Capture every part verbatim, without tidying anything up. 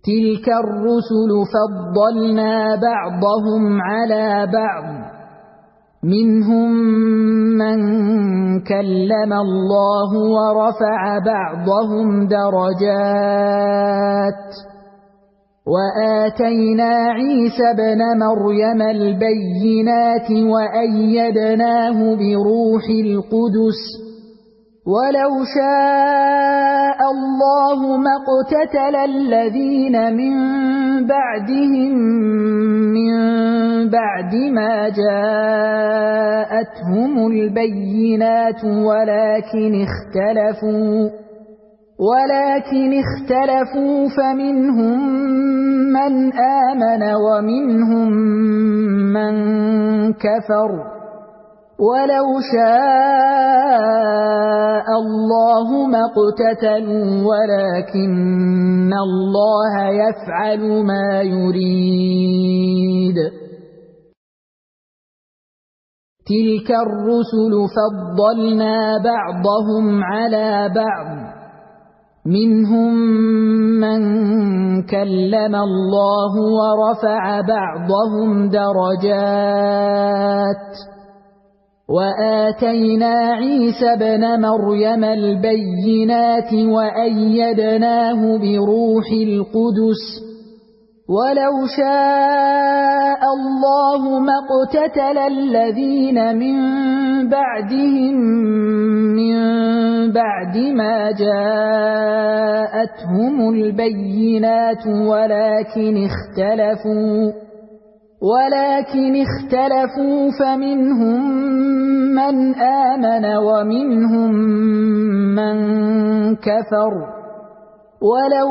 تلك الرسل فضلنا بعضهم على بعض منهم من كلم الله ورفع بعضهم درجات وآتينا عيسى ابن مريم البينات وأيدناه بروح القدس ولو شاء الله ما اقتتل الذين من بعدهم من بعد ما جاءتهم البينات ولكن اختلفوا ولكن اختلفوا فمنهم من آمن ومنهم من كفر ولو شاء الله ما اقتتلوا ولكن الله يفعل ما يريد تلك الرسل فضلنا بعضهم على بعض منهم من كلم الله ورفع بعضهم درجات وآتينا عيسى ابن مريم البينات وأيدناه بروح القدس ولو شاء الله ما اقتتل الذين من بعدهم من بعد ما جاءتهم البينات ولكن اختلفوا ولكن اختلفوا فمنهم من آمن ومنهم من كفر ولو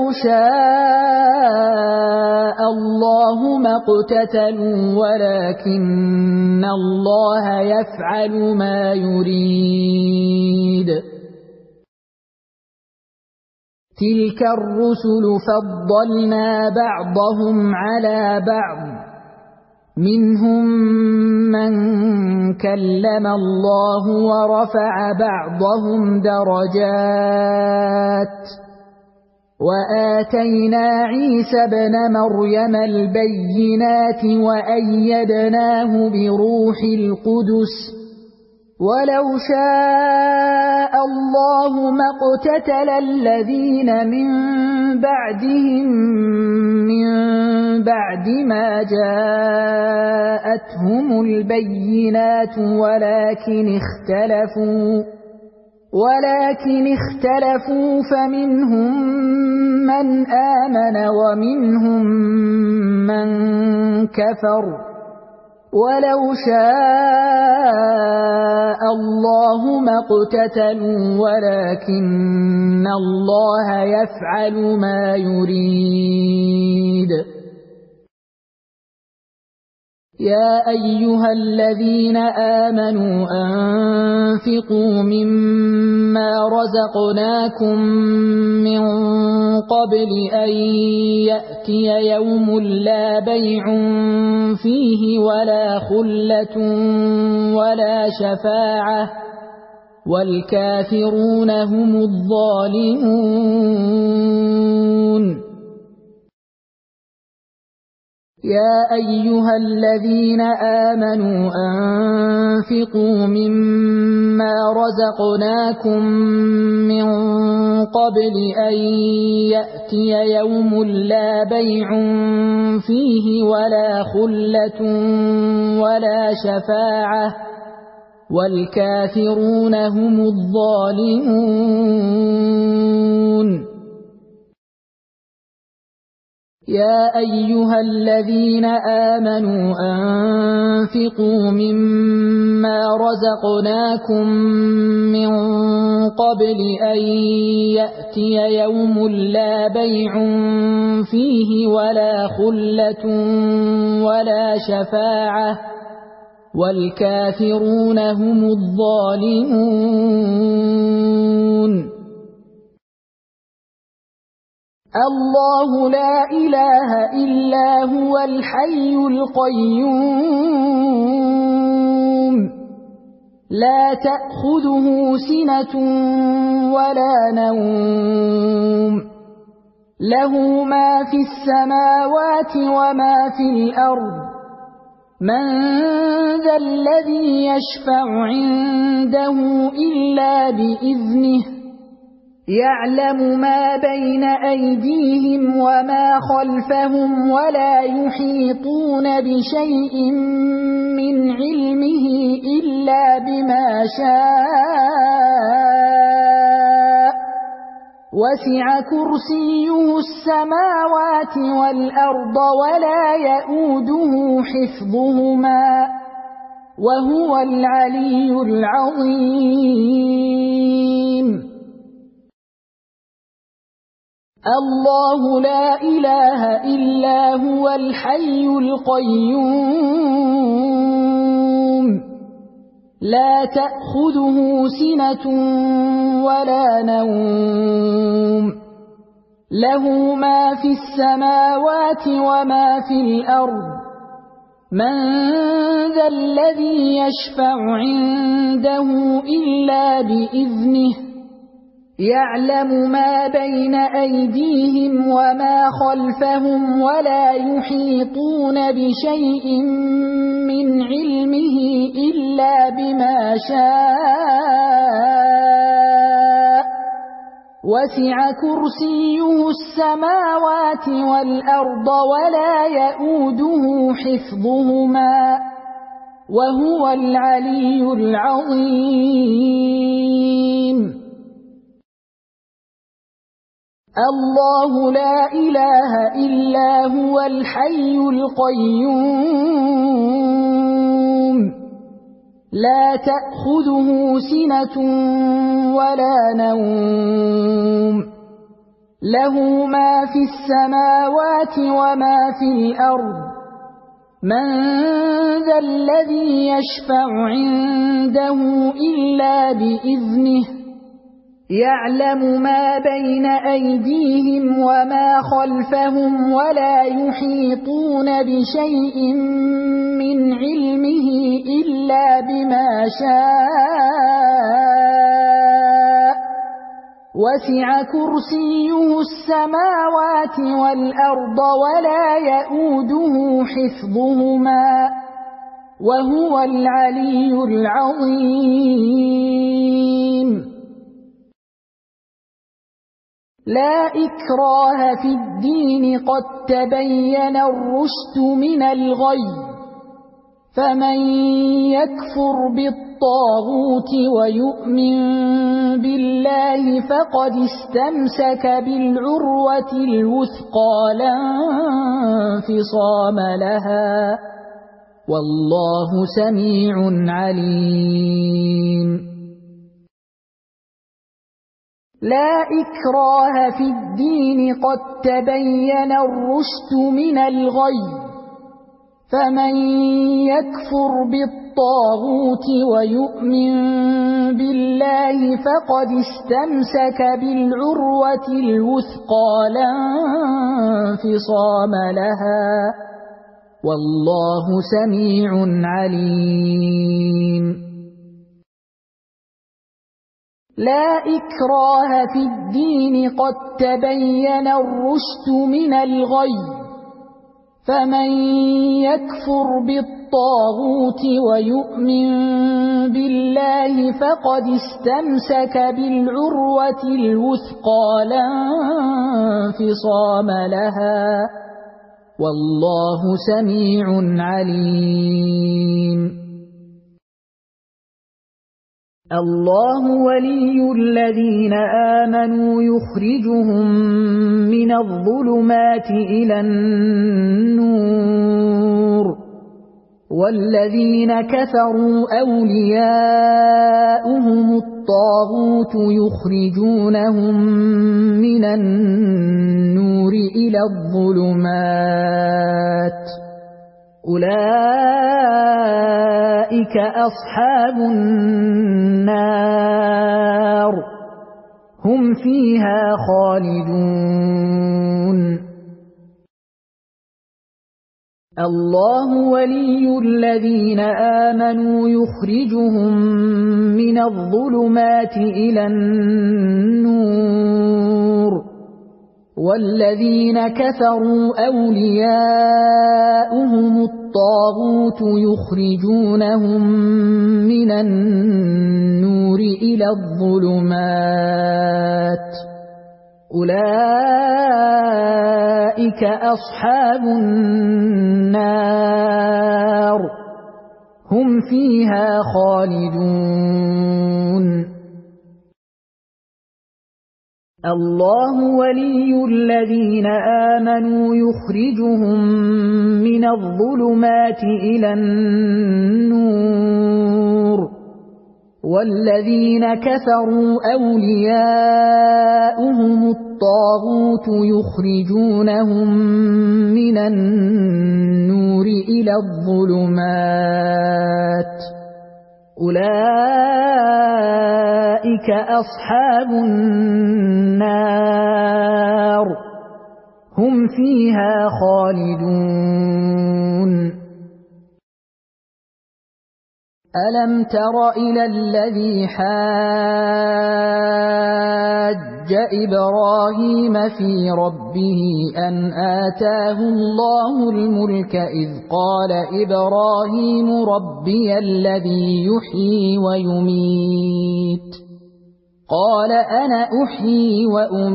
شاء الله ما اقتتلوا ولكن الله يفعل ما يريد تلك الرسل فضلنا بعضهم على بعض منهم من كلم الله ورفع بعضهم درجات وآتينا عيسى ابن مريم البينات وأيدناه بروح القدس ولو شاء الله ما اقتتل الذين من بعدهم من بعد ما جاءتهم البينات ولكن اختلفوا ولكن اختلفوا فمنهم من آمن ومنهم من كفر ولو شاء الله ما اقتتلوا ولكن الله يفعل ما يريد يا أيها الذين آمنوا أنفقوا مما رزقناكم من قبل أن يأتي يوم لا بيع فيه ولا خلة ولا شفاعة والكافرون هم الظالمون يا أيها الذين آمنوا أنفقوا مما رزقناكم من قبل أن يأتي يوم لا بيع فيه ولا خلة ولا شفاعة والكافرون هم الظالمون يا أيها الذين آمنوا أنفقوا مما رزقناكم من قبل أن يأتي يوم لا بيع فيه ولا خلة ولا شفاعة والكافرون هم الظالمون الله لا إله إلا هو الحي القيوم لا تأخذه سنة ولا نوم له ما في السماوات وما في الأرض من ذا الذي يشفع عنده إلا بإذنه يعلم ما بين أيديهم وما خلفهم ولا يحيطون بشيء من علمه إلا بما شاء وسع كرسيه السماوات والأرض ولا يئوده حفظهما وهو العلي العظيم الله لا إله إلا هو الحي القيوم لا تأخذه سنة ولا نوم له ما في السماوات وما في الأرض من ذا الذي يشفع عنده إلا بإذنه يعلم ما بين أيديهم وما خلفهم ولا يحيطون بشيء من علمه إلا بما شاء وسع كرسيه السماوات والأرض ولا يئوده حفظهما وهو العلي العظيم الله لا إله إلا هو الحي القيوم لا تأخذه سنة ولا نوم له ما في السماوات وما في الأرض من ذا الذي يشفع عنده إلا بإذنه يعلم ما بين أيديهم وما خلفهم ولا يحيطون بشيء من علمه إلا بما شاء وسع كرسيه السماوات والأرض ولا يئوده حفظهما وهو العلي العظيم لا إكراه في الدين قد تبين الرشد من الغي فمن يكفر بالطاغوت ويؤمن بالله فقد استمسك بالعروة الوثقى لا انفصام لها والله سميع عليم لا إكراه في الدين قد تبين الرشد من الغي فمن يكفر بالطاغوت ويؤمن بالله فقد استمسك بالعروة الوثقى لا انفصام لها والله سميع عليم لا إكراه في الدين قد تبين الرشد من الغي فمن يكفر بالطاغوت ويؤمن بالله فقد استمسك بالعروة الوثقى لا انفصام لها والله سميع عليم الله ولي الذين آمنوا يخرجهم من الظلمات إلى النور والذين كفروا أولياؤهم الطاغوت يخرجونهم من النور إلى الظلمات أولئك أصحاب النار هم فيها خالدون الله ولي الذين آمنوا يخرجهم من الظلمات إلى النور والذين كفروا أولياؤهم الطاغوت يخرجونهم من النور إلى الظلمات أولئك أصحاب النار هم فيها خالدون الله ولي الذين آمنوا يخرجهم من الظلمات إلى النور والذين كفروا أولياؤهم الطاغوت يخرجونهم من النور إلى الظلمات أولئك أصحاب النار هم فيها خالدون ألم تر إلى الذي حاج إبراهيم في ربه أن آتاه الله الملك إذ قال إبراهيم ربي الذي يحيي ويميت قال أنا أحيي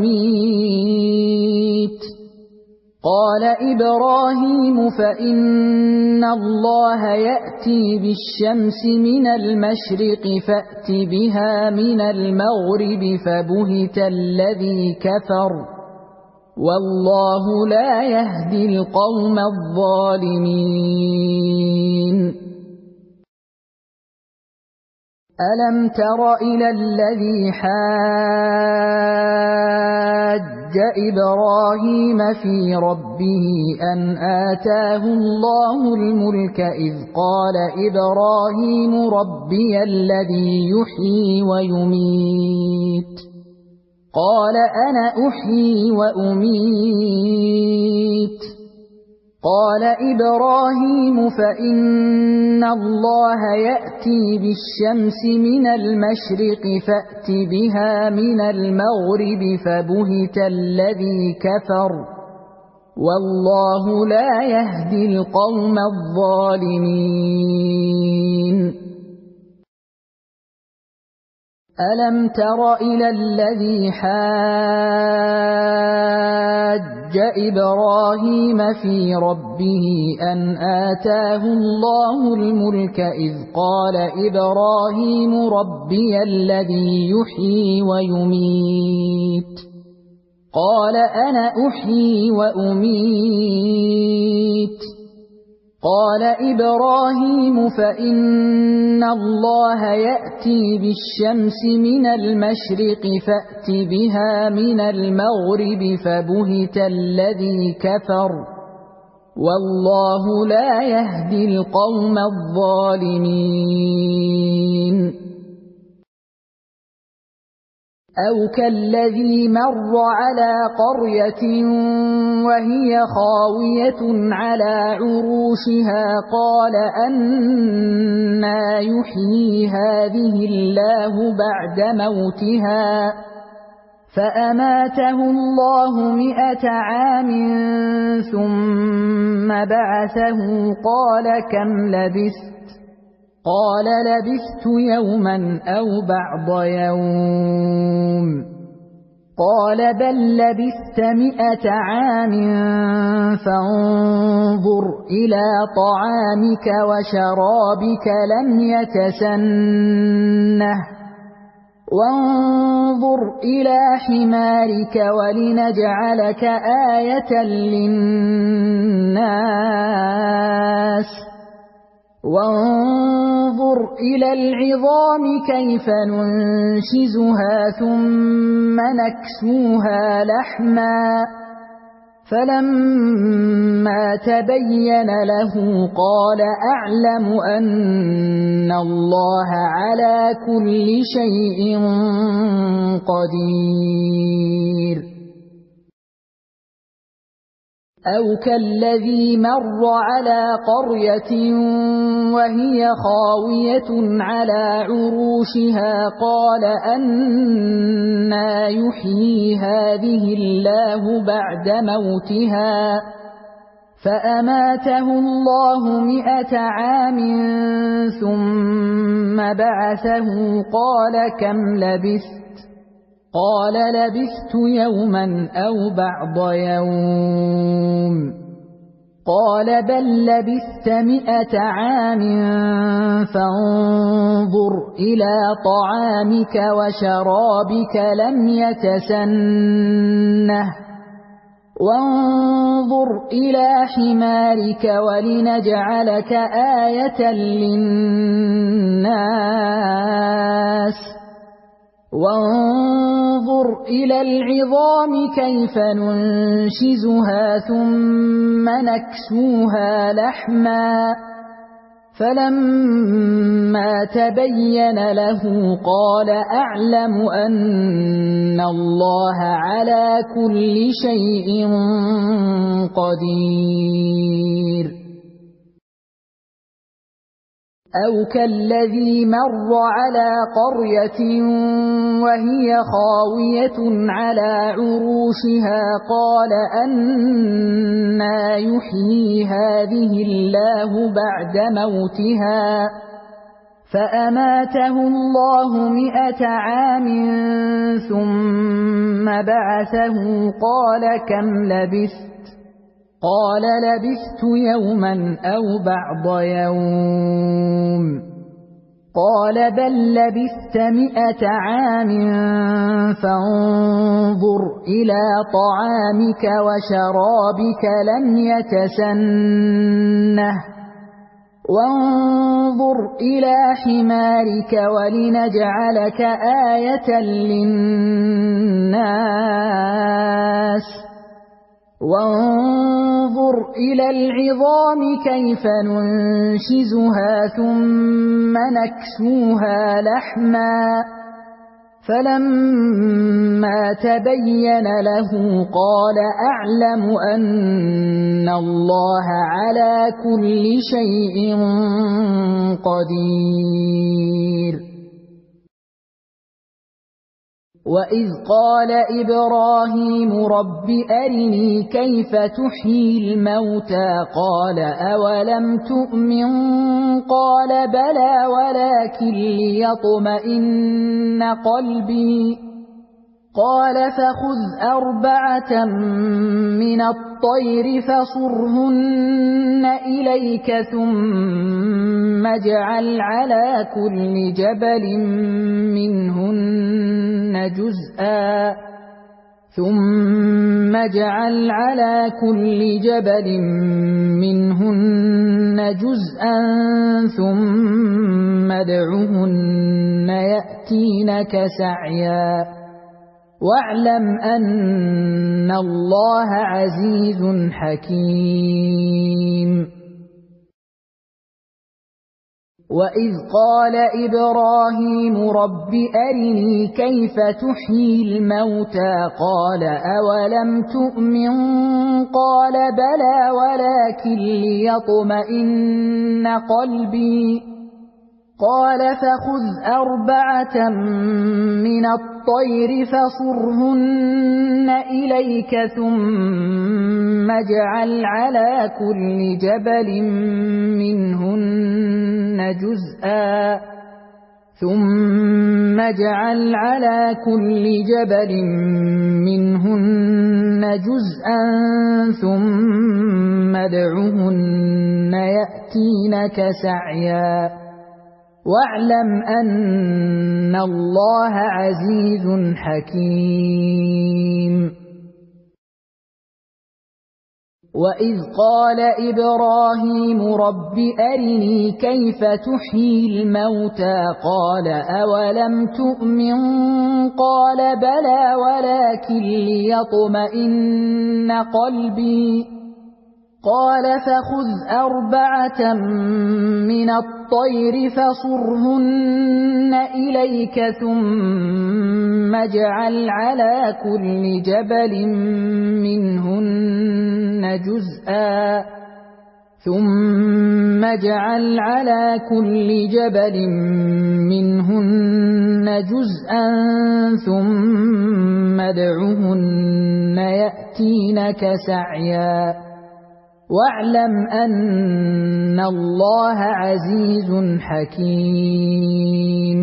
وأميت قال إبراهيم فإن الله يأتي بالشمس من المشرق فأت بها من المغرب فبهت الذي كفر والله لا يهدي القوم الظالمين ألم تر إلى الذي حاج إبراهيم في ربه أن آتاه الله الملك إذ قال إبراهيم ربي الذي يحيي ويميت قال أنا أحيي وأميت قال إبراهيم فإن الله يأتي بالشمس من المشرق فأت بها من المغرب فبهت الذي كفر والله لا يهدي القوم الظالمين ألم تر إلى الذي حاج إبراهيم في ربه أن آتاه الله الملك إذ قال إبراهيم ربي الذي يحيي ويميت قال أنا أحيي وأميت قال إبراهيم فإن الله يأتي بالشمس من المشرق فأت بها من المغرب فبهت الذي كفر والله لا يهدي القوم الظالمين أو كالذي مر على قرية وهي خاوية على عروشها قال أنى يحيي هذه الله بعد موتها فأماته الله مئة عام ثم بعثه قال كم لبثت قال لبثت يوما أو بعض يوم قال بل لبثت مئة عام فانظر إلى طعامك وشرابك لم يتسنه وانظر إلى حمارك ولنجعلك آية للناس وانظر إلى العظام كيف ننشزها ثم نكسوها لحما فلما تبين له قال أعلم أن الله على كل شيء قدير أو كالذي مر على قرية وهي خاوية على عروشها قال أنى يحيي هذه الله بعد موتها فأماته الله مئة عام ثم بعثه قال كم لبثت قال لبثت يوما أو بعض يوم قال بل لبثت مئة عام فانظر إلى طعامك وشرابك لم يتسنه وانظر إلى حمارك ولنجعلك آية للناس وانظر إلى العظام كيف ننشزها ثم نكسوها لحما فلما تبين له قال أعلم أن الله على كل شيء قدير أو كالذي مر على قرية وهي خاوية على عروشها قال أنى يحيي هذه الله بعد موتها فأماته الله مئة عام ثم بعثه قال كم لبثت قال لبثت يوما أو بعض يوم قال بل لبثت مئة عام فانظر إلى طعامك وشرابك لم يتسنه وانظر إلى حمارك ولنجعلك آية للناس وانظر إلى العظام كيف ننشزها ثم نكسوها لحما فلما تبين له قال أعلم أن الله على كل شيء قدير وإذ قال إبراهيم رب أرني كيف تحيي الموتى قال أولم تؤمن قال بلى ولكن ليطمئن قلبي قال فخذ أربعة من الطير فصرهن إليك ثم اجعل على كل جبل منهن جزءا ثم اجعل على كل جبل منهن جزءا ثم ادعهن يأتينك سعيا واعلم أن الله عزيز حكيم وإذ قال إبراهيم رب أرني كيف تحيي الموتى قال أولم تؤمن قال بلى ولكن ليطمئن قلبي قال فخذ أربعة من الطير فصرهن إليك ثم اجعل على كل جبل منهن جزءا ثم اجعل على كل جبل منهن جزءا ثم ادعهن يأتينك سعيا واعلم أن الله عزيز حكيم وإذ قال إبراهيم رب أرني كيف تحيي الموتى قال أولم تؤمن قال بلى ولكن ليطمئن قلبي قال فخذ أربعة من الطير فصرهن إليك ثم اجعل على كل جبل منهن جزءا ثم اجعل على كل جبل منهن جزءا ثم ادعهن يأتينك سعيا واعلم أن الله عزيز حكيم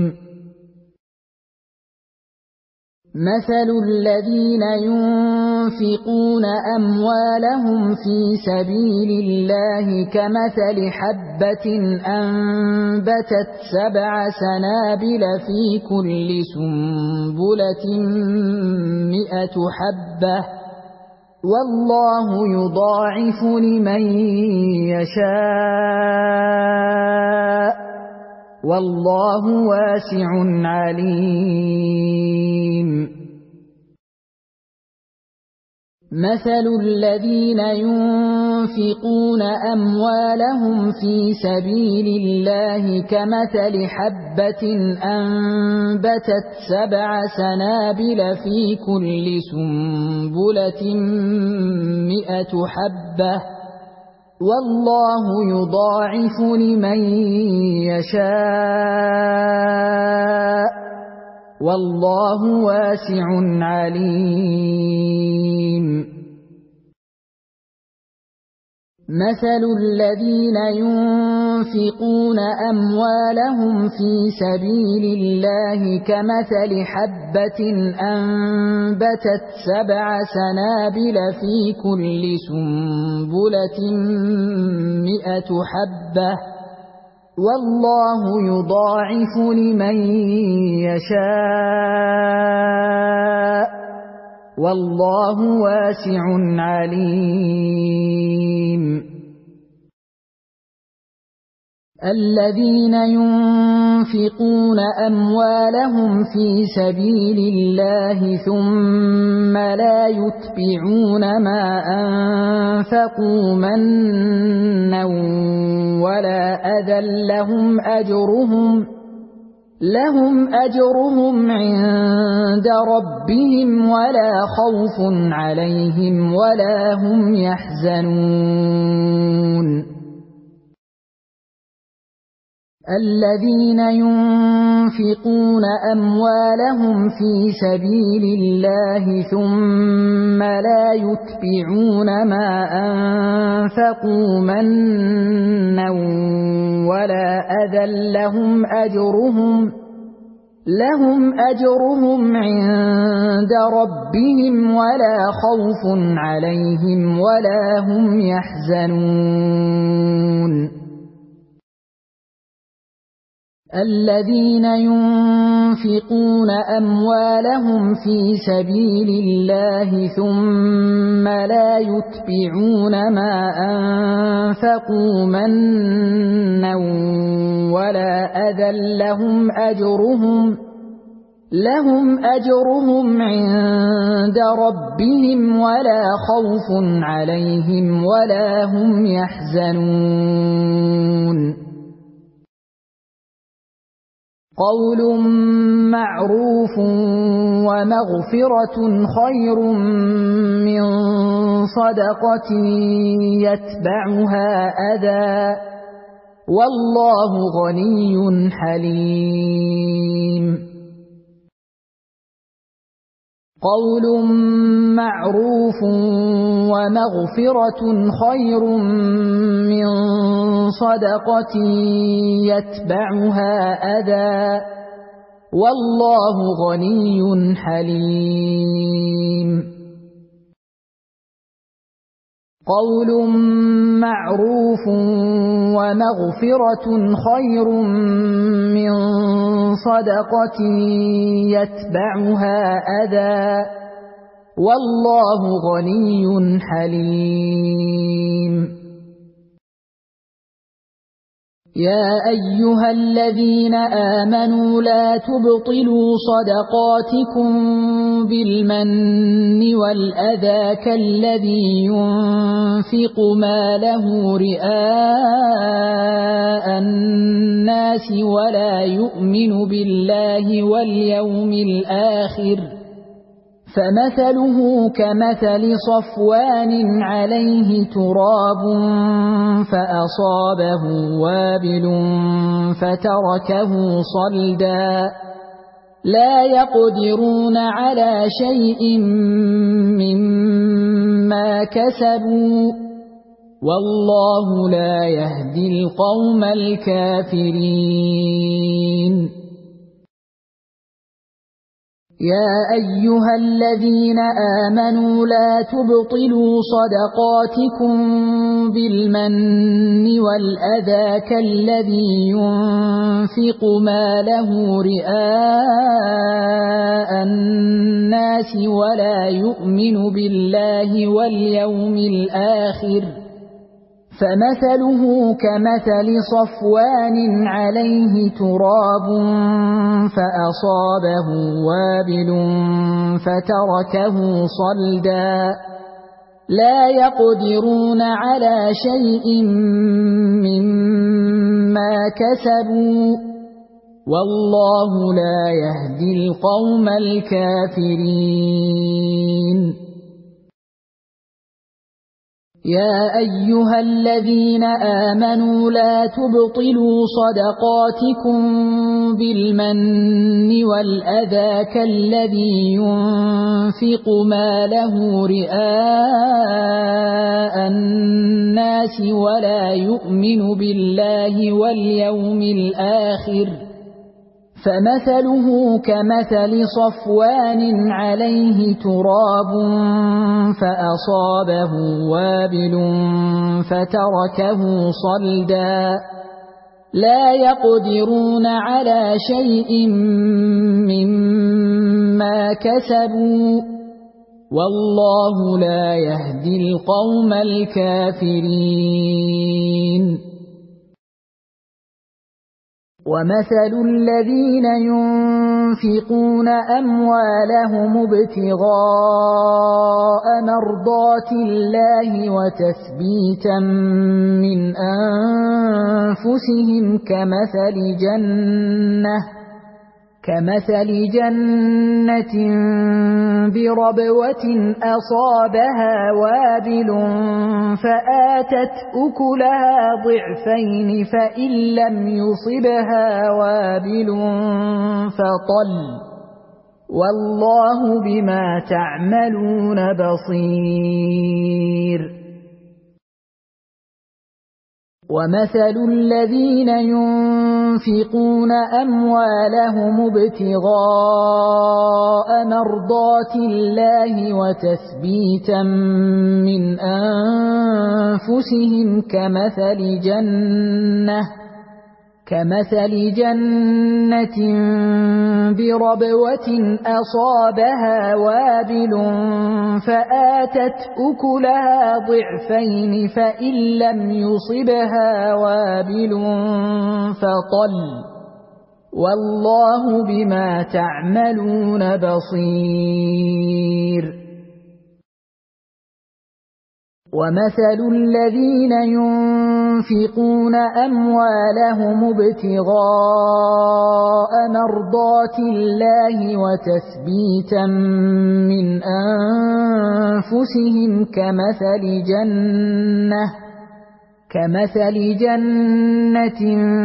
مثل الذين ينفقون أموالهم في سبيل الله كمثل حبة أنبتت سبع سنابل في كل سنبلة مئة حبة والله يضاعف لمن يشاء والله واسع عليم مثل الذين ينفقون أموالهم في سبيل الله كمثل حبة أنبتت سبع سنابل في كل سنبلة مئة حبة والله يضاعف لمن يشاء والله واسع عليم مثل الذين ينفقون أموالهم في سبيل الله كمثل حبة أنبتت سبع سنابل في كل سنبلة مئة حبة والله يضاعف لمن يشاء والله واسع عليم الذين ينفقون أموالهم في سبيل الله ثم لا يتبعون ما أنفقوا منا ولا أذى لهم أجرهم لهم أجرهم عند ربهم ولا خوف عليهم ولا هم يحزنون الذين ينفقون أموالهم في سبيل الله ثم لا يتبعون ما أنفقوا منا ولا أذى لهم أجرهم لهم أجرهم عند ربهم ولا خوف عليهم ولا هم يحزنون الذين ينفقون أموالهم في سبيل الله ثم لا يتبعون ما أنفقوا منا ولا أذى لهم أجرهم لهم أجرهم عند ربهم ولا خوف عليهم ولا هم يحزنون قول معروف ومغفرة خير من صدقة يتبعها أذى والله غني حليم قول معروف ومغفرة خير من صدقة يتبعها أذى والله غني حليم قول معروف ومغفرة خير من صدقة يتبعها أذى والله غني حليم يا أيها الذين آمنوا لا تبطلوا صدقاتكم بالمن والأذى كالذي ينفق ماله رئاء الناس ولا يؤمن بالله واليوم الآخر فمثله كمثل صفوان عليه تراب فأصابه وابل فتركه صلدا لا يقدرون على شيء مما كسبوا والله لا يهدي القوم الكافرين. يا أيها الذين آمنوا لا تبطلوا صدقاتكم بالمن والأذى كالذي ينفق ماله رئاء الناس ولا يؤمن بالله واليوم الآخر فمثله كمثل صفوان عليه تراب فأصابه وابل فتركه صلدا لا يقدرون على شيء مما كسبوا والله لا يهدي القوم الكافرين. يا أيها الذين آمنوا لا تبطلوا صدقاتكم بالمن والأذى كالذي ينفق ماله رئاء الناس ولا يؤمن بالله واليوم الآخر فمثله كمثل صفوان عليه تراب فأصابه وابل فتركه صلدا لا يقدرون على شيء مما كسبوا والله لا يهدي القوم الكافرين. ومثل الذين ينفقون أموالهم ابتغاء مرضات الله وتثبيتا من أنفسهم كمثل جنة كمثل جنة بربوة أصابها وابل فآتت أكلها ضعفين فإن لم يصبها وابل فطل والله بما تعملون بصير. ومثل الذين ينفقون أموالهم ابتغاء مرضات الله وتثبيتا من أنفسهم كمثل جنة كمثل جنة بربوة أصابها وابل فآتت أكلها ضعفين فإن لم يصبها وابل فطل والله بما تعملون بصير. ومثل الذين ينفقون أموالهم ابتغاء مرضات الله وتثبيتا من أنفسهم كمثل جنة كمثل جنة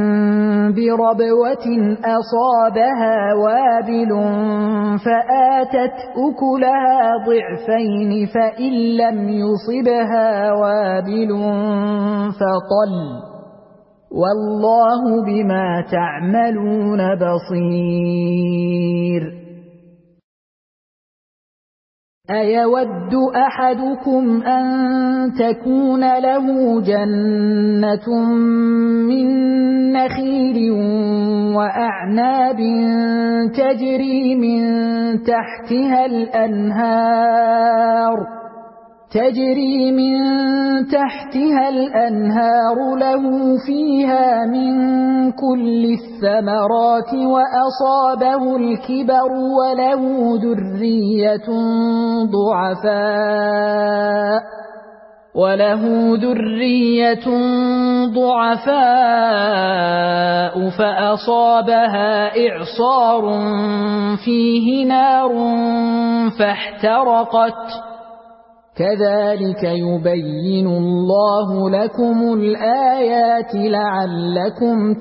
بربوة أصابها وابل فآتت أكلها ضعفين فإن لم يصبها وابل فطل والله بما تعملون بصير. أيود أحدكم أن تكون له جنة من نخيل وأعناب تجري من تحتها الأنهار تجري من تحتها الأنهار له فيها من كل الثمرات وأصابه الكبر وله ذرية ضعفاء وله ذرية ضعفاء فأصابها إعصار فيه نار فاحترقت كذلك يبين الله لكم الآيات لعلكم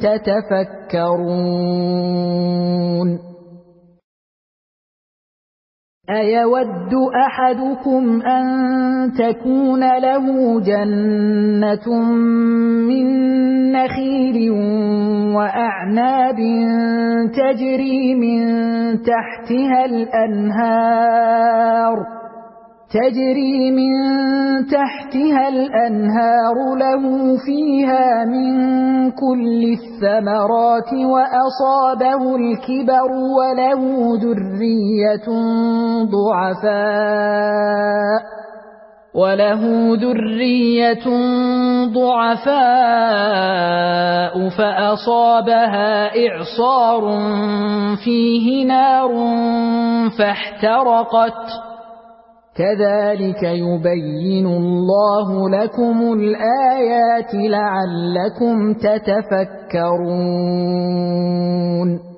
تتفكرون أيود أحدكم أن تكون له جنة من نخيل وأعناب تجري من تحتها الأنهار تجري من تحتها الأنهار له فيها من كل الثمرات وأصابه الكبر وله ذرية ضعفاء وله ذرية ضعفاء فأصابها إعصار فيه نار فاحترقت كذلك يبين الله لكم الآيات لعلكم تتفكرون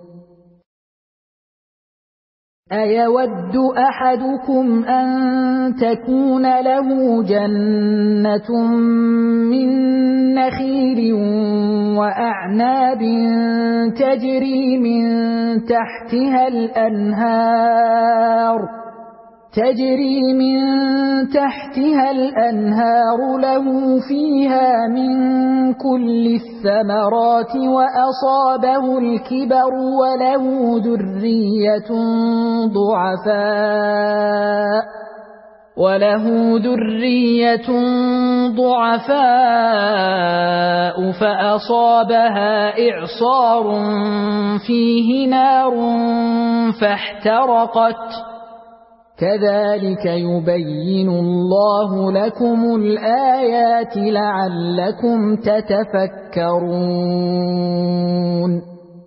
أيود أحدكم أن تكون له جنة من نخيل وأعناب تجري من تحتها الأنهار تجري من تحتها الأنهار له فيها من كل الثمرات وأصابه الكبر وله ذرية ضعفاء وله ذرية ضعفاء فأصابها إعصار فيه نار فاحترقت كذلك يبين الله لكم الآيات لعلكم تتفكرون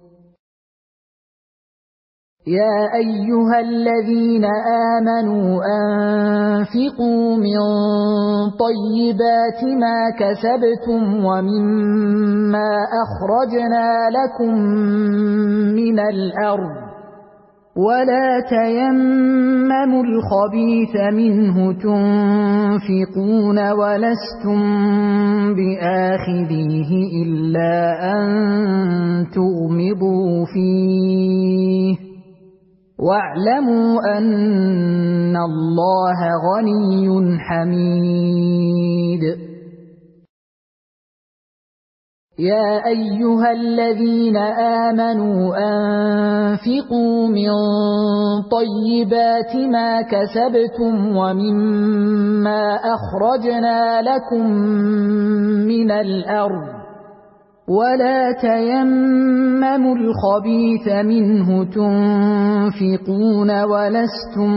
يا أيها الذين آمنوا أنفقوا من طيبات ما كسبتم ومما أخرجنا لكم من الأرض ولا تيمموا الخبيث منه تنفقون ولستم بآخذيه إلا أن تغمضوا فيه واعلموا أن الله غني حميد يا أيها الذين آمنوا أنفقوا من طيبات ما كسبتم ومما أخرجنا لكم من الأرض ولا تيمموا الخبيث منه تنفقون ولستم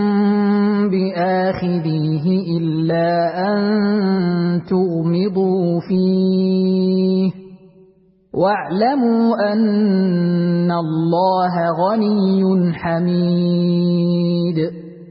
بآخذيه إلا أن تغمضوا فيه واعلموا أن الله غني حميد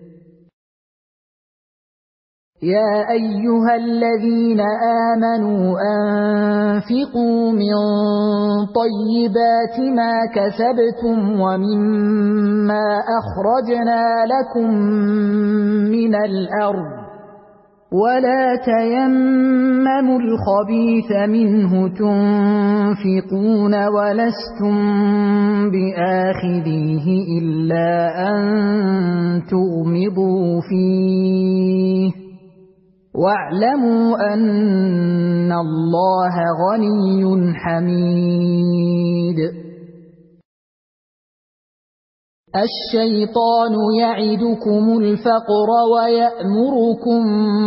يا أيها الذين آمنوا أنفقوا من طيبات ما كسبتم ومما أخرجنا لكم من الأرض ولا تيمموا الخبيث منه تنفقون ولستم بآخذيه إلا أن تغمضوا فيه واعلموا أن الله غني حميد الشيطان يعدكم الفقر ويأمركم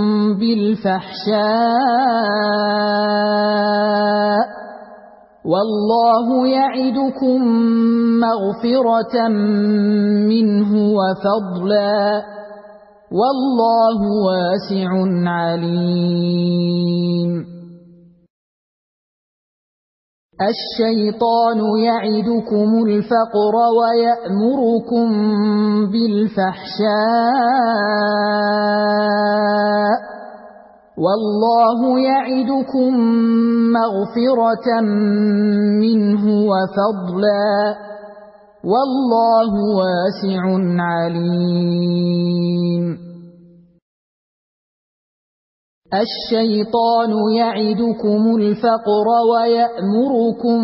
بالفحشاء والله يعدكم مغفرة منه وفضلا والله واسع عليم الشيطان يعدكم الفقر ويأمركم بالفحشاء والله يعدكم مغفرة منه وفضلا والله واسع عليم. الشيطان يعدكم الفقر ويأمركم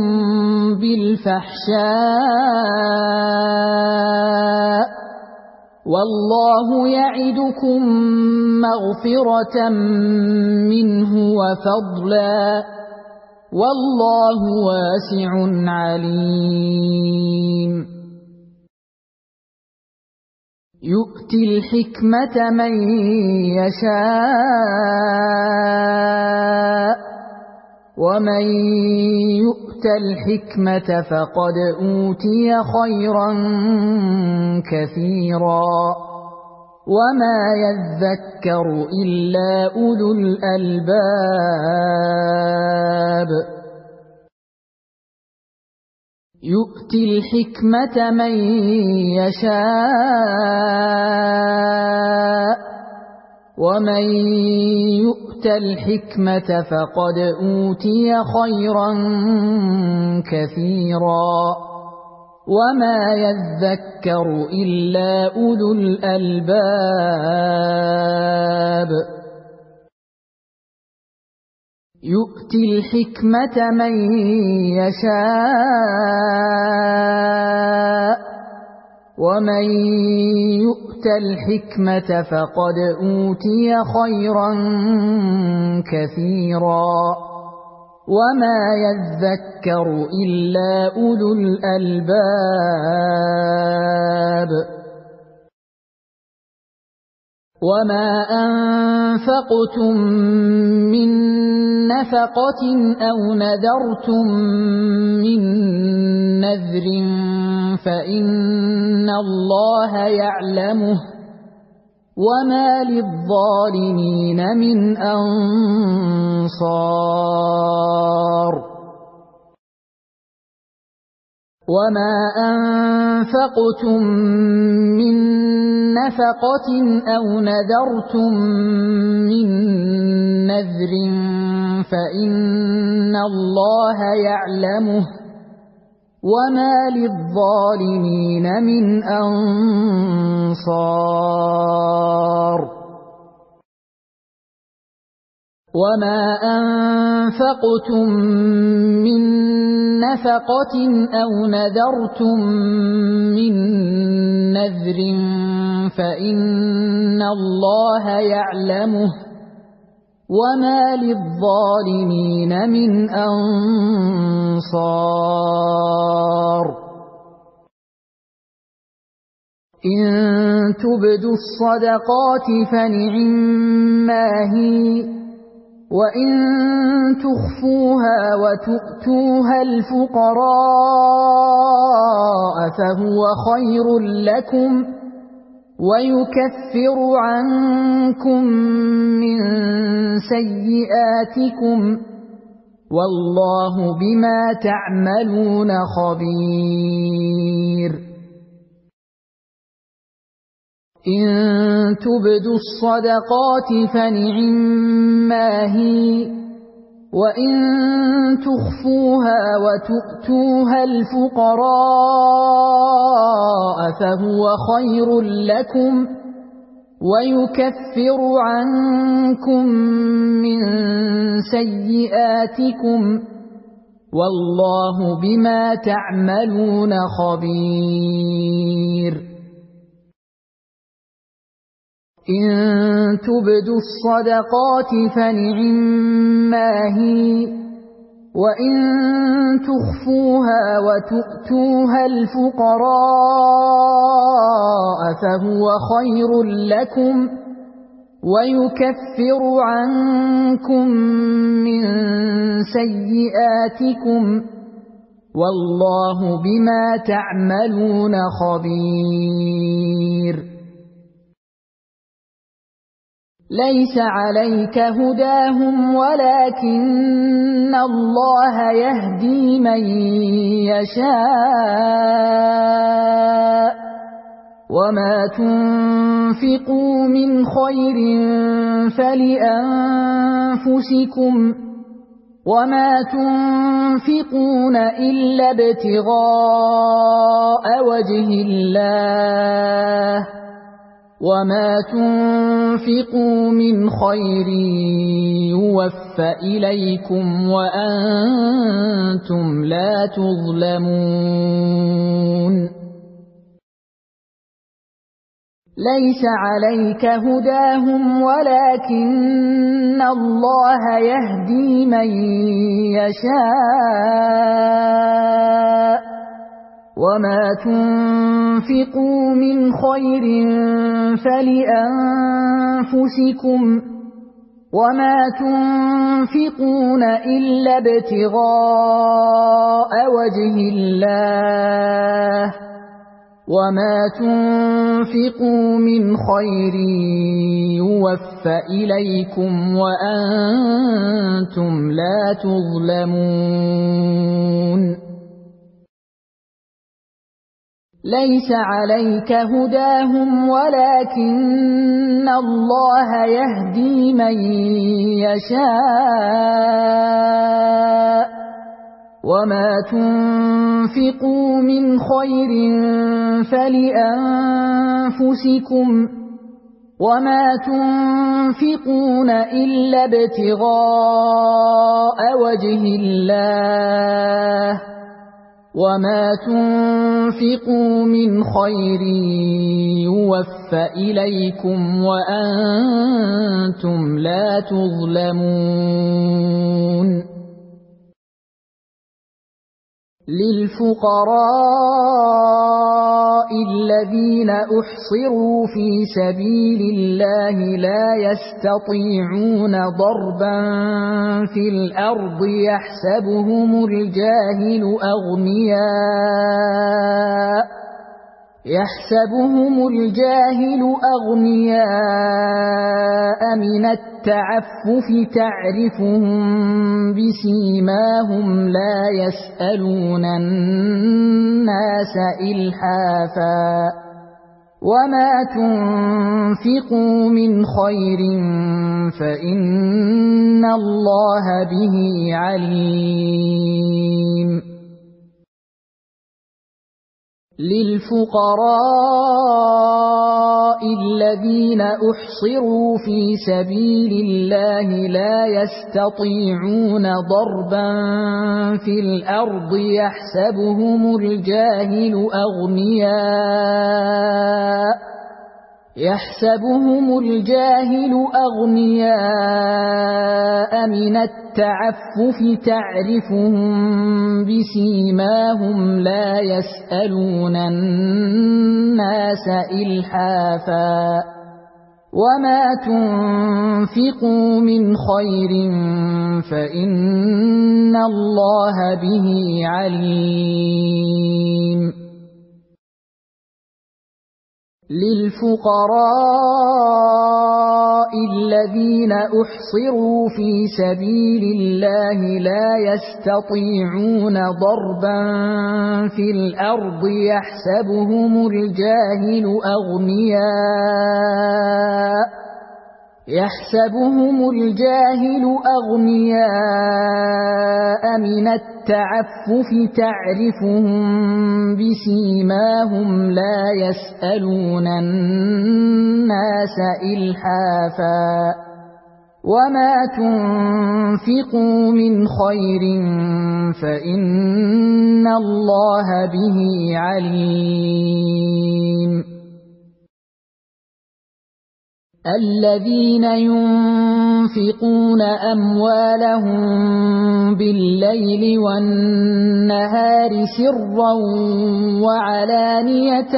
بالفحشاء والله يعدكم مغفرة منه وفضلا والله واسع عليم. يؤتي الحكمة من يشاء ومن يؤت الحكمة فقد أوتي خيرا كثيرا وما يذكر إلا أولو الألباب. يؤتي الحكمة من يشاء ومن يؤت الحكمة فقد أوتي خيرا كثيرا وما يذكر إلا أولو الألباب. يؤتي الحكمة من يشاء ومن يؤت الحكمة فقد أوتي خيرا كثيرا وما يذكر إلا أولو الألباب. وما أنفقتم من نفقة أو نذرتم من نذر فإن الله يعلمه وما للظالمين من أنصار. وما أنفقتم من نفقة أو نذرتم من نذر فإن الله يعلمه وما للظالمين من أنصار. وما أنفقتم من نفقة أو نذرتم من نذر فإن الله يعلمه وما للظالمين من أنصار. إن تبدوا الصدقات فنعما هي وإن تخفوها وتؤتوها الفقراء فهو خير لكم ويكفر عنكم من سيئاتكم والله بما تعملون خبير. إن تبدوا الصدقات فنعما هي وإن تخفوها وتؤتوها الفقراء فهو خير لكم ويكفر عنكم من سيئاتكم والله بما تعملون خبير. إن تبدوا الصدقات فنعما هي وإن تخفوها وتؤتوها الفقراء فهو خير لكم ويكفر عنكم من سيئاتكم والله بما تعملون خبير. ليس عليك هداهم ولكن الله يهدي من يشاء وما تنفقوا من خير فلأنفسكم وما تنفقون إلا ابتغاء وجه الله وما تنفقوا من خير يوفى إليكم وأنتم لا تظلمون ليس عليك هداهم ولكن الله يهدي من يشاء وما تنفقوا من خير فلأنفسكم وما تنفقون إلا ابتغاء وجه الله وما تنفقوا من خير يوفى إليكم وأنتم لا تظلمون ليس عليك هداهم ولكن الله يهدي من يشاء وما تنفقوا من خير فلأنفسكم وما تنفقون إلا ابتغاء وجه الله وما تنفقوا من خير يوفى إليكم وأنتم لا تظلمون للفقراء الذين أحصروا في سبيل الله لا يستطيعون ضربا في الأرض يحسبهم الجاهل أغنياء يحسبهم الجاهل أغنياء من التعفف تعرفهم بسيماهم لا يسألون الناس إلحافا وما تنفقوا من خير فإن الله به عليم للفقراء الذين أحصروا في سبيل الله لا يستطيعون ضربا في الأرض يحسبهم الجاهل أغنياء يحسبهم الجاهل أغنياء من التعفف تعرفهم بسيماهم لا يسألون الناس إلحافا وما تنفقوا من خير فإن الله به عليم للفقراء الذين أحصروا في سبيل الله لا يستطيعون ضربا في الأرض يحسبهم الجاهل أغنياء يحسبهم الجاهل أغنياء من التعفف تعرفهم بسيماهم لا يسألون الناس إلحافا وما تنفقوا من خير فإن الله به عليم الذين ينفقون أموالهم بالليل والنهار سرا وعلانية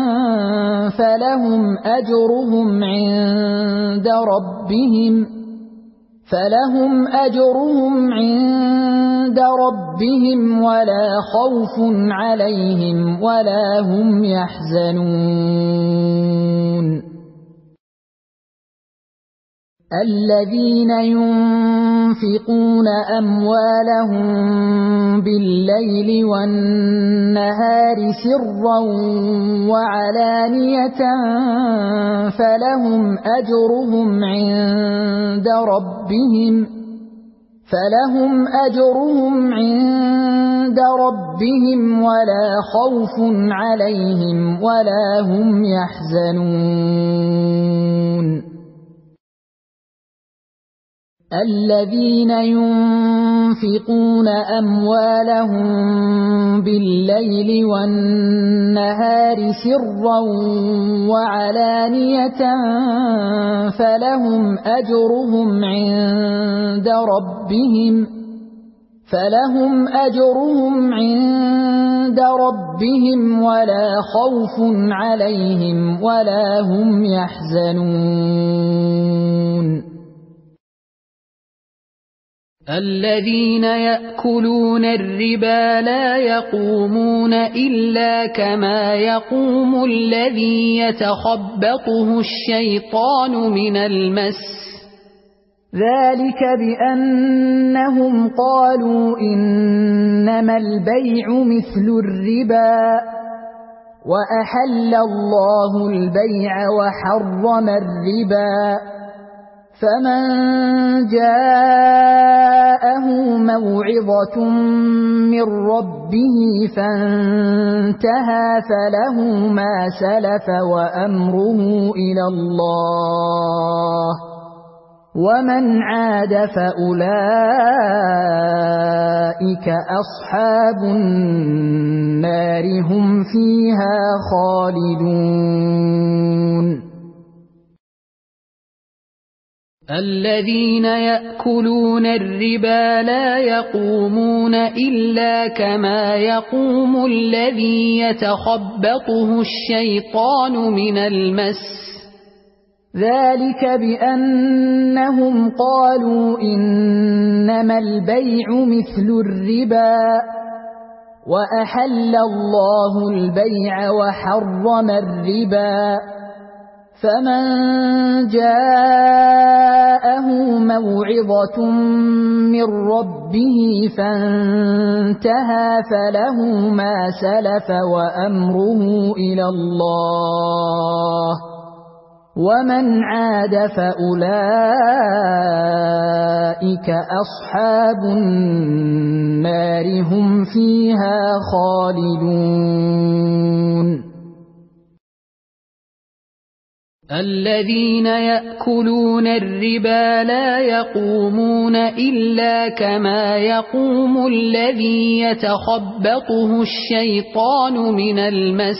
فلهم أجرهم عند ربهم فلهم أجرهم عند ربهم ولا خوف عليهم ولا هم يحزنون الذين ينفقون أموالهم بالليل والنهار سرا وعلانية فلهم أجرهم عند ربهم فلهم أجرهم عند ربهم ولا خوف عليهم ولا هم يحزنون الذين ينفقون أموالهم بالليل والنهار سرا وعلانية فلهم أجرهم عند ربهم فلهم أجرهم عند ربهم ولا خوف عليهم ولا هم يحزنون الذين يأكلون الربا لا يقومون إلا كما يقوم الذي يتخبطه الشيطان من المس ذلك بأنهم قالوا إنما البيع مثل الربا وأحل الله البيع وحرم الربا فمن جاءه موعظة من ربه فانتهى فله ما سلف وأمره إلى الله ومن عاد فأولئك أصحاب النار هم فيها خالدون الذين يأكلون الربا لا يقومون إلا كما يقوم الذي يتخبطه الشيطان من المس ذلك بأنهم قالوا إنما البيع مثل الربا وأحل الله البيع وحرم الربا فمن جاءه موعظة من ربه فانتهى فله ما سلف وأمره إلى الله ومن عاد فأولئك أصحاب النار هم فيها خالدون الذين يأكلون الربا لا يقومون إلا كما يقوم الذي يتخبطه الشيطان من المس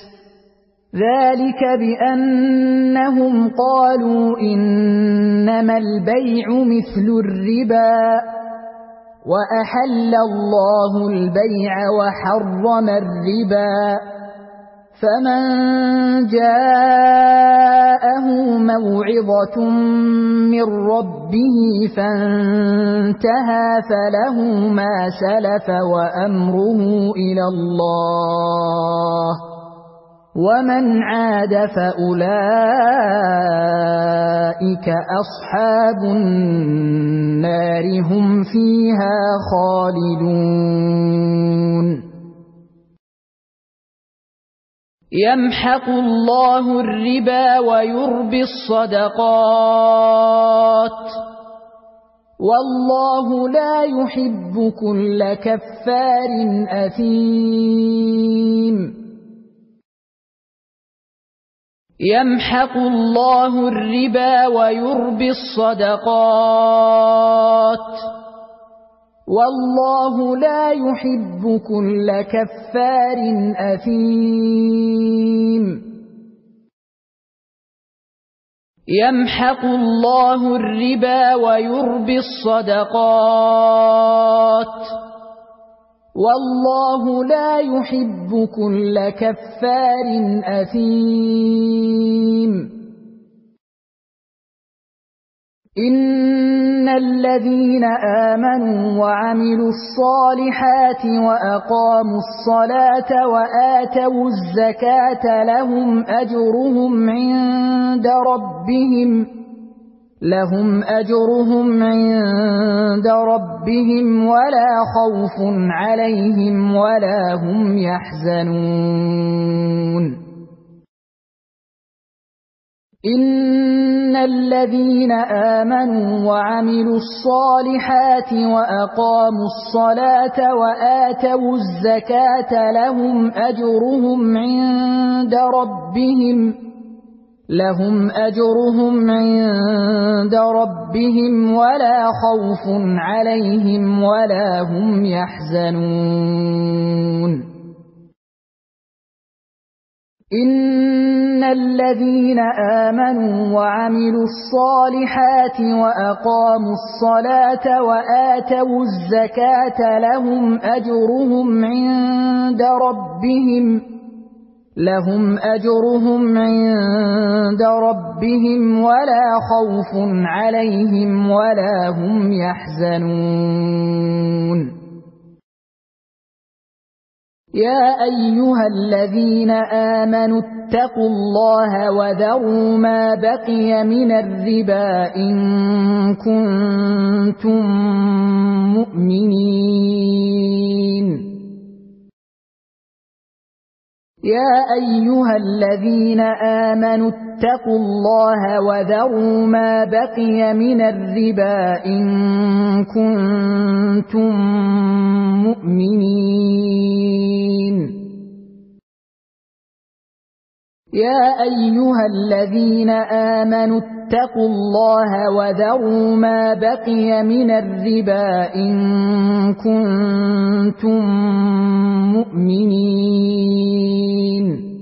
ذلك بأنهم قالوا إنما البيع مثل الربا وأحل الله البيع وحرم الربا فمن جاءه موعظة من ربه فانتهى فله ما سلف وأمره إلى الله ومن عاد فأولئك أصحاب النار هم فيها خالدون يمحق الله الربا ويربي الصدقات والله لا يحب كل كفار أثيم يمحق الله الربا ويربي الصدقات والله لا يحب كل كفار أثيم يمحق الله الربا ويربي الصدقات والله لا يحب كل كفار أثيم إن الذين آمنوا وعملوا الصالحات وأقاموا الصلاة وآتوا الزكاة لهم أجرهم عند ربهم لهم أجرهم عند ربهم ولا خوف عليهم ولا هم يحزنون إن الذين آمنوا وعملوا الصالحات وأقاموا الصلاة وآتوا الزكاة لهم أجرهم عند ربهم لهم أجرهم عند ربهم ولا خوف عليهم ولا هم يحزنون إن الذين آمنوا وعملوا الصالحات وأقاموا الصلاة وآتوا الزكاة لهم أجرهم عند ربهم لهم أجرهم عند ربهم ولا خوف عليهم ولا هم يحزنون يا أيها الذين آمنوا اتقوا الله وذروا ما بقي من الربا إن كنتم مؤمنين يا أيها الذين آمنوا اتقوا الله وذروا ما بقي من الربا إن كنتم مؤمنين يا أيها الذين آمنوا اتقوا الله وذروا ما بقي من الربا إن كنتم مؤمنين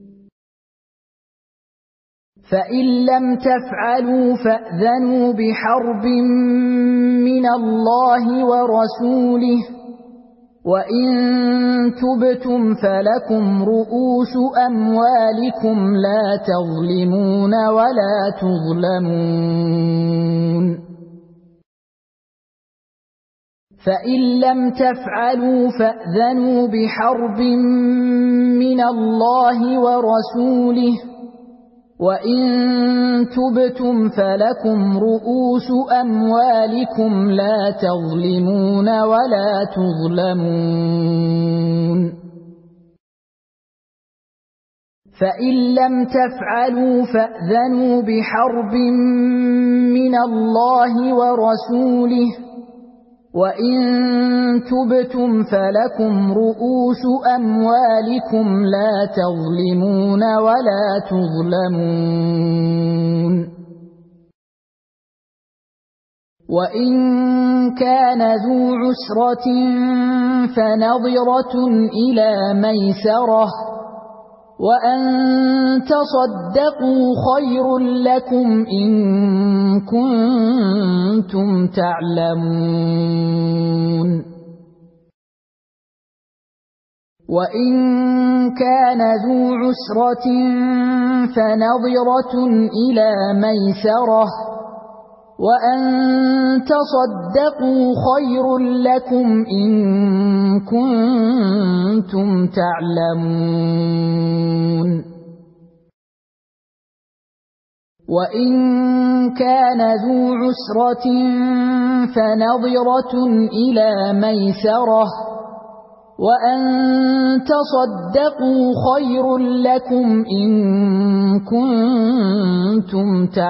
فإن لم تفعلوا فأذنوا بحرب من الله ورسوله وإن تبتم فلكم رؤوس أموالكم لا تظلمون ولا تظلمون فإن لم تفعلوا فأذنوا بحرب من الله ورسوله وإن تبتم فلكم رؤوس أموالكم لا تظلمون ولا تظلمون فإن لم تفعلوا فأذنوا بحرب من الله ورسوله وإن تبتم فلكم رؤوس أموالكم لا تظلمون ولا تظلمون وإن كان ذو عسرة فنظرة إلى ميسرة وأن تصدقوا خير لكم إن كنتم تعلمون وإن كان ذو عسرة فنظرة إلى ميسرة وأن تصدقوا خير لكم إن كنتم تعلمون وإن كان ذو عسرة فنظرة إلى ميسرة وأن تصدقوا خير لكم إن كنتم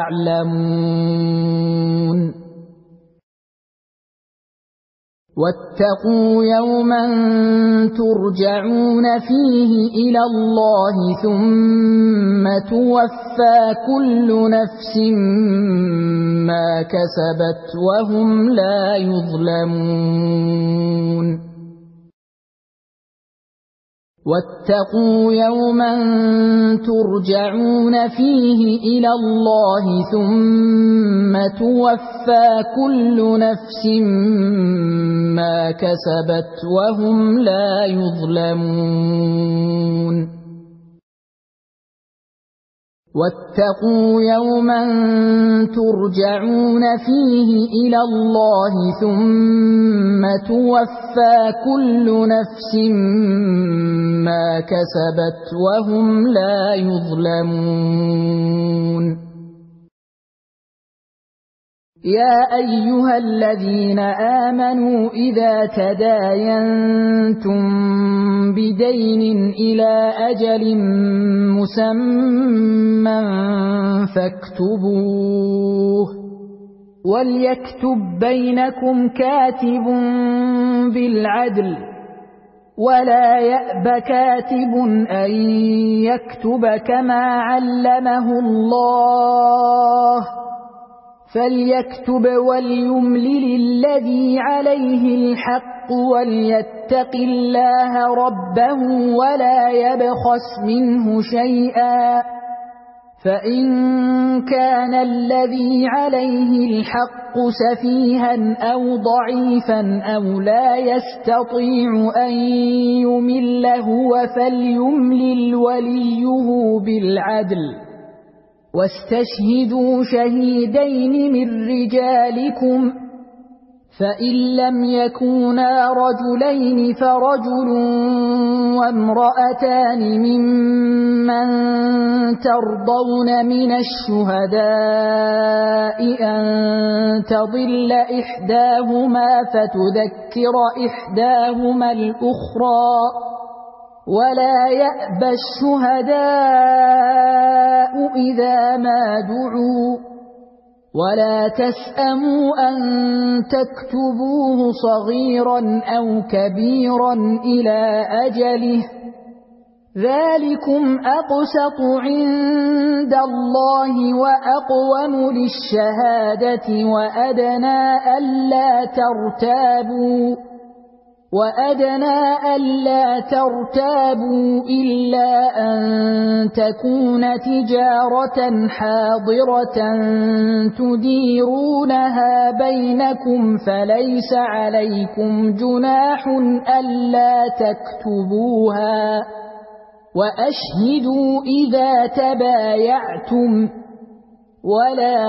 تعلمون واتقوا يوما ترجعون فيه إلى الله ثم توفى كل نفس ما كسبت وهم لا يظلمون واتقوا يوما ترجعون فيه إلى الله ثم توفى كل نفس ما كسبت وهم لا يظلمون واتقوا يوما ترجعون فيه إلى الله ثم توفى كل نفس ما كسبت وهم لا يظلمون يا أيها الذين آمنوا إذا تداينتم بدين إلى أجل مسمى فاكتبوه وليكتب بينكم كاتب بالعدل ولا يأب كاتب أن يكتب كما علمه الله فليكتب وليملل الذي عليه الحق وليتق الله ربه ولا يبخس منه شيئا فإن كان الذي عليه الحق سفيها أو ضعيفا أو لا يستطيع أن يمل هو فليملل وليه بالعدل واستشهدوا شهيدين من رجالكم فإن لم يكونا رجلين فرجل وامرأتان ممن ترضون من الشهداء أن تضل إحداهما فتذكر إحداهما الأخرى ولا يأبى الشهداء إذا ما دعوا ولا تسأموا أن تكتبوه صغيرا أو كبيرا إلى أجله ذلكم أقسط عند الله وأقوم للشهادة وأدنى ألا ترتابوا وأدنى ألا ترتابوا إلا أن تكون تجارة حاضرة تديرونها بينكم فليس عليكم جناح ألا تكتبوها وأشهدوا إذا تبايعتم ولا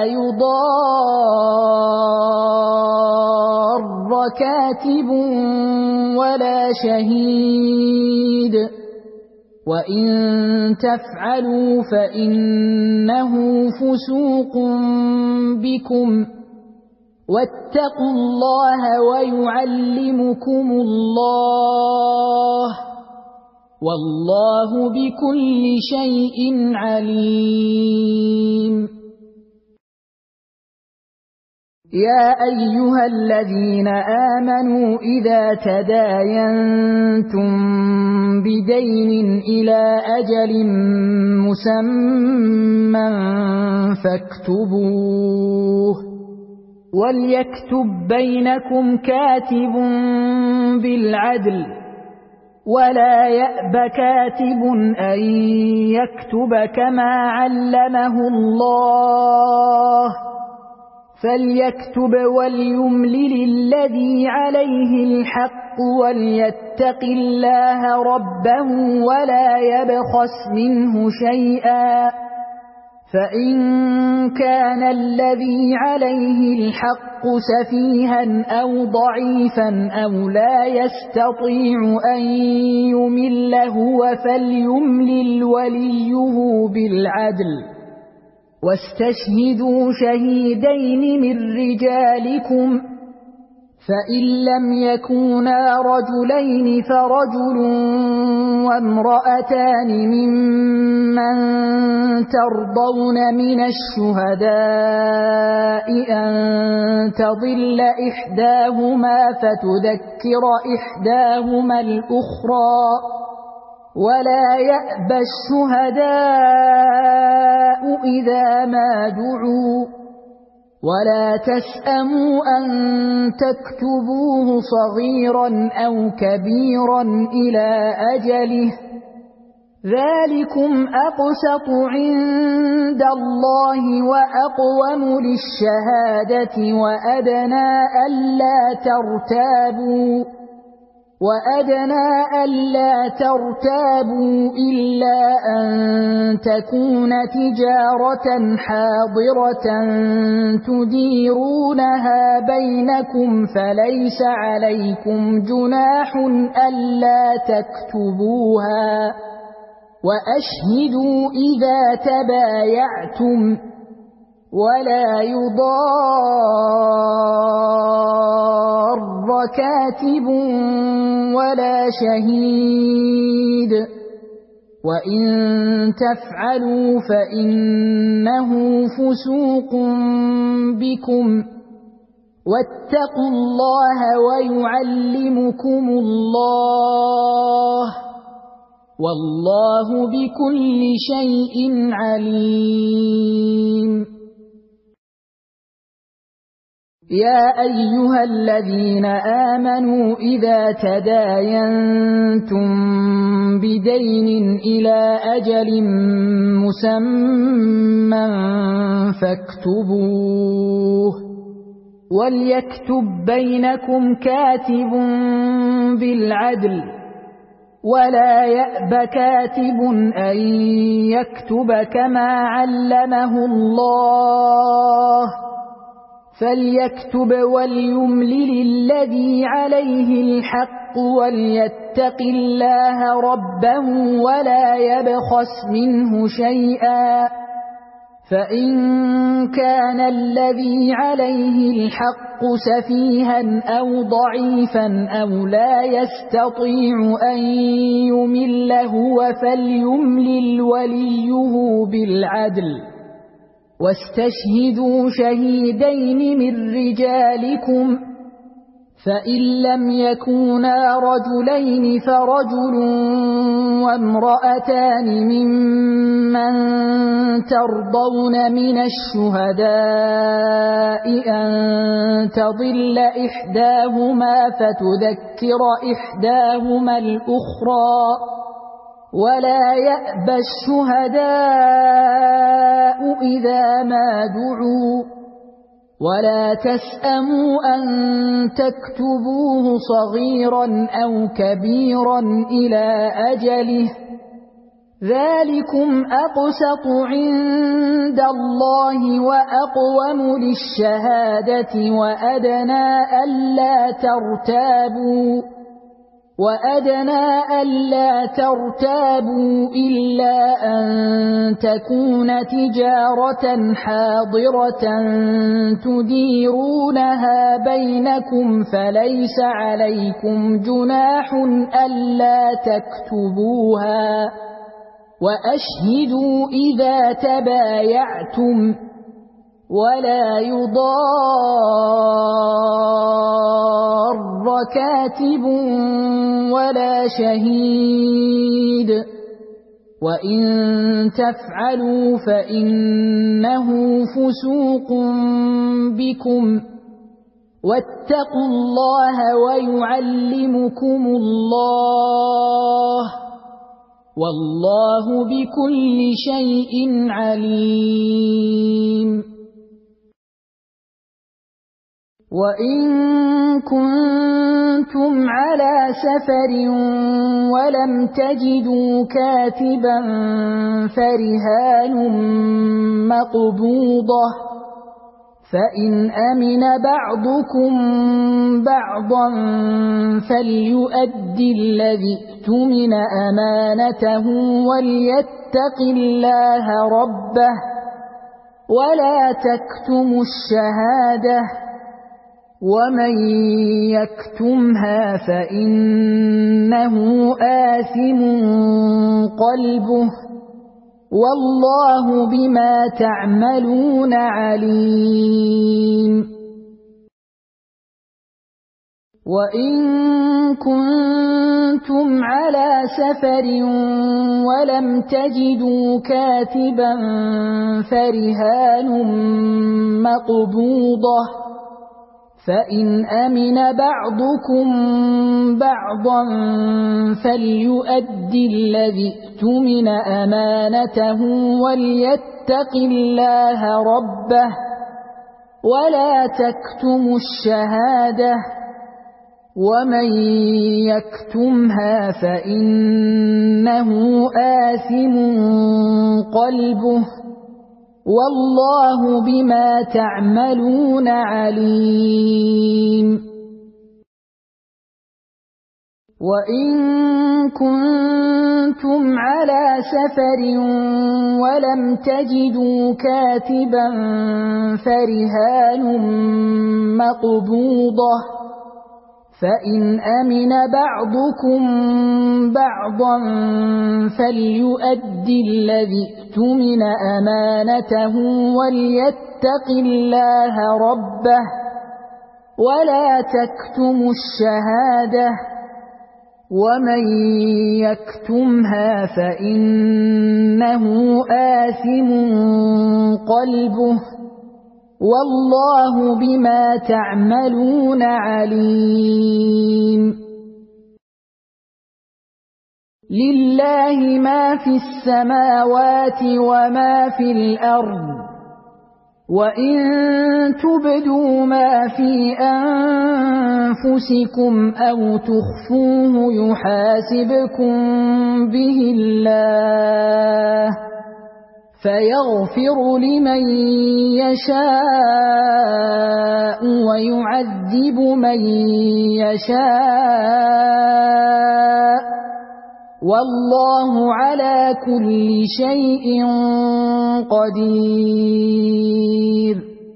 يضار كاتب ولا شهيد وإن تفعلوا فإنه فسوق بكم واتقوا الله ويعلمكم الله والله بكل شيء عليم يا أيها الذين آمنوا إذا تداينتم بدين إلى أجل مسمى فاكتبوه وليكتب بينكم كاتب بالعدل ولا يأب كاتب أن يكتب كما علمه الله فليكتب وليملل الذي عليه الحق وليتق الله ربه ولا يبخس منه شيئا فإن كان الذي عليه الحق سفيها أو ضعيفا أو لا يستطيع أن يمل هو فليملل وليه بالعدل واستشهدوا شهيدين من رجالكم فإن لم يكونا رجلين فرجل وامرأتان ممن ترضون من الشهداء أن تضل إحداهما فتذكر إحداهما الأخرى ولا يأبى الشهداء إذا ما دعوا ولا تسأموا أن تكتبوه صغيرا أو كبيرا إلى أجله ذلكم أقسط عند الله وأقوم للشهادة وأدنى ألا ترتابوا وأدنى ألا ترتابوا إلا أن تكون تجارة حاضرة تديرونها بينكم فليس عليكم جناح ألا تكتبوها وأشهدوا إذا تبايعتم ولا يضار كاتب ولا شهيد وإن تفعلوا فإنه فسوق بكم واتقوا الله ويعلمكم الله والله بكل شيء عليم. يا أيها الذين آمنوا إذا تداينتم بدين إلى أجل مسمى فاكتبوه وليكتب بينكم كاتب بالعدل ولا يأب كاتب أن يكتب كما علمه الله فليكتب وليملل الذي عليه الحق وليتق الله ربه ولا يبخس منه شيئا فإن كان الذي عليه الحق سفيها أو ضعيفا أو لا يستطيع أن يمل هو فليملل وليه بالعدل واستشهدوا شهيدين من رجالكم فإن لم يكونا رجلين فرجل وامرأتان ممن ترضون من الشهداء أن تضل إحداهما فتذكر إحداهما الأخرى ولا يأبى الشهداء إذا ما دعوا ولا تسأموا أن تكتبوه صغيرا أو كبيرا إلى أجله ذلكم أقسط عند الله وأقوم للشهادة وأدنى ألا ترتابوا وأدنى ألا ترتابوا إلا أن تكون تجارة حاضرة تديرونها بينكم فليس عليكم جناح ألا تكتبوها وأشهدوا إذا تبايعتم ولا يضار كاتب ولا شهيد وإن تفعلوا فإنه فسوق بكم واتقوا الله ويعلمكم الله والله بكل شيء عليم. وإن كنتم على سفر ولم تجدوا كاتبا فرهان مقبوضة فإن أمن بعضكم بعضا فليؤد الذي اؤتمن أمانته وليتق الله ربه ولا تكتموا الشهادة ومن يكتمها فإنه آثم قلبه والله بما تعملون عليم. وإن كنتم على سفر ولم تجدوا كاتبا فرهان مقبوضة فإن أمن بعضكم بعضا فليؤد الذي اؤتمن أمانته وليتق الله ربه ولا تكتموا الشهادة ومن يكتمها فإنه آثم قلبه والله بما تعملون عليم. وإن كنتم كنتم على سفر ولم تجدوا كاتبا فرهان مقبوضة فإن أمن بعضكم بعضا فليؤد الذي اؤتمن أمانته وليتق الله ربه ولا تكتموا الشهادة ومن يكتمها فإنه آثم قلبه والله بما تعملون عليم. لله ما في السماوات وما في الأرض وإن تبدوا ما في أنفسكم أو تخفوه يحاسبكم به الله فيغفر لمن يشاء ويعذب من يشاء والله على كل شيء قدير.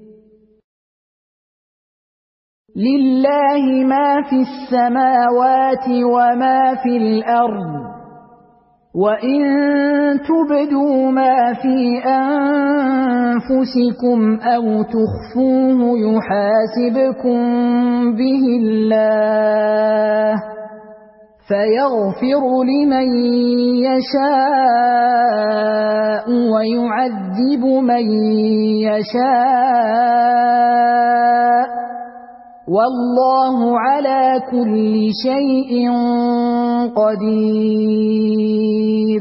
لله ما في السماوات وما في الأرض وإن تبدوا ما في أنفسكم أو تخفوه يحاسبكم به الله فيغفر لمن يشاء ويعذب من يشاء والله على كل شيء قدير.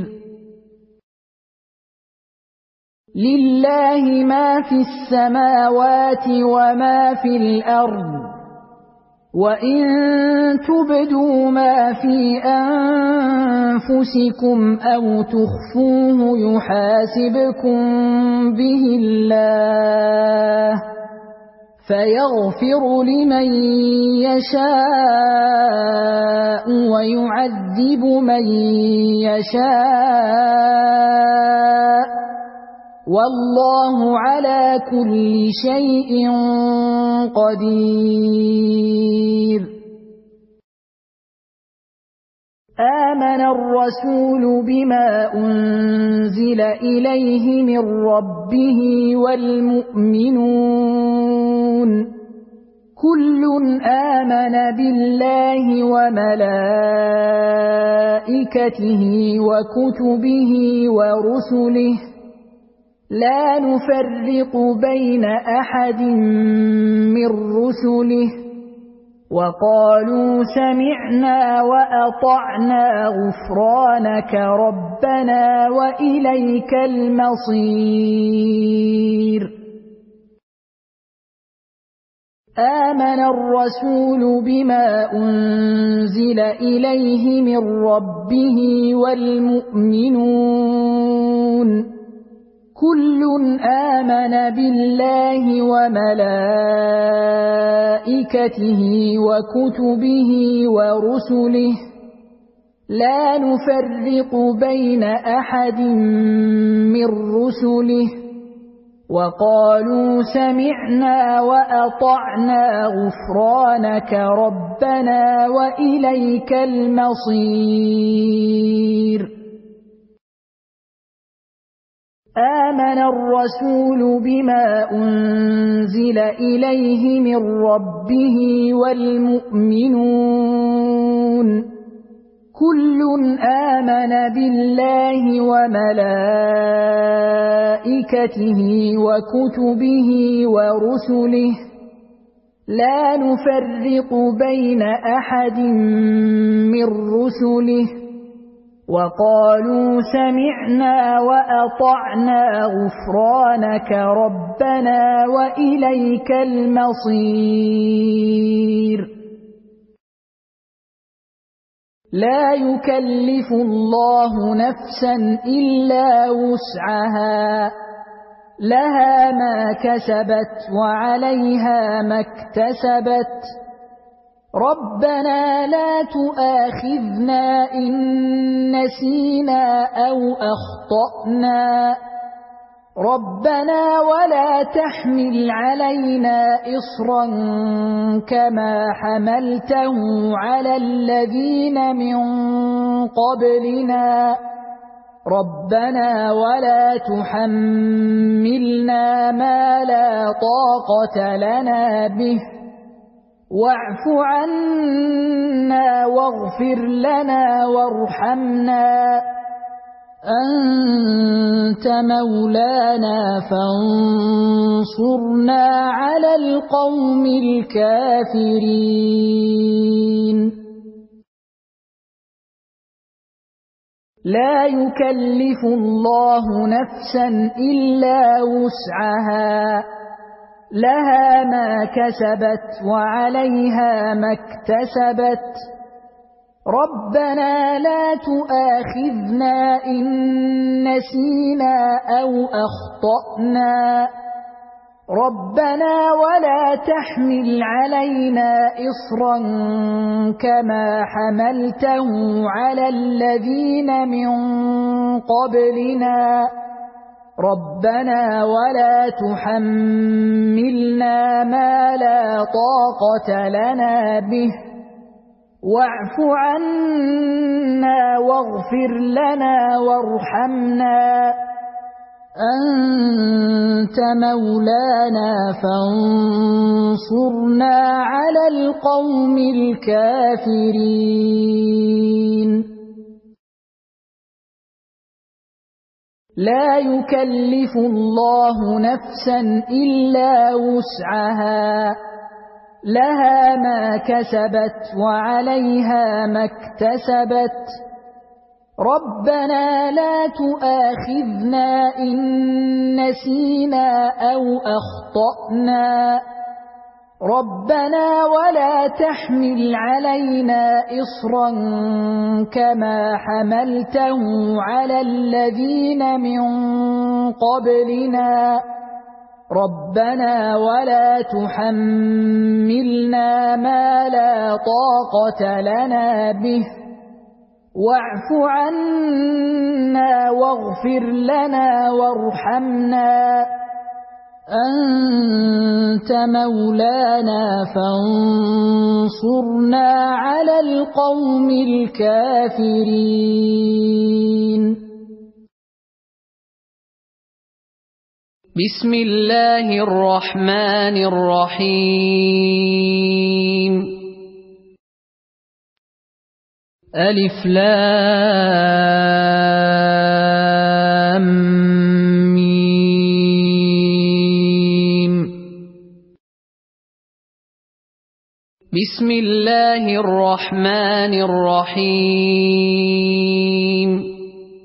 لله ما في السماوات وما في الأرض وإن تبدوا ما في أنفسكم أو تخفوه يحاسبكم به الله فيغفر لمن يشاء ويعذب من يشاء والله على كل شيء قدير. آمن الرسول بما أنزل إليه من ربه والمؤمنون كل آمن بالله وملائكته وكتبه ورسله لا نفرق بين أحد من رسله وقالوا سمعنا وأطعنا غفرانك ربنا وإليك المصير. آمن الرسول بما أنزل إليه من ربه والمؤمنون كل آمن بالله وملائكته وكتبه ورسله لا نفرق بين أحد من رسله وقالوا سمعنا وأطعنا غفرانك ربنا وإليك المصير. آمن الرسول بما أنزل إليه من ربه والمؤمنون كل آمن بالله وملائكته وكتبه ورسله لا نفرق بين أحد من رسله وقالوا سمعنا وأطعنا غفرانك ربنا وإليك المصير. لا يكلف الله نفسا إلا وسعها لها ما كسبت وعليها ما اكتسبت ربنا لا تؤاخذنا إن نسينا أو أخطأنا ربنا ولا تحمل علينا إصرا كما حملته على الذين من قبلنا ربنا ولا تحملنا ما لا طاقة لنا به واعف عنا واغفر لنا وارحمنا أنت مولانا فانصرنا على القوم الكافرين لا يكلف الله نفسا إلا وسعها لها ما كسبت وعليها ما اكتسبت ربنا لا تؤاخذنا إن نسينا أو أخطأنا ربنا ولا تحمل علينا إصرا كما حملته على الذين من قبلنا ربنا ولا تحملنا ما لا طاقة لنا به واعف عنا واغفر لنا وارحمنا أنت مولانا فانصرنا على القوم الكافرين لا يكلف الله نفسا إلا وسعها لها ما كسبت وعليها ما اكتسبت ربنا لا تؤاخذنا إن نسينا أو أخطأنا ربنا ولا تحمل علينا إصرا كما حملته على الذين من قبلنا ربنا ولا تحملنا ما لا طاقة لنا به واعف عنا واغفر لنا وارحمنا أنت مولانا فانصرنا على القوم الكافرين بسم الله الرحمن الرحيم ألف لام ميم بسم الله الرحمن الرحيم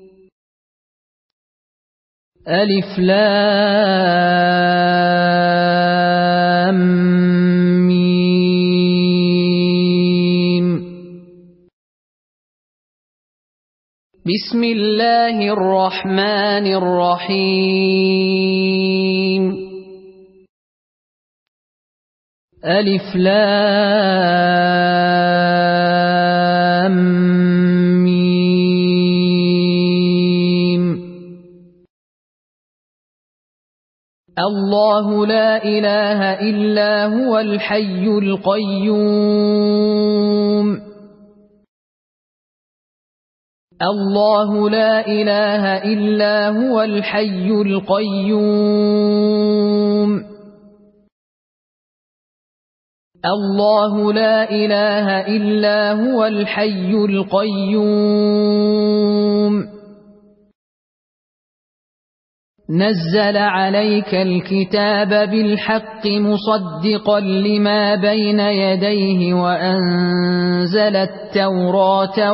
ألف لام ميم بسم الله الرحمن الرحيم ألف لام ميم الله لا إله إلا هو الحي القيوم الله لا إله إلا هو الحي القيوم الله لا إله إلا هو الحي القيوم نزل عليك الكتاب بالحق مصدقا لما بين يديه وأنزل التوراة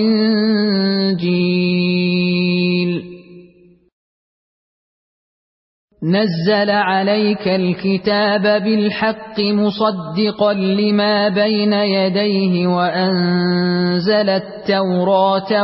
والإنجيل نزل عليك الكتاب بالحق مصدقا لما بين يديه وأنزل التوراة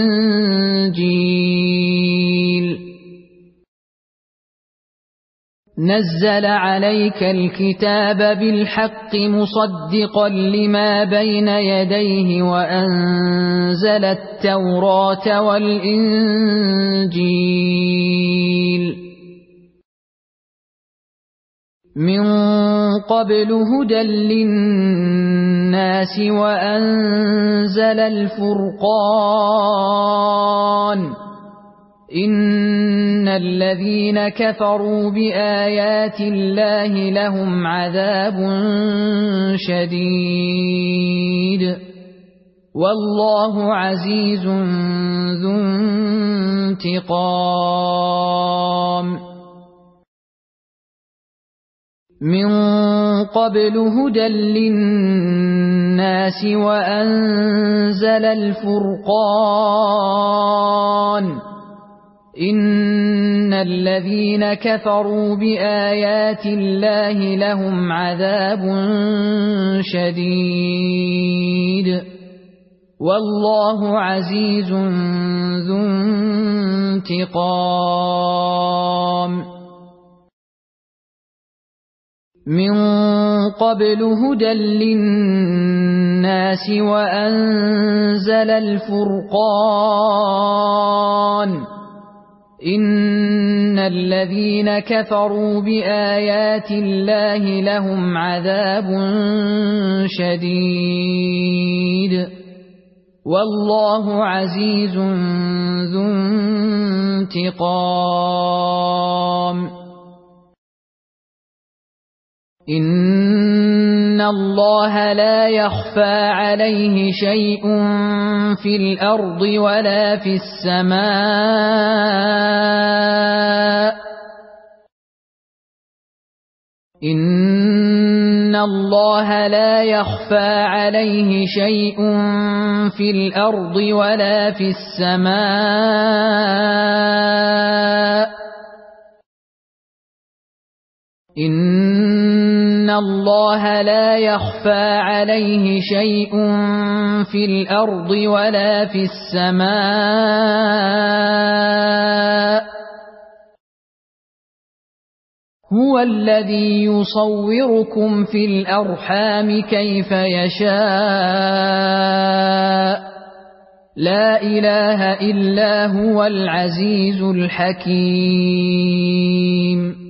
والإنجيل نزل عليك الكتاب بالحق مصدقا لما بين يديه وأنزل التوراة والإنجيل من قبل هدى للناس وأنزل الفرقان إن الذين كفروا بآيات الله لهم عذاب شديد والله عزيز ذو انتقام من قبل هدى للناس وأنزل الفرقان إن الذين كفروا بآيات الله لهم عذاب شديد والله عزيز ذو انتقام من قبل هدى للناس وأنزل الفرقان إن الذين كفروا بآيات الله لهم عذاب شديد والله عزيز ذو انتقام إن الله لا يخفى عليه شيء في الأرض ولا في السماء إن الله لا يخفى عليه شيء في الأرض ولا في السماء إن الله لا يخفى عليه شيء في الأرض ولا في السماء هو الذي يصوركم في الأرحام كيف يشاء لا إله إلا هو العزيز الحكيم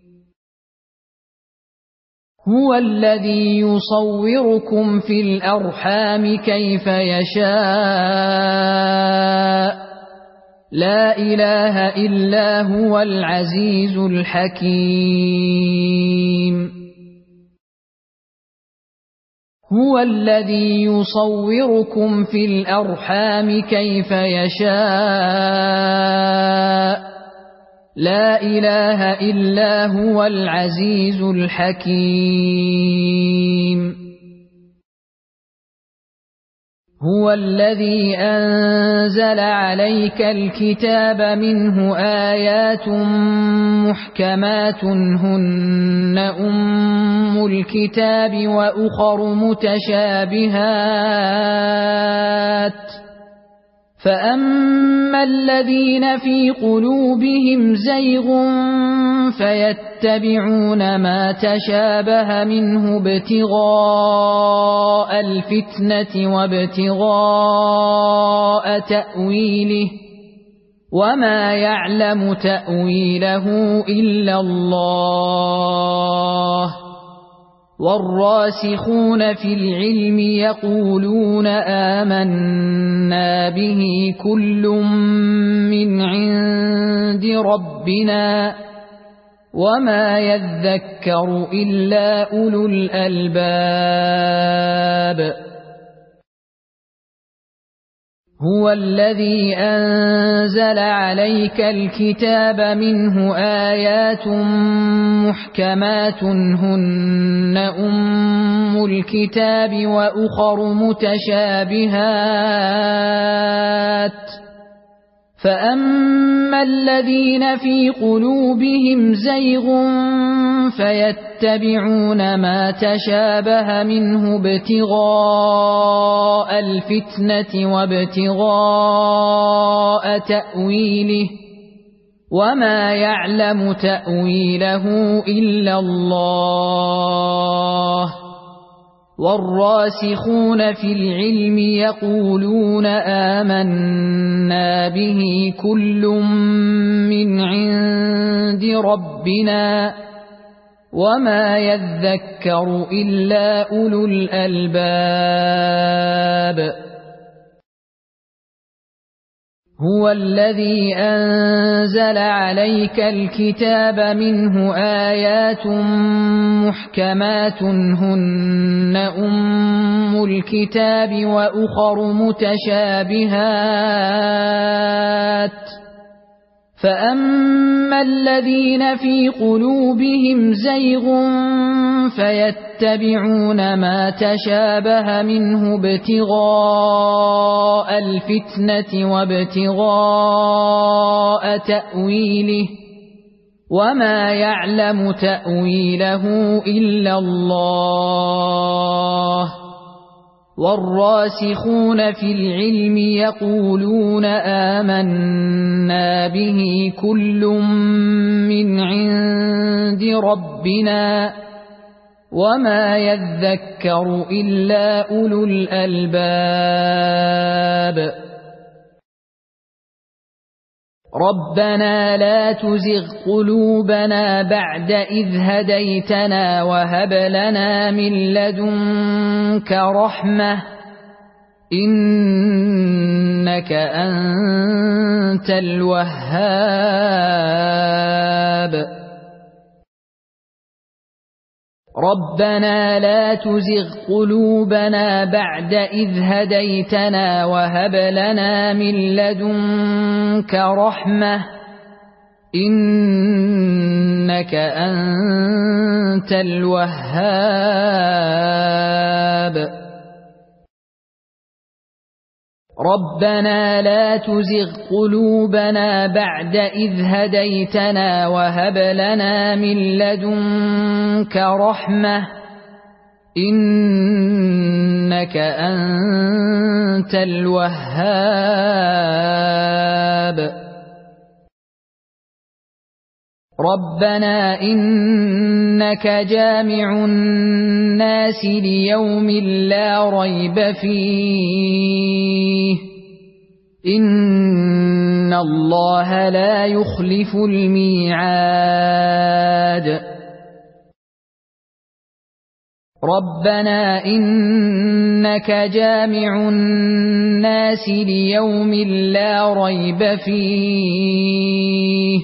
هو الذي يصوركم في الأرحام كيف يشاء لا إله إلا هو العزيز الحكيم هو الذي يصوركم في الأرحام كيف يشاء لا إله إلا هو العزيز الحكيم هو الذي أنزل عليك الكتاب منه آيات محكمات هن أم الكتاب وأخر متشابهات فأما الذين في قلوبهم زيغ فيتبعون ما تشابه منه ابتغاء الفتنة وابتغاء تأويله وما يعلم تأويله إلا الله والراسخون في العلم يقولون آمنا به كل من عند ربنا وما يذكر إلا أولو الألباب هو الذي أنزل عليك الكتاب منه آيات محكمات هن أم الكتاب وأخر متشابهات فأما الذين في قلوبهم زيغ فيتبعون ما تشابه منه ابتغاء الفتنة وابتغاء تأويله وما يعلم تأويله إلا الله والراسخون في العلم يقولون آمنا به كل من عند ربنا وما يذكر إلا أولو الألباب هو الذي أنزل عليك الكتاب منه آيات محكمات هن أم الكتاب وأخر متشابهات فأما الذين في قلوبهم زيغ فيتبعون ما تشابه منه ابتغاء الفتنة وابتغاء تأويله وما يعلم تأويله إلا الله والراسخون في العلم يقولون آمنا به كل من عند ربنا وما يذكر إلا أولو الألباب ربنا لا تزغ قلوبنا بعد إذ هديتنا وهب لنا من لدنك رحمة إنك أنت الوهاب ربنا لا تزغ قلوبنا بعد إذ هديتنا وهب لنا من لدنك رحمة إنك أنت الوهاب ربنا لا تزغ قلوبنا بعد إذ هديتنا وهب لنا من لدنك رحمة إنك أنت الوهاب ربنا إنك جامع الناس ليوم لا ريب فيه إن الله لا يخلف الميعاد ربنا إنك جامع الناس ليوم لا ريب فيه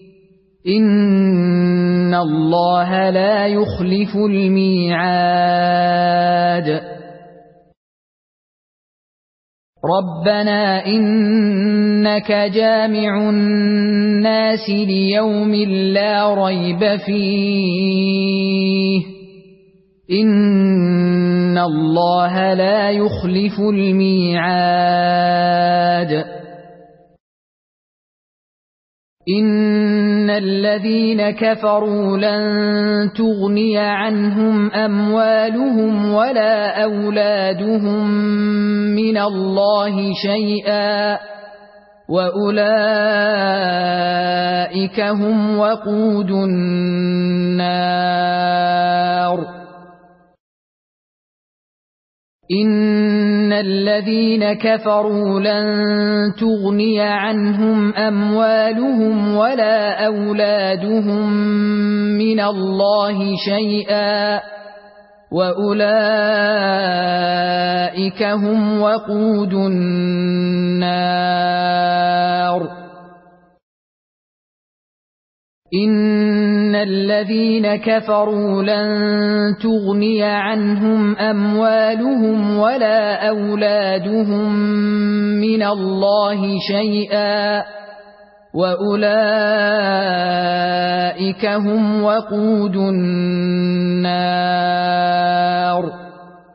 إن الله لا يخلف الميعاد ربنا إنك جامع الناس ليوم لا ريب فيه إن الله لا يخلف الميعاد إن الذين كفروا لن تغني عنهم أموالهم ولا أولادهم من الله شيئا وأولئك هم وقود النار إن الذين كفروا لن تغني عنهم أموالهم ولا أولادهم من الله شيئا وأولئك هم وقود النار إن الذين كفروا لن تغني عنهم أموالهم ولا أولادهم من الله شيئا وأولئك هم وقود النار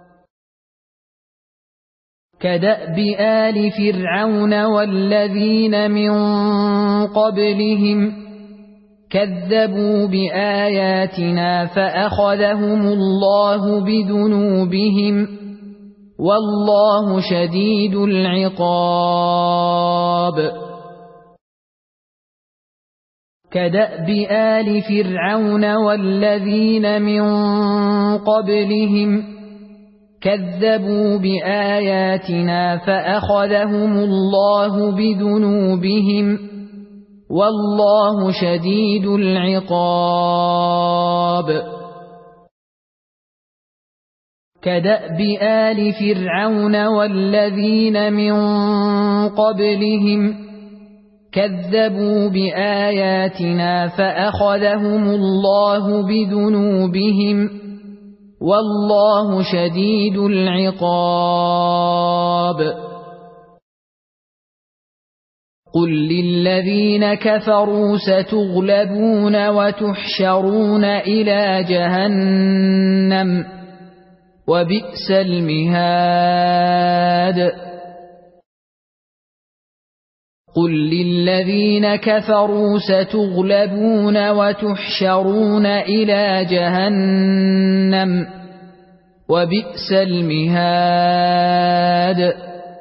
كدأب آل فرعون والذين من قبلهم كذبوا بآياتنا فأخذهم الله بذنوبهم والله شديد العقاب كدأب آل فرعون والذين من قبلهم كذبوا بآياتنا فأخذهم الله بذنوبهم والله شديد العقاب كدأب آل فرعون والذين من قبلهم كذبوا بآياتنا فأخذهم الله بذنوبهم والله شديد العقاب قل للذين كفروا ستغلبون وتحشرون إلى جهنم وبئس المهاد قل للذين كفروا ستغلبون وتحشرون إلى جهنم وبئس المهاد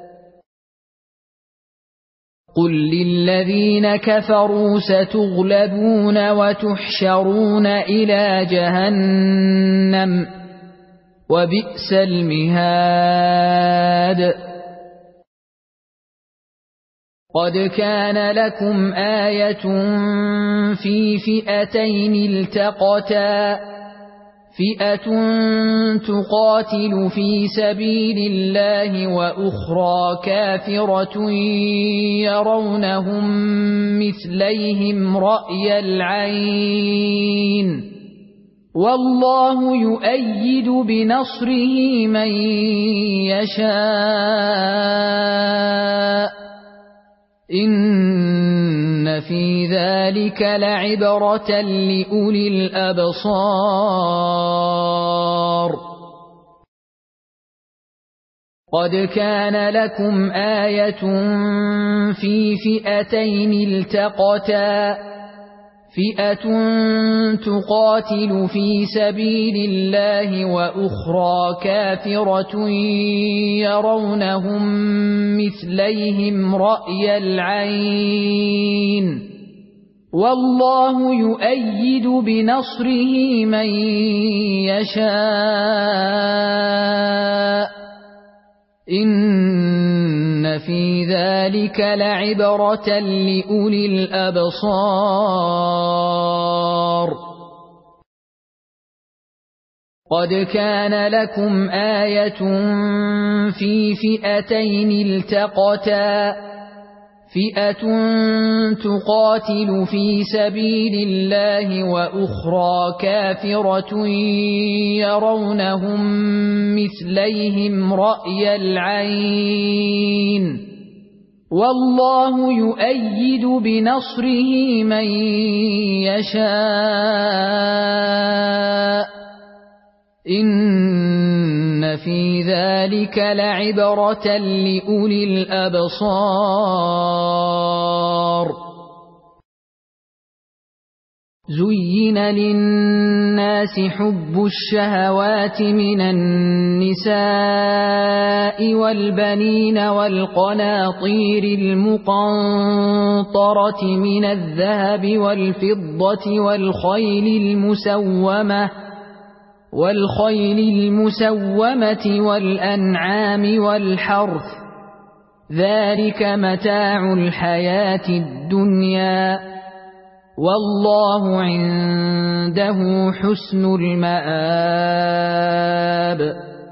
قل للذين كفروا ستغلبون وتحشرون إلى جهنم وبئس المهاد قد كان لكم آية في فئتين التقتا فئة تقاتل في سبيل الله وأخرى كافرة يرونهم مثليهم رأي العين والله يؤيد بنصره من يشاء إن في ذلك لعبرة لأولي الأبصار قد كان لكم آية في فئتين التقتا فئة تقاتل في سبيل الله وأخرى كافرة يرونهم مثليهم رأي العين والله يؤيد بنصره من يشاء إن في ذلك لعبرة لأولي الأبصار قد كان لكم آية في فئتين التقتا فئة تقاتل في سبيل الله وأخرى كافرة يرونهم مثليهم رأي العين والله يؤيد بنصره من يشاء إن في ذلك لعبرة لأولي الأبصار زين للناس حب الشهوات من النساء والبنين والقناطير المقنطرة من الذهب والفضة والخيل المسومة والخيل المسومة والأنعام والحرث ذلك متاع الحياة الدنيا والله عنده حسن المآب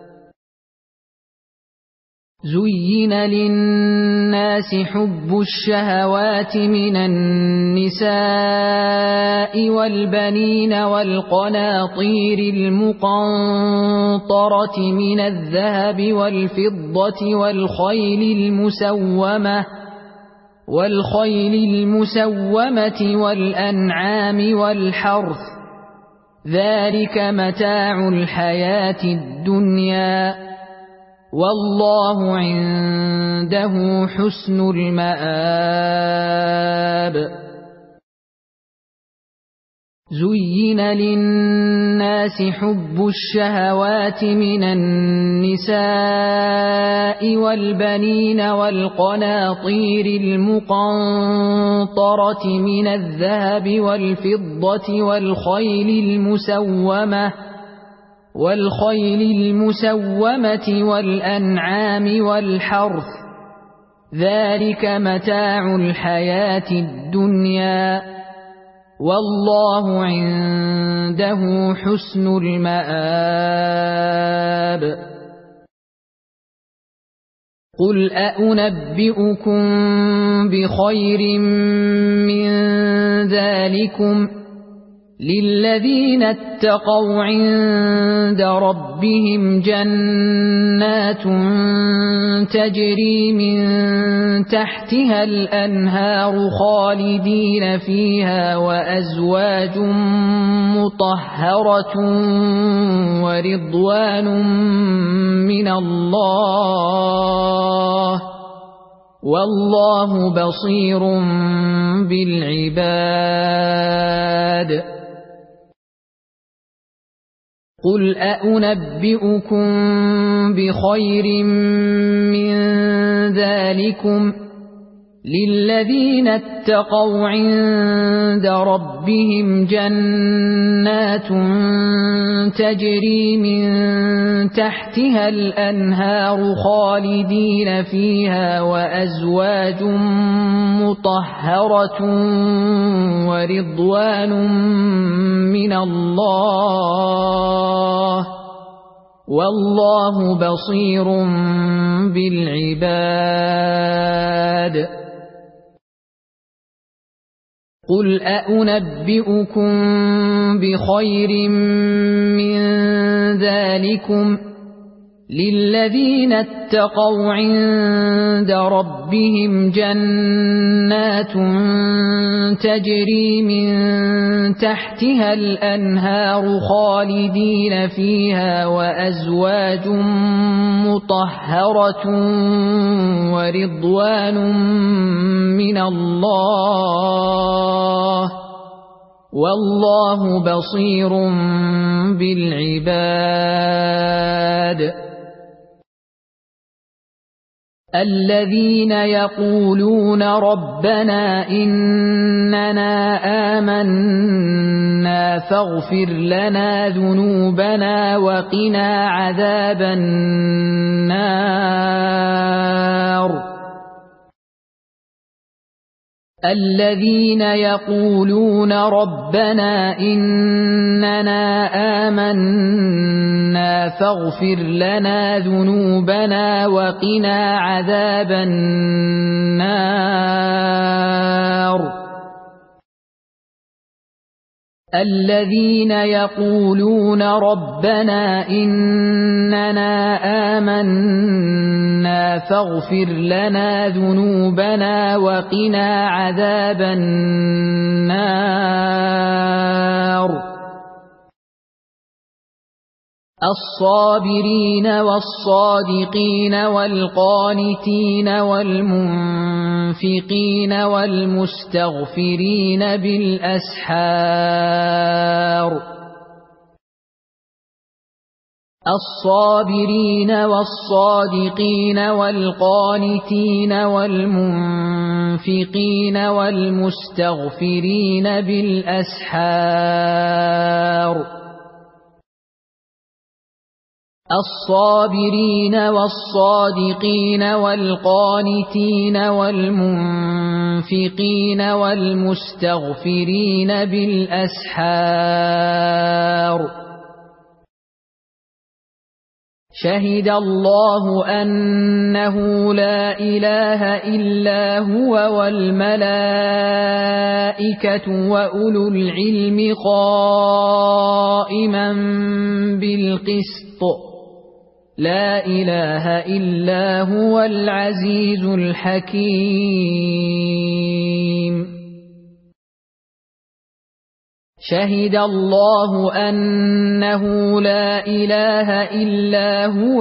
زين للناس حب الشهوات من النساء والبنين والقناطير المقنطرة من الذهب والفضة والخيل المسومة والخيل المسومة والأنعام والحرث ذلك متاع الحياة الدنيا والله عنده حسن المآب زين للناس حب الشهوات من النساء والبنين والقناطير المقنطرة من الذهب والفضة والخيل المسومة والخيل المسومة والأنعام والحرث ذلك متاع الحياة الدنيا والله عنده حسن المآب قل أأنبئكم بخير من ذلكم للذين اتقوا عند ربهم جنات تجري من تحتها الأنهار خالدين فيها وأزواج مطهرة ورضوان من الله والله بصير بالعباد قل أأنبئكم بخير من ذلكم للذين اتقوا عند ربهم جنات تجري من تحتها الأنهار خالدين فيها وأزواج مطهرة ورضوان من الله والله بصير بالعباد قل أأنبئكم بخير من ذلكم للذين اتقوا عند ربهم جنات تجري من تحتها الأنهار خالدين فيها وأزواج مطهرة ورضوان من الله والله بصير بالعباد الذين يقولون ربنا إننا آمنا فاغفر لنا ذنوبنا وقنا عذاب النار الذين يقولون ربنا إننا آمنا فاغفر لنا ذنوبنا وقنا عذاب النار الذين يقولون ربنا إننا آمنا فاغفر لنا ذنوبنا وقنا عذاب النار الصابرين والصادقين والقانتين والمنفقين والمستغفرين بالأسحار الصابرين والصادقين والقانتين والمنفقين والمستغفرين بالأسحار الصابرين والصادقين والقانتين والمنفقين والمستغفرين بالأسحار شهد الله أنه لا إله إلا هو والملائكة وأولو العلم قائما بالقسط لا إله إلا هو العزيز الحكيم شهد الله أنه لا إله إلا هو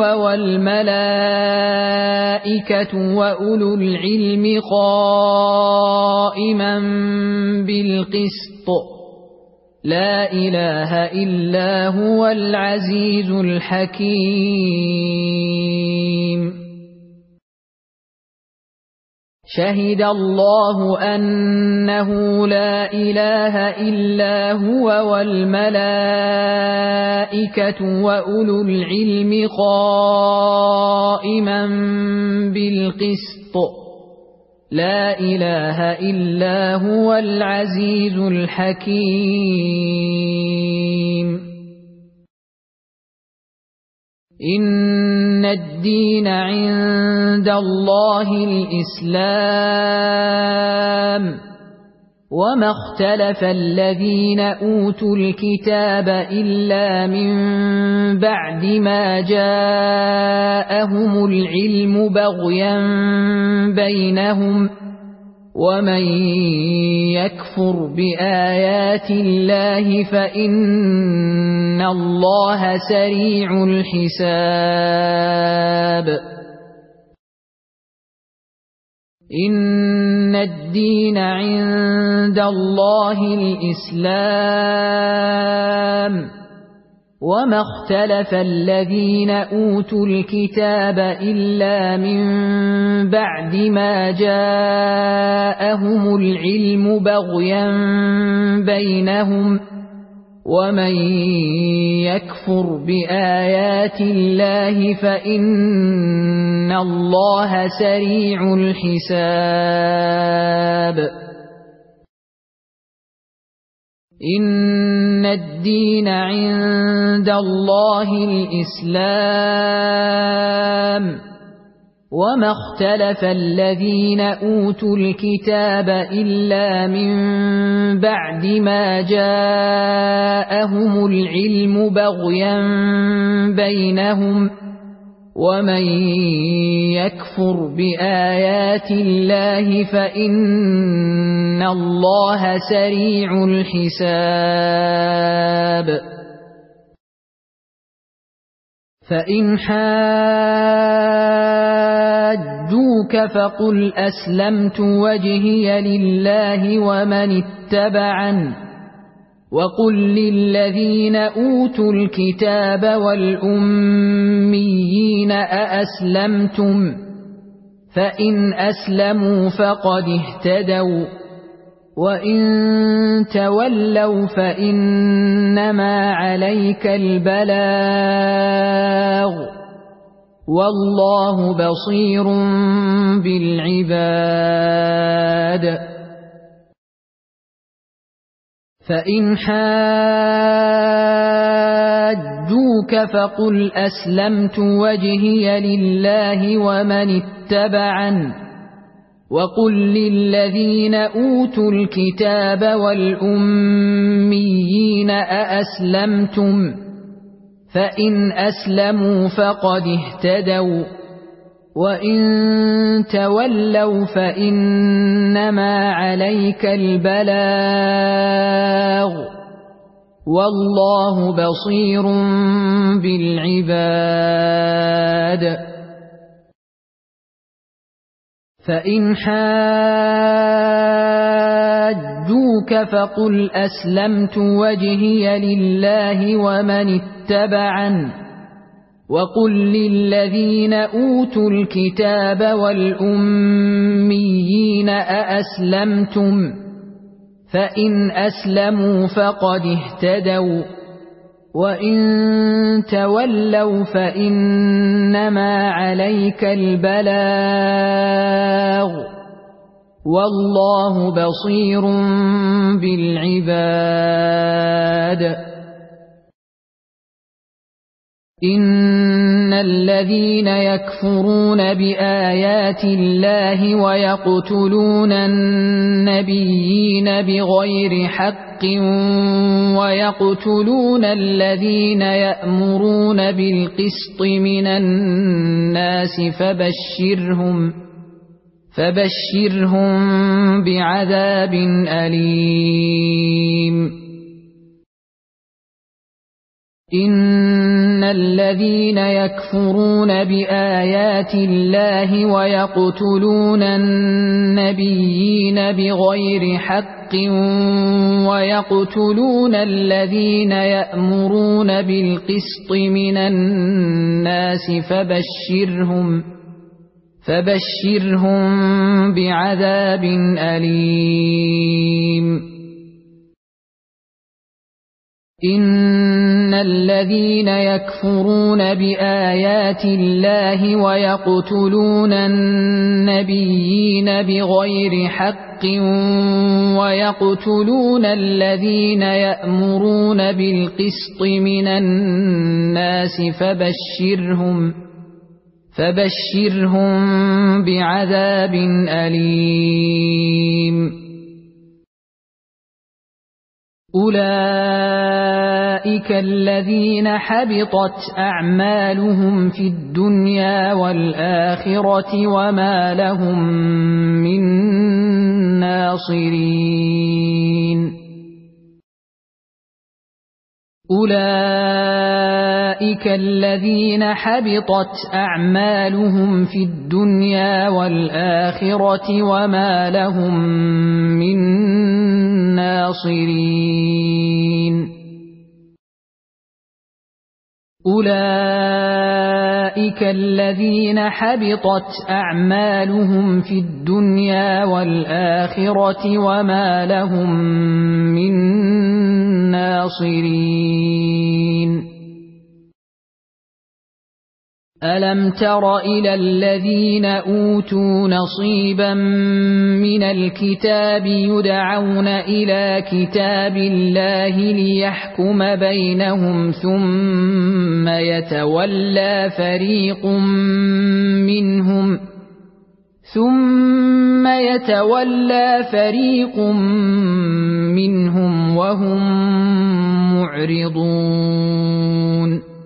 والملائكة وأولو العلم قائما بالقسط لا إله إلا هو العزيز الحكيم. شهد الله أنه لا إله إلا هو والملائكة وأولو العلم قائما بالقسط لا إله إلا هو العزيز الحكيم. إن الدين عند الله الإسلام وما اختلف الذين أوتوا الكتاب إلا من بعد ما جاءهم العلم بغيا بينهم ومن يكفر بآيات الله فإن الله سريع الحساب. إن الدين عند الله الإسلام وما اختلف الذين أوتوا الكتاب إلا من بعد ما جاءهم العلم بغيا بينهم ومن يكفر بآيات الله فإن الله سريع الحساب. إن الدين عند الله الإسلام وما اختلف الذين أوتوا الكتاب إلا من بعد ما جاءهم العلم بغيا بينهم ومن يكفر بآيات الله فإن الله سريع الحساب. فإن حاجوك فقل أسلمت وجهي لله ومن اتبعني وقل للذين أوتوا الكتاب والأميين أأسلمتم فإن أسلموا فقد اهتدوا وإن تولوا فإنما عليك البلاغ والله بصير بالعباد. فإن حاجوك فقل أسلمت وجهي لله ومن اتبعني وقل للذين أوتوا الكتاب والأميين أأسلمتم فإن أسلموا فقد اهتدوا وإن تولوا فإنما عليك البلاغ والله بصير بالعباد. فإن حاجوك فقل أسلمت وجهي لله ومن اتبعني وقل للذين أوتوا الكتاب والأميين أأسلمتم فإن أسلموا فقد اهتدوا وإن تولوا فإنما عليك البلاغ والله بصير بالعباد. إن الذين يكفرون بآيات الله ويقتلون النبيين بغير حق ويقتلون الذين يأمرون بالقسط من الناس فبشرهم فبشرهم بعذاب أليم. إن الذين يكفرون بآيات الله ويقتلون النبيين بغير حق ويقتلون الذين يأمرون بالقسط من الناس فبشرهم فبشرهم بعذاب أليم إن الذين يكفرون بآيات الله ويقتلون النبيين بغير حق ويقتلون الذين يأمرون بالقسط من الناس فبشرهم فبشرهم بعذاب أليم أولئك الذين حبطت أعمالهم في الدنيا والآخرة وما لهم من ناصرين أولئك الذين حبطت أعمالهم في الدنيا والآخرة وما لهم من ناصرين أولئك الذين حبطت أعمالهم في الدنيا والآخرة وما لهم من ناصرين ألم تر إلى الذين أوتوا نصيبا من الكتاب يدعون إلى كتاب الله ليحكم بينهم ثم يتولى فريق منهم ثم يتولى فريق منهم وهم معرضون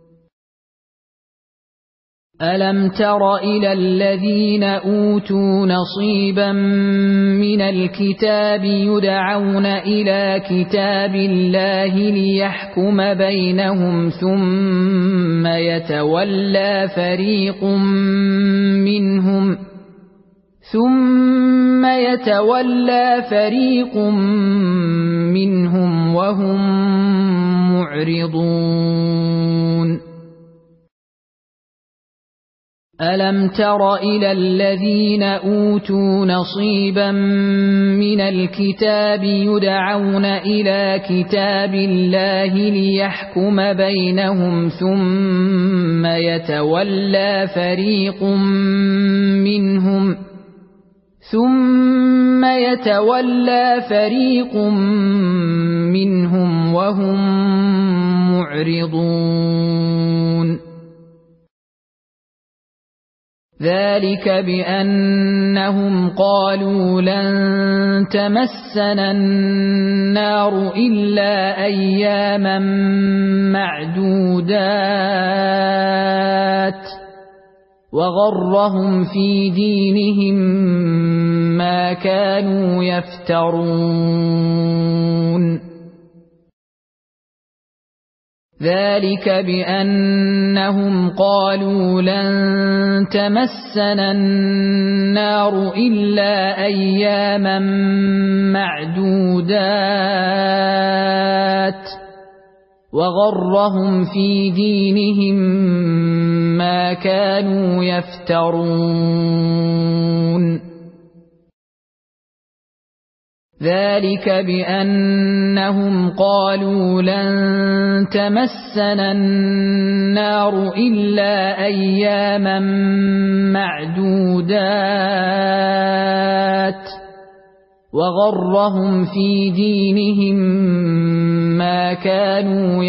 ألم تر إلى الذين أوتوا نصيبا من الكتاب يدعون إلى كتاب الله ليحكم بينهم ثم يتولى فريق منهم ثم يتولى فريق منهم وهم معرضون ألم تر إلى الذين أوتوا نصيبا من الكتاب يدعون إلى كتاب الله ليحكم بينهم ثم يتولى فريق منهم ثم يتولى فريق منهم وهم معرضون ذلك بأنهم قالوا لن تمسنا النار إلا أياما معدودات وغرهم في دينهم ما كانوا يفترون ذلك بأنهم قالوا لن تمسنا النار إلا أياما معدودات وغرهم في دينهم ما كانوا يفترون ذلك بأنهم قالوا لن تمسنا النار إلا أياما معدودات وغرهم في دينهم ما كانوا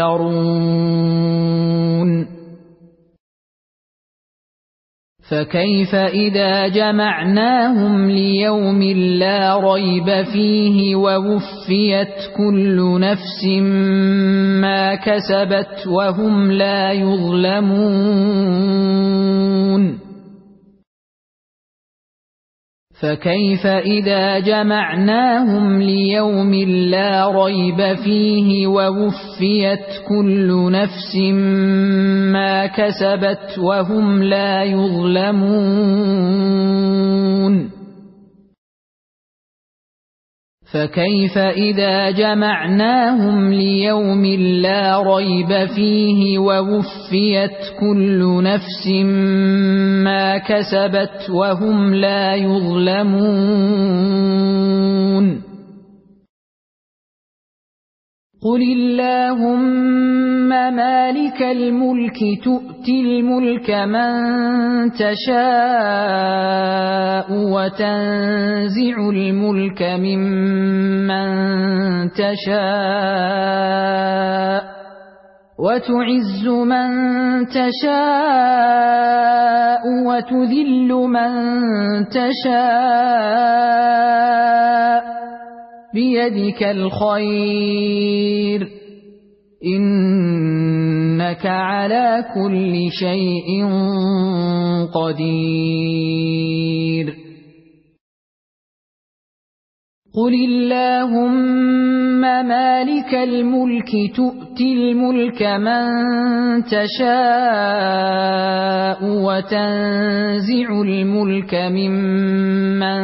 يفترون فكيف إذا جمعناهم ليوم لا ريب فيه ووفيت كل نفس ما كسبت وهم لا يظلمون فكيف إذا جمعناهم ليوم لا ريب فيه ووفيت كل نفس ما كسبت وهم لا يظلمون فكيف إذا جمعناهم ليوم لا ريب فيه ووفيت كل نفس ما كسبت وهم لا يظلمون قل اللهم مالك الملك تؤتي الملك من تشاء وتنزع الملك ممن تشاء وتعز من تشاء وتذل من تشاء بيدك الخير إنك على كل شيء قدير قل اللهم مالك الملك تؤتي الملك من تشاء وتنزع الملك ممن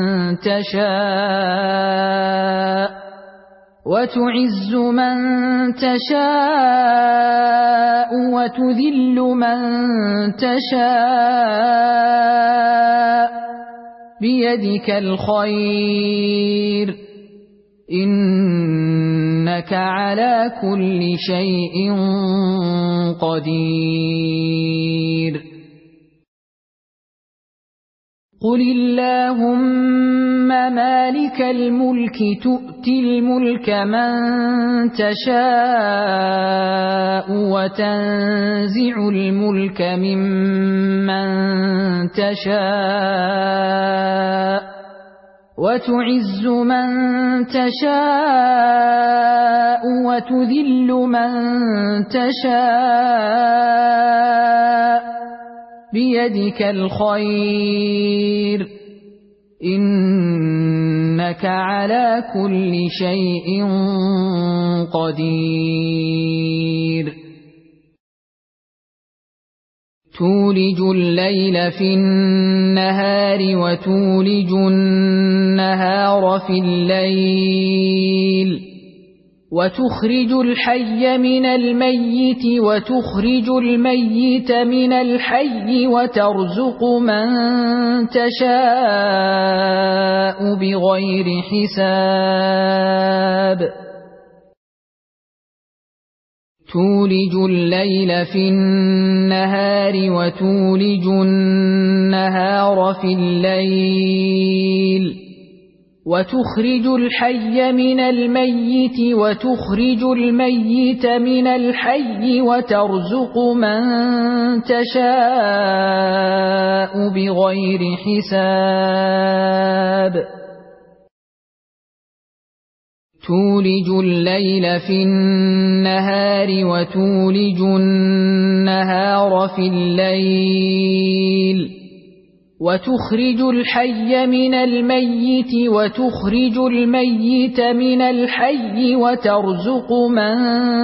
تشاء وتعز من تشاء وتذل من تشاء بيدك الخير إنك على كل شيء قدير قل اللهم مالك الملك تؤتي الملك من تشاء وتنزع الملك ممن تشاء وتعز من تشاء وتذل من تشاء بيدك الخير إنك على كل شيء قدير تولج الليل في النهار وتولج النهار في الليل وتخرج الحي من الميت وتخرج الميت من الحي وترزق من تشاء بغير حساب تولج الليل في النهار وتولج النهار في الليل وتخرج الحي من الميت وتخرج الميت من الحي وترزق من تشاء بغير حساب تولج الليل في النهار وتولج النهار في الليل وتخرج الحي من الميت وتخرج الميت من الحي وترزق من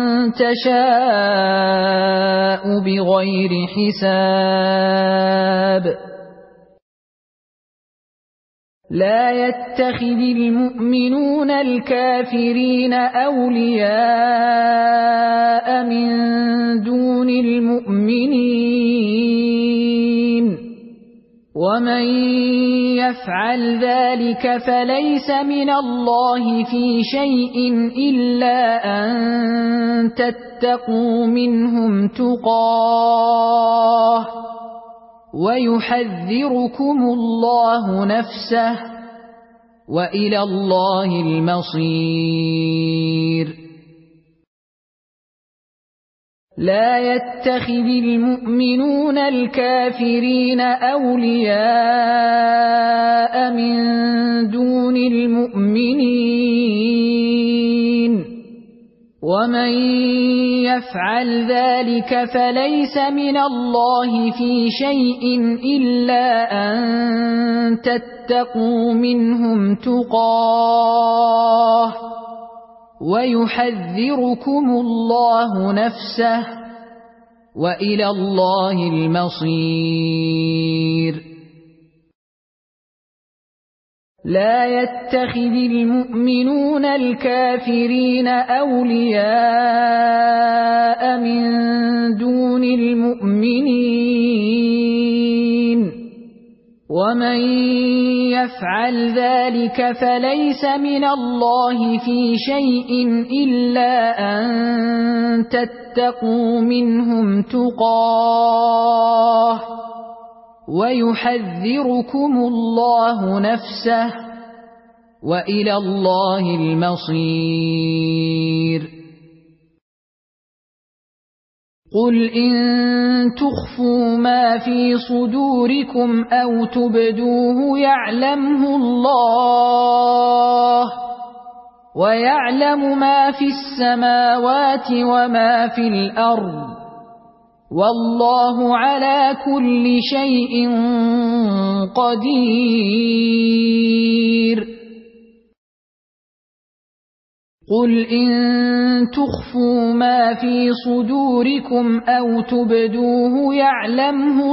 تشاء بغير حساب لا يتخذ المؤمنون الكافرين أولياء من دون المؤمنين ومن يفعل ذلك فليس من الله في شيء إلا أن تتقوا منهم تقاه ويحذركم الله نفسه وإلى الله المصير لا يتخذ المؤمنون الكافرين أولياء من دون المؤمنين ومن يفعل ذلك فليس من الله في شيء إلا أن تتقوا منهم تقاه ويحذركم الله نفسه وإلى الله المصير. لا يتخذ المؤمنون الكافرين أولياء من دون المؤمنين ومن يفعل ذلك فليس من الله في شيء إلا أن تتقوا منهم تقاه ويحذركم الله نفسه وإلى الله المصير. قل إن تخفوا ما في صدوركم أو تبدوه يعلمه الله ويعلم ما في السماوات وما في الأرض والله على كل شيء قدير. قل إن تخفوا ما في صدوركم أو تبدوه يعلمه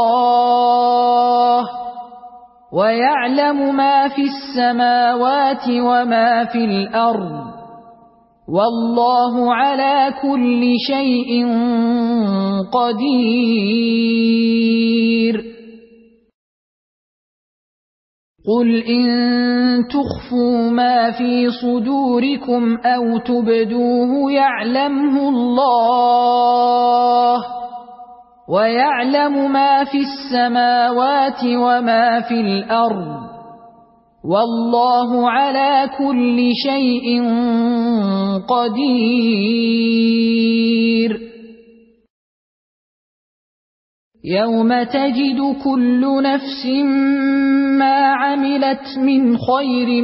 الله ويعلم ما في السماوات وما في الأرض والله على كل شيء قدير. قل إن تخفوا ما في صدوركم أو تبدوه يعلمه الله ويعلم ما في السماوات وما في الأرض والله على كل شيء قدير. يوم تجد كل نفس ما عملت من خير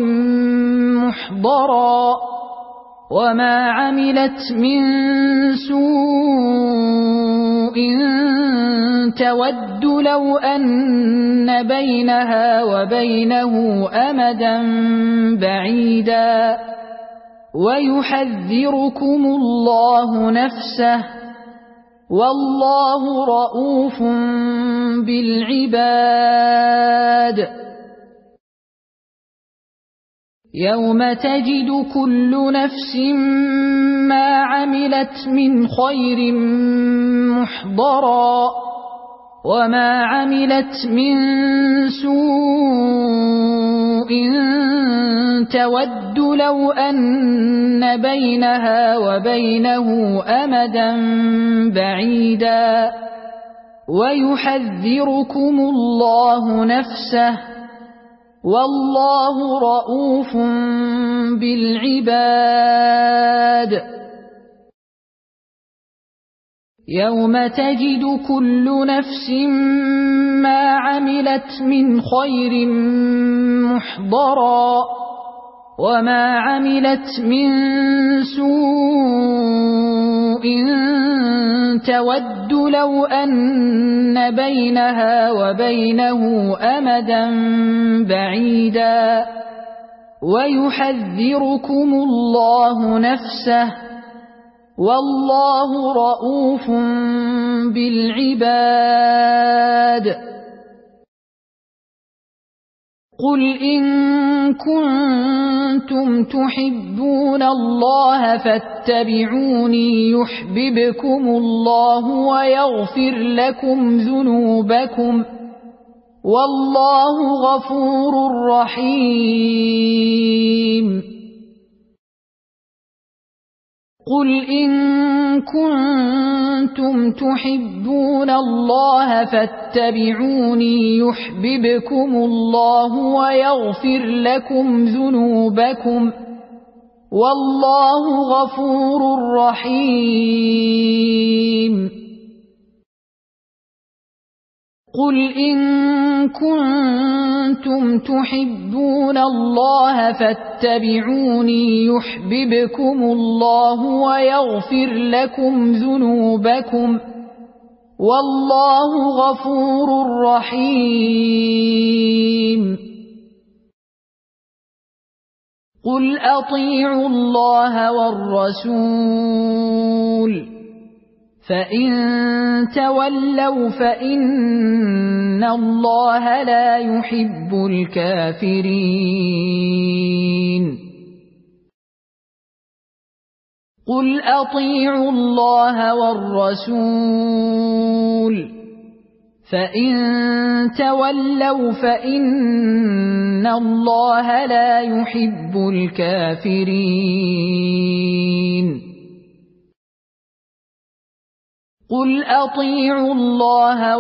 محضرا وما عملت من سوء تود لو أن بينها وبينه أمدا بعيدا ويحذركم الله نفسه والله رؤوف بالعباد. يوم تجد كل نفس ما عملت من خير محضرا وما عملت من سوء تود لو أن بينها وبينه أمدا بعيدا ويحذركم الله نفسه والله رؤوف بالعباد. يوم تجد كل نفس ما عملت من خير محضرا وما عملت من سوء تود لو أن بينها وبينه أمدا بعيدا ويحذركم الله نفسه والله رؤوف بالعباد. قل إن كنتم تحبون الله فاتبعوني يحببكم الله ويغفر لكم ذنوبكم والله غفور رحيم. قل إن كنتم تحبون الله فاتبعوني يحببكم الله ويغفر لكم ذنوبكم والله غفور رحيم. قل إن كنتم كنتم تحبون الله فاتبعوني يحببكم الله ويغفر لكم ذنوبكم والله غفور رحيم قل أطيعوا الله والرسول فإن تولوا فإن الله لا يحب الكافرين قل أطيعوا الله والرسول فإن تولوا فإن الله لا يحب الكافرين قل أطيعوا الله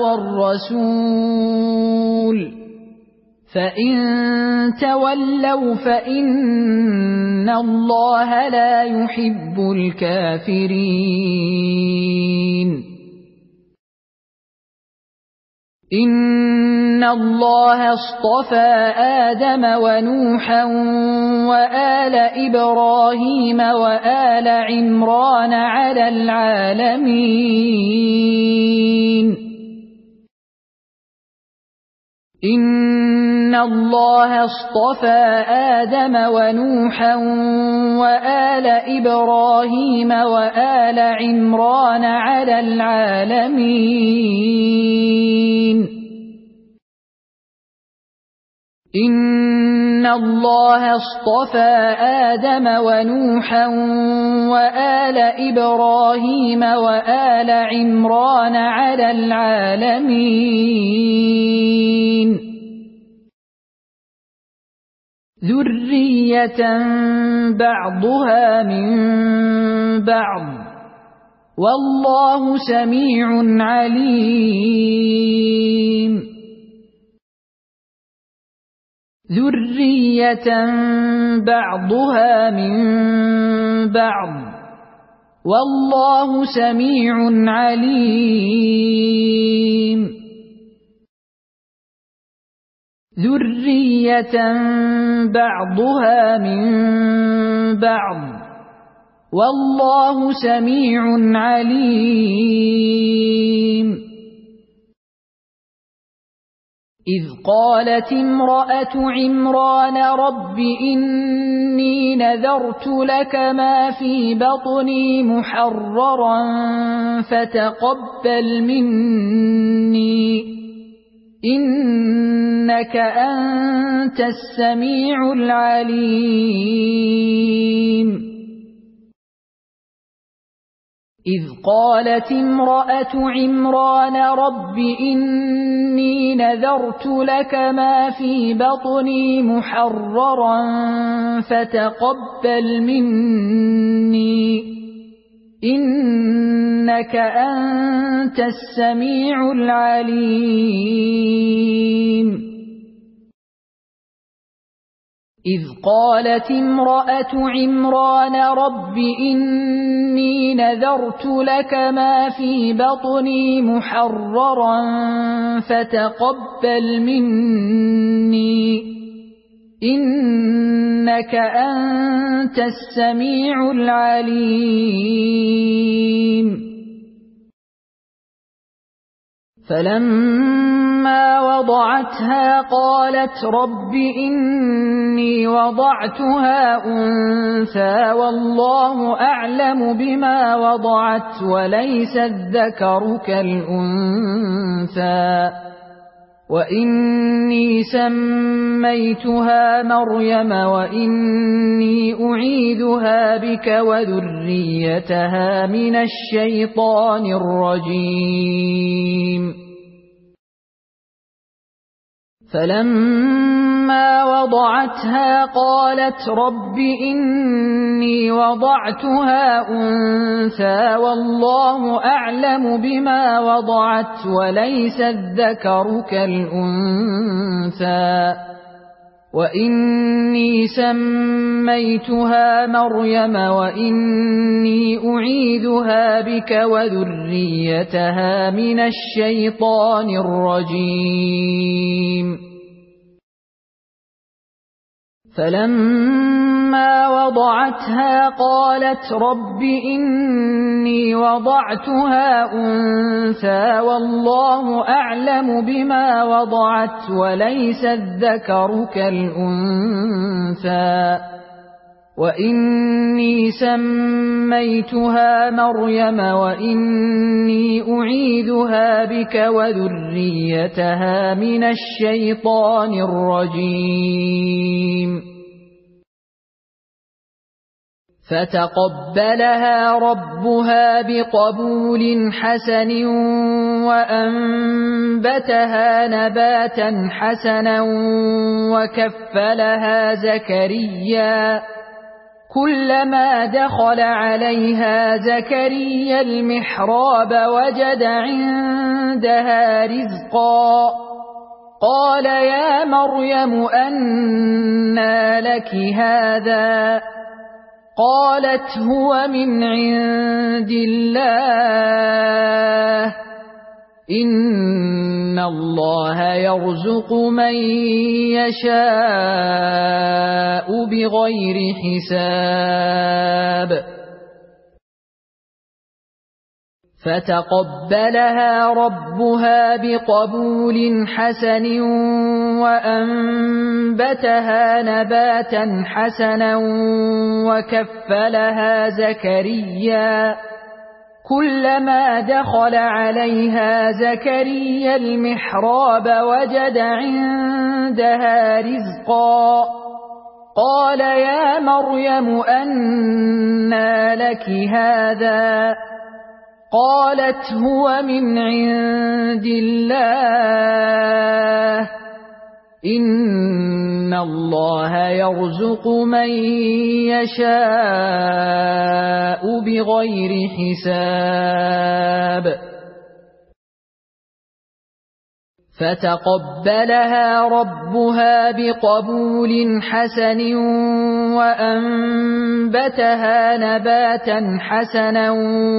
والرسول فإن تولوا فإن الله لا يحب الكافرين إن الله اصطفى آدم ونوحا وآل إبراهيم وآل عمران على العالمين إن الله اصطفى آدم ونوحا وآل إبراهيم وآل عمران على العالمين إن الله اصطفى آدم ونوحا وآل إبراهيم وآل عمران على العالمين ذرية بعضها من بعض والله سميع عليم ذرية بعضها من بعض والله سميع عليم ذرية بعضها من بعض والله سميع عليم إذ قالت امرأة عمران رب إني نذرت لك ما في بطني محررا فتقبل مني إنك أنت السميع العليم إذ قالت امرأة عمران رب إني نذرت لك ما في بطني محررا فتقبل مني إنك أنت السميع العليم إذ قالت امرأة عمران رب إني نذرت لك ما في بطني محررا فتقبل مني إنك أنت السميع العليم فلما وضعتها قالت رب إني وضعتها أنثى والله أعلم بما وضعت وليس الذكر كالأنثى وإني سميتها مريم وإني أعيذها بك وذريتها من الشيطان الرجيم فلما وضعتها قالت رب إني وضعتها أنثى والله أعلم بما وضعت وليس الذكر كالأنثى وإني سميتها مريم وإني أعيذها بك وذريتها من الشيطان الرجيم فلما وضعتها قالت رب إني وضعتها أنثى والله أعلم بما وضعت وليس الذكر كالأنثى وإني سميتها مريم وإني أعيذها بك وذريتها من الشيطان الرجيم فتقبلها ربها بقبول حسن وأنبتها نباتا حسنا وكفلها زكريا كلما دخل عليها زكريا المحراب وجد عندها رزقا قال يا مريم أنى لك هذا قالت هو من عند الله إن الله يرزق من يشاء بغير حساب فتقبلها ربها بقبول حسن وأنبتها نباتا حسنا وكفلها زكريا كلما دخل عليها زكريا المحراب وجد عندها رزقا قال يا مريم أنى لك هذا قالت هو من عند الله إن الله يرزق من يشاء بغير حساب فتقبلها ربها بقبول حسن وأنبتها نباتا حسنا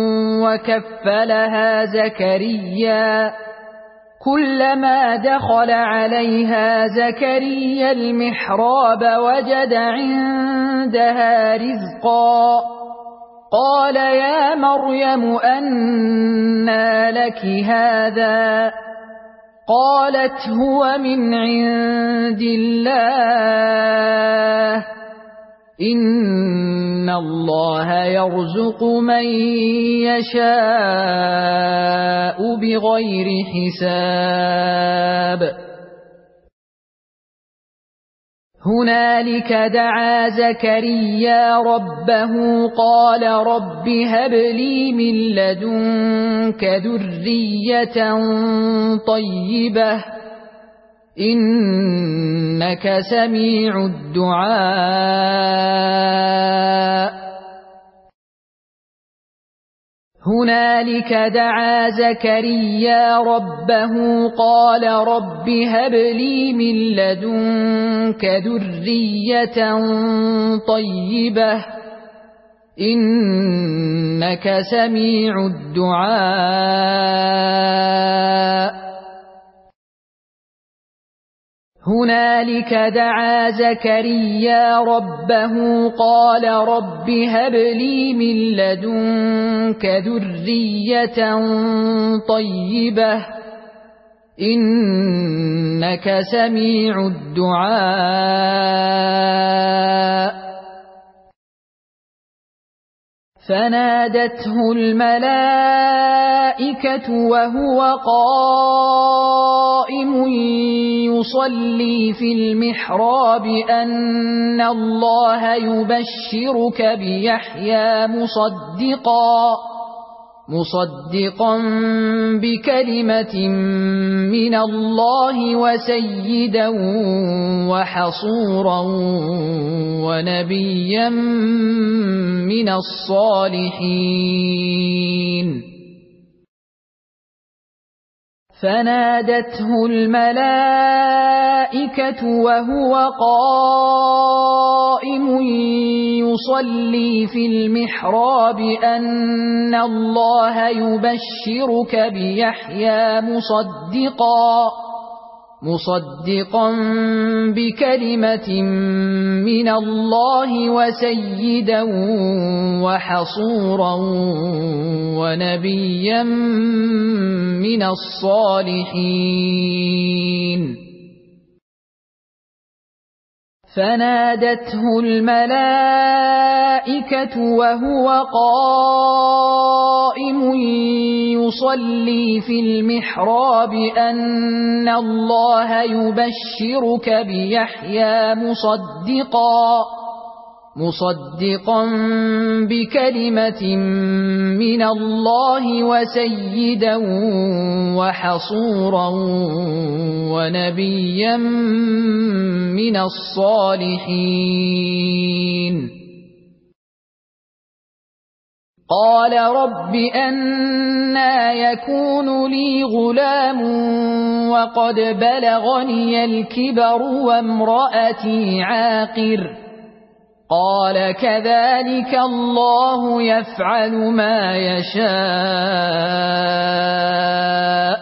وكفلها زكريا كلما دخل عليها زكريا المحراب وجد عندها رزقا قال يا مريم أنى لك هذا قالت هو من عند الله إن الله يرزق من يشاء بغير حساب هنالك دعا زكريا ربه قال رب هب لي من لدنك ذرية طيبة إنك سميع الدعاء هنالك دعا زكريا ربه قال رب هب لي من لدنك ذرية طيبة إنك سميع الدعاء هنالك دعا زكريا ربه قال رب هب لي من لدنك ذرية طيبة إنك سميع الدعاء فنادته الملائكة وهو قائم يصلي في المحراب أن الله يبشرك بيحيى مصدقا مصدقا بكلمة من الله وسيدا وحصورا ونبيا من الصالحين فنادته الملائكة وهو قائم يصلي في المحراب أن الله يبشرك بيحيى مصدقا مصدقا بكلمة من الله وسيدا وحصورا ونبيا من الصالحين. فنادته الملائكة وهو قائم يصلي في المحراب أن الله يبشرك بيحيى مصدقا مصدقا بكلمة من الله وسيدا وحصورا ونبيا من الصالحين. قال رب أنى يكون لي غلام وقد بلغني الكبر وامرأتي عاقر. قال كذلك الله يفعل ما يشاء.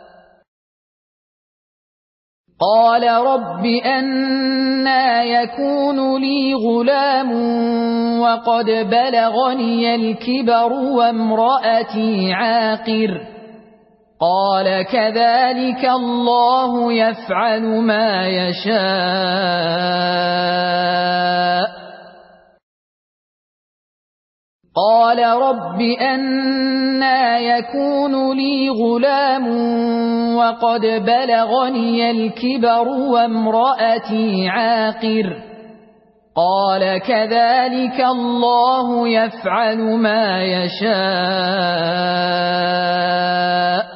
قال رب أنى يكون لي غلام وقد بلغني الكبر وامرأتي عاقر. قال كذلك الله يفعل ما يشاء. قال رب أنى يكون لي غلام وقد بلغني الكبر وامرأتي عاقر. قال كذلك الله يفعل ما يشاء.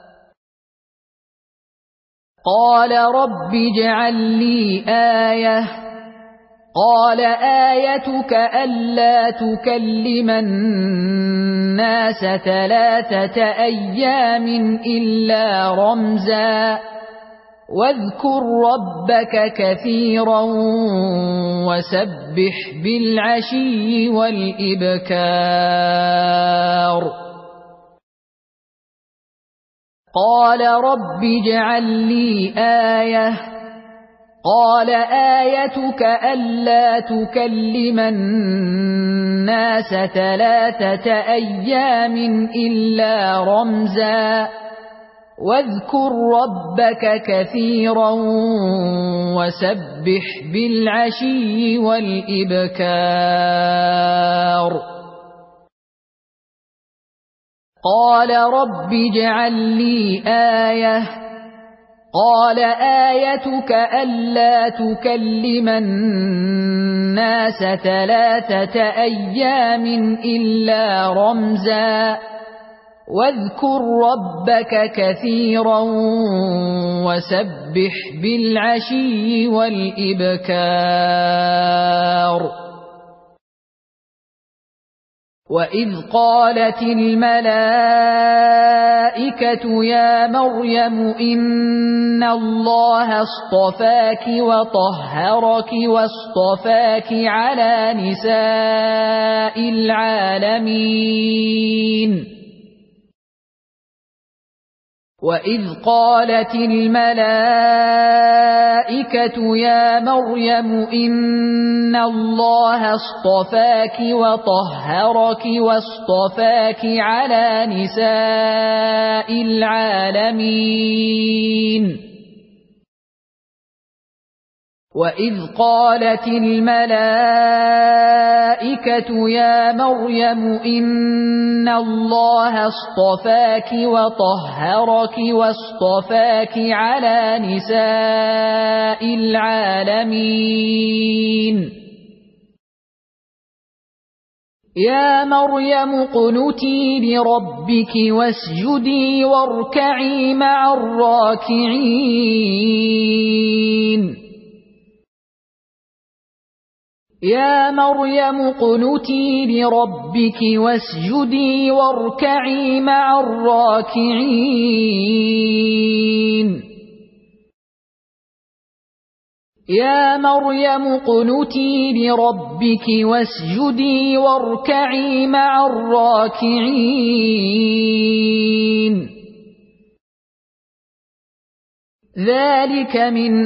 قال رب اجعل لي آية. قال آيتك ألا تكلم الناس ثلاثة أيام إلا رمزا واذكر ربك كثيرا وسبح بالعشي والإبكار. قال رب اجعل لي آية. قال آيتك ألا تكلم الناس ثلاثة أيام إلا رمزا واذكر ربك كثيرا وسبح بالعشي والإبكار. قال رب اجعل لي آية. قال آيتك ألا تكلم الناس ثلاثة أيام إلا رمزا واذكر ربك كثيرا وسبح بالعشي والإبكار. وإذ قالت الملائكة يا مريم إن الله اصطفاك وطهرك واصطفاك على نساء العالمين. وإذ قالت الملائكة يا مريم إن الله اصطفاك وطهرك واصطفاك على نساء العالمين. وإذ قالت الملائكة يا مريم إن الله اصطفاك وطهرك واصطفاك على نساء العالمين. يا مريم اقنتي لربك واسجدي واركعي مع الراكعين. يا مريم اقنتي لربك واسجدي واركعي مع الراكعين. يا مريم اقنتي لربك واسجدي واركعي مع الراكعين. ذلك من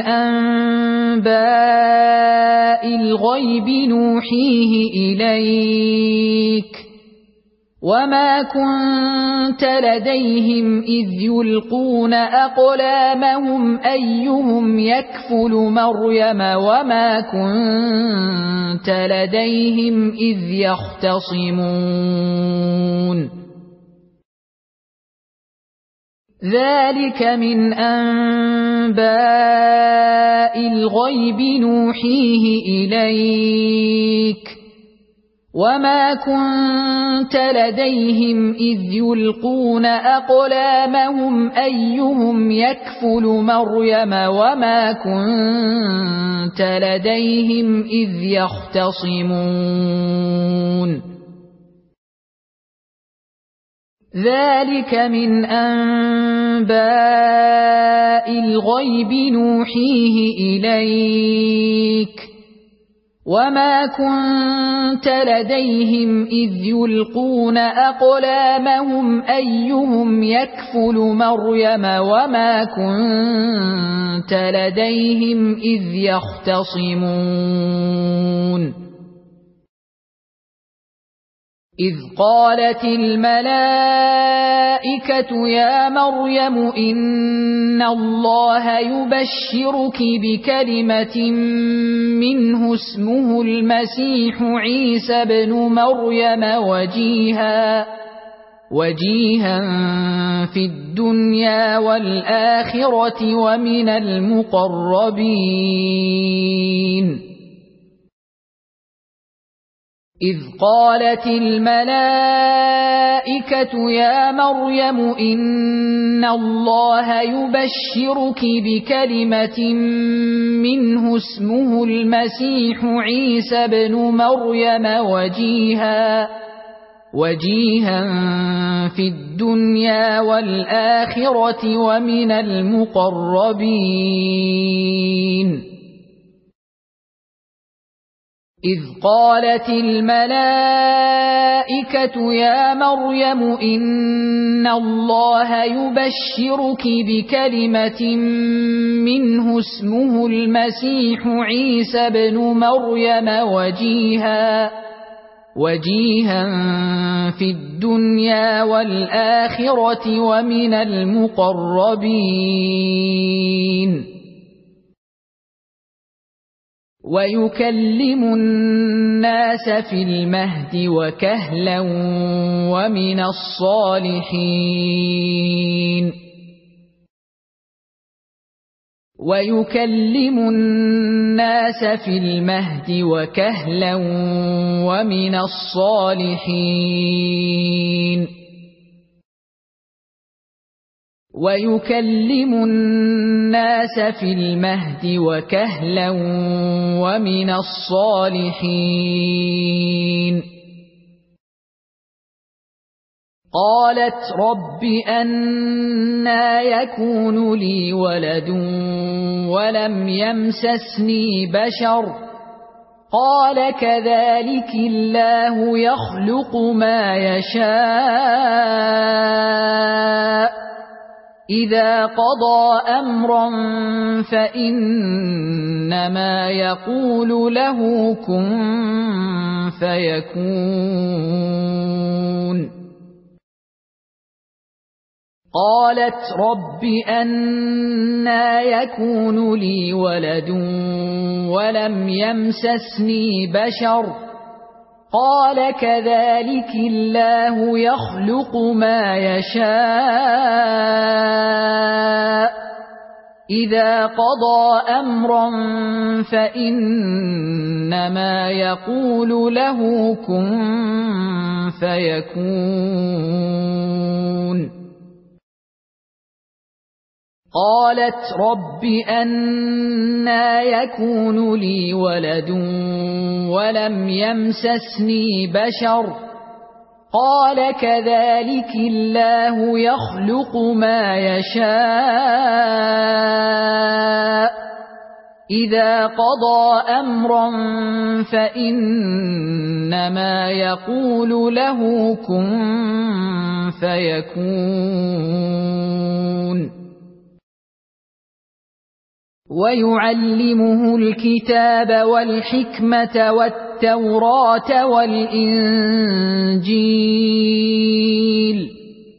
أنباء الغيب نوحيه إليك وما كنت لديهم إذ يلقون أقلامهم أيهم يكفل مريم وما كنت لديهم إذ يختصمون ذلك من أنباء الغيب نوحيه إليك وما كنت لديهم إذ يلقون أقلامهم أيهم يكفل مريم وما كنت لديهم إذ يختصمون ذلك من أنباء الغيب نوحيه إليك وما كنت لديهم إذ يلقون أقلامهم أيهم يكفل مريم وما كنت لديهم إذ يختصمون إذ قالت الملائكة يا مريم إن الله يبشرك بكلمة منه اسمه المسيح عيسى بن مريم وجيها وجيها في الدنيا والآخرة ومن المقربين إذ قالت الملائكة يا مريم إن الله يبشرك بكلمة منه اسمه المسيح عيسى بن مريم وجيها وجيها في الدنيا والآخرة ومن المقربين إذ قالت الملائكة يا مريم إن الله يبشرك بكلمة منه اسمه المسيح عيسى بن مريم وجيها وجيها في الدنيا والآخرة ومن المقربين ويكلم الناس في المهد وكهلا ومن الصالحين ويكلم الناس في المهد وكهلا ومن الصالحين ويكلم الناس في المهد وكهلا ومن الصالحين قالت رب أنى يكون لي ولد ولم يمسسني بشر قال كذلك الله يخلق ما يشاء إذا قضى أمرا فإنما يقول له كن فيكون قالت رب أنى يكون لي ولد ولم يمسسني بشر قال كذلك الله يخلق ما يشاء إذا قضى أمرا فإنما يقول له كن فيكون قالت رب أنى يكون لي ولد ولم يمسسني بشر قال كذلك الله يخلق ما يشاء إذا قضى أمرا فإنما يقول له كن فيكون ويعلمه الكتاب والحكمة والتوراة والإنجيل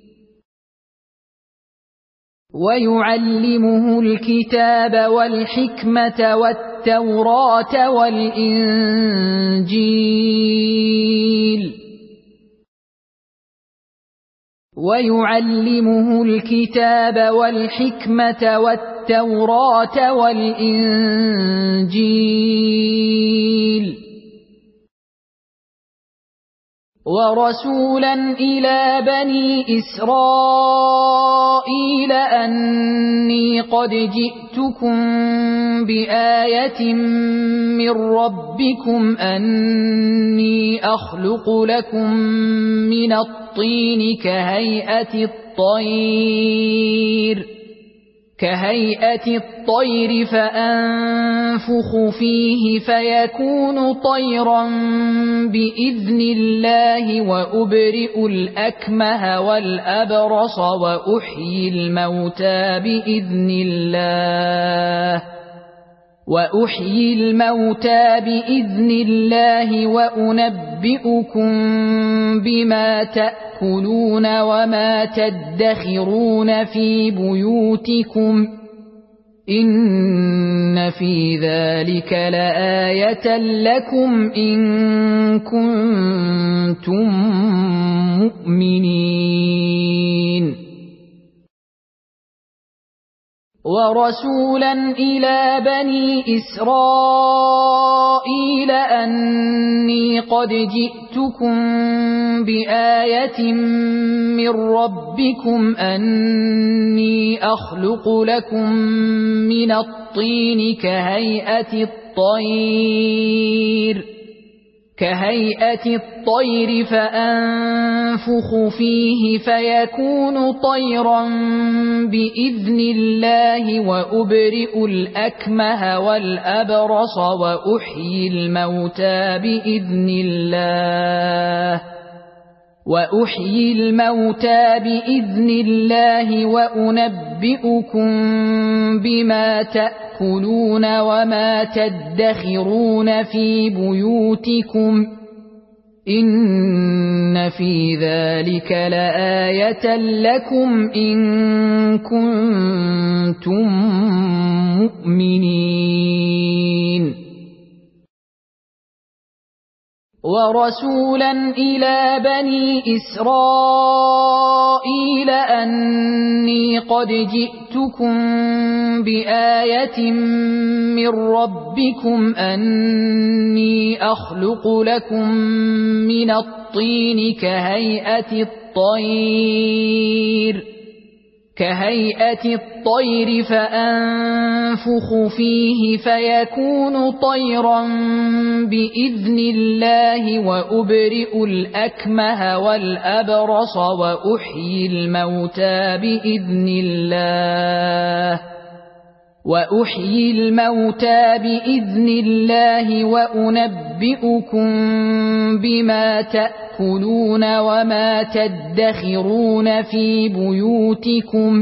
ويعلمه الكتاب والحكمة والتوراة والإنجيل ويعلمه الكتاب والحكمة والتوراة والإنجيل ورسولا إلى بني إسرائيل أني قد جئتكم بآية من ربكم أني أخلق لكم من الطين كهيئة الطير كهيئة الطير فأنفخ فيه فيكون طيرا بإذن الله وأبرئ الأكمه والأبرص وأحيي الموتى بإذن الله وأحيي الموتى بإذن الله وأنبئكم بما تأكلون وما تدخرون في بيوتكم إن في ذلك لآية لكم إن كنتم مؤمنين ورسولا إلى بني إسرائيل أني قد جئتكم بآية من ربكم أني أخلق لكم من الطين كهيئة الطير كهيئة الطير فأنفخ فيه فيكون طيرا بإذن الله وأبرئ الأكمه والأبرص وأحيي الموتى بإذن الله وأحيي الموتى بإذن الله وأنبئكم بما تأكلون وما تدخرون في بيوتكم إن في ذلك لآية لكم إن كنتم مؤمنين ورسولا إلى بني إسرائيل أني قد جئتكم بآية من ربكم أني أخلق لكم من الطين كهيئة الطير كهيئة الطير فأنفخ فيه فيكون طيرا بإذن الله وأبرئ الأكمه والأبرص وأحيي الموتى بإذن الله وأحيي الموتى بإذن الله وأنبئكم بما تأكلون وما تدخرون في بيوتكم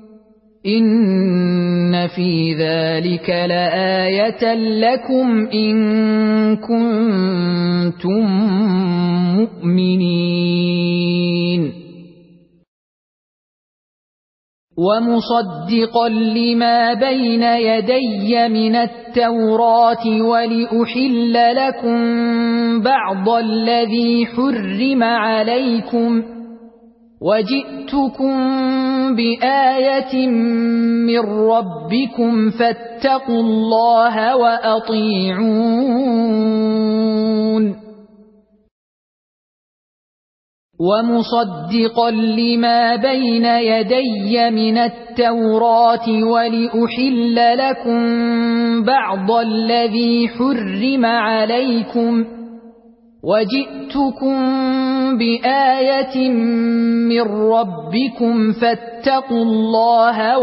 إن في ذلك لآية لكم إن كنتم مؤمنين ومصدقا لما بين يدي من التوراة ولأحل لكم بعض الذي حرم عليكم وجئتكم بآية من ربكم فاتقوا الله وأطيعون ومصدقا لما بين يدي من التوراة ولأحل لكم بعض الذي حرم عليكم وجئتكم بآية من ربكم فاتقوا الله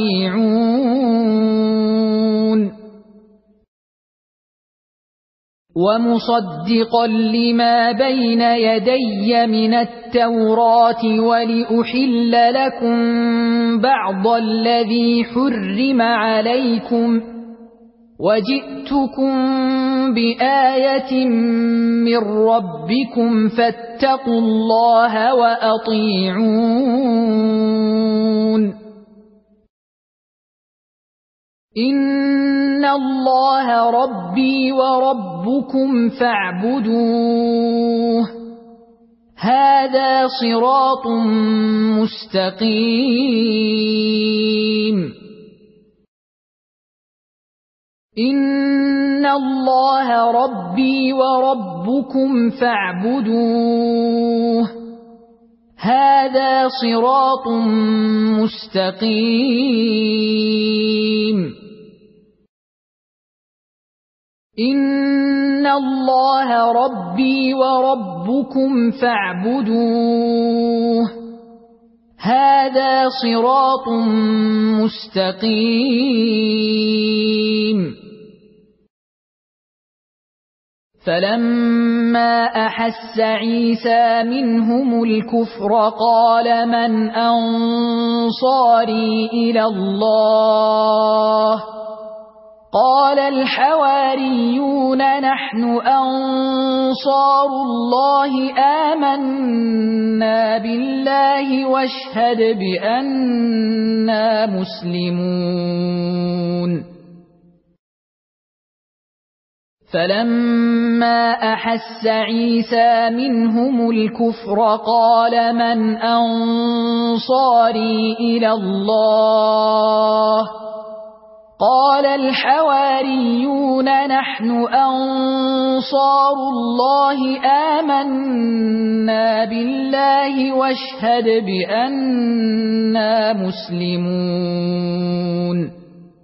وأطيعون ومصدقا لما بين يدي من التوراة ولأحل لكم بعض الذي حرم عليكم وجئتكم بآية من ربكم فاتقوا الله وأطيعون إن الله ربي وربكم فاعبدوه هذا صراط مستقيم إن الله ربي وربكم فاعبدوه هذا صراط مستقيم إن الله ربي وربكم فاعبدوه هذا صراط مستقيم فلما أحس عيسى منهم الكفر قال من أنصاري إلى الله قال الحواريون نحن أنصار الله آمنا بالله واشهد بأننا مسلمون فلما أحس عيسى منهم الكفر قال من أنصاري إلى الله قال الحواريون نحن أنصار الله آمنا بالله واشهد بأننا مسلمون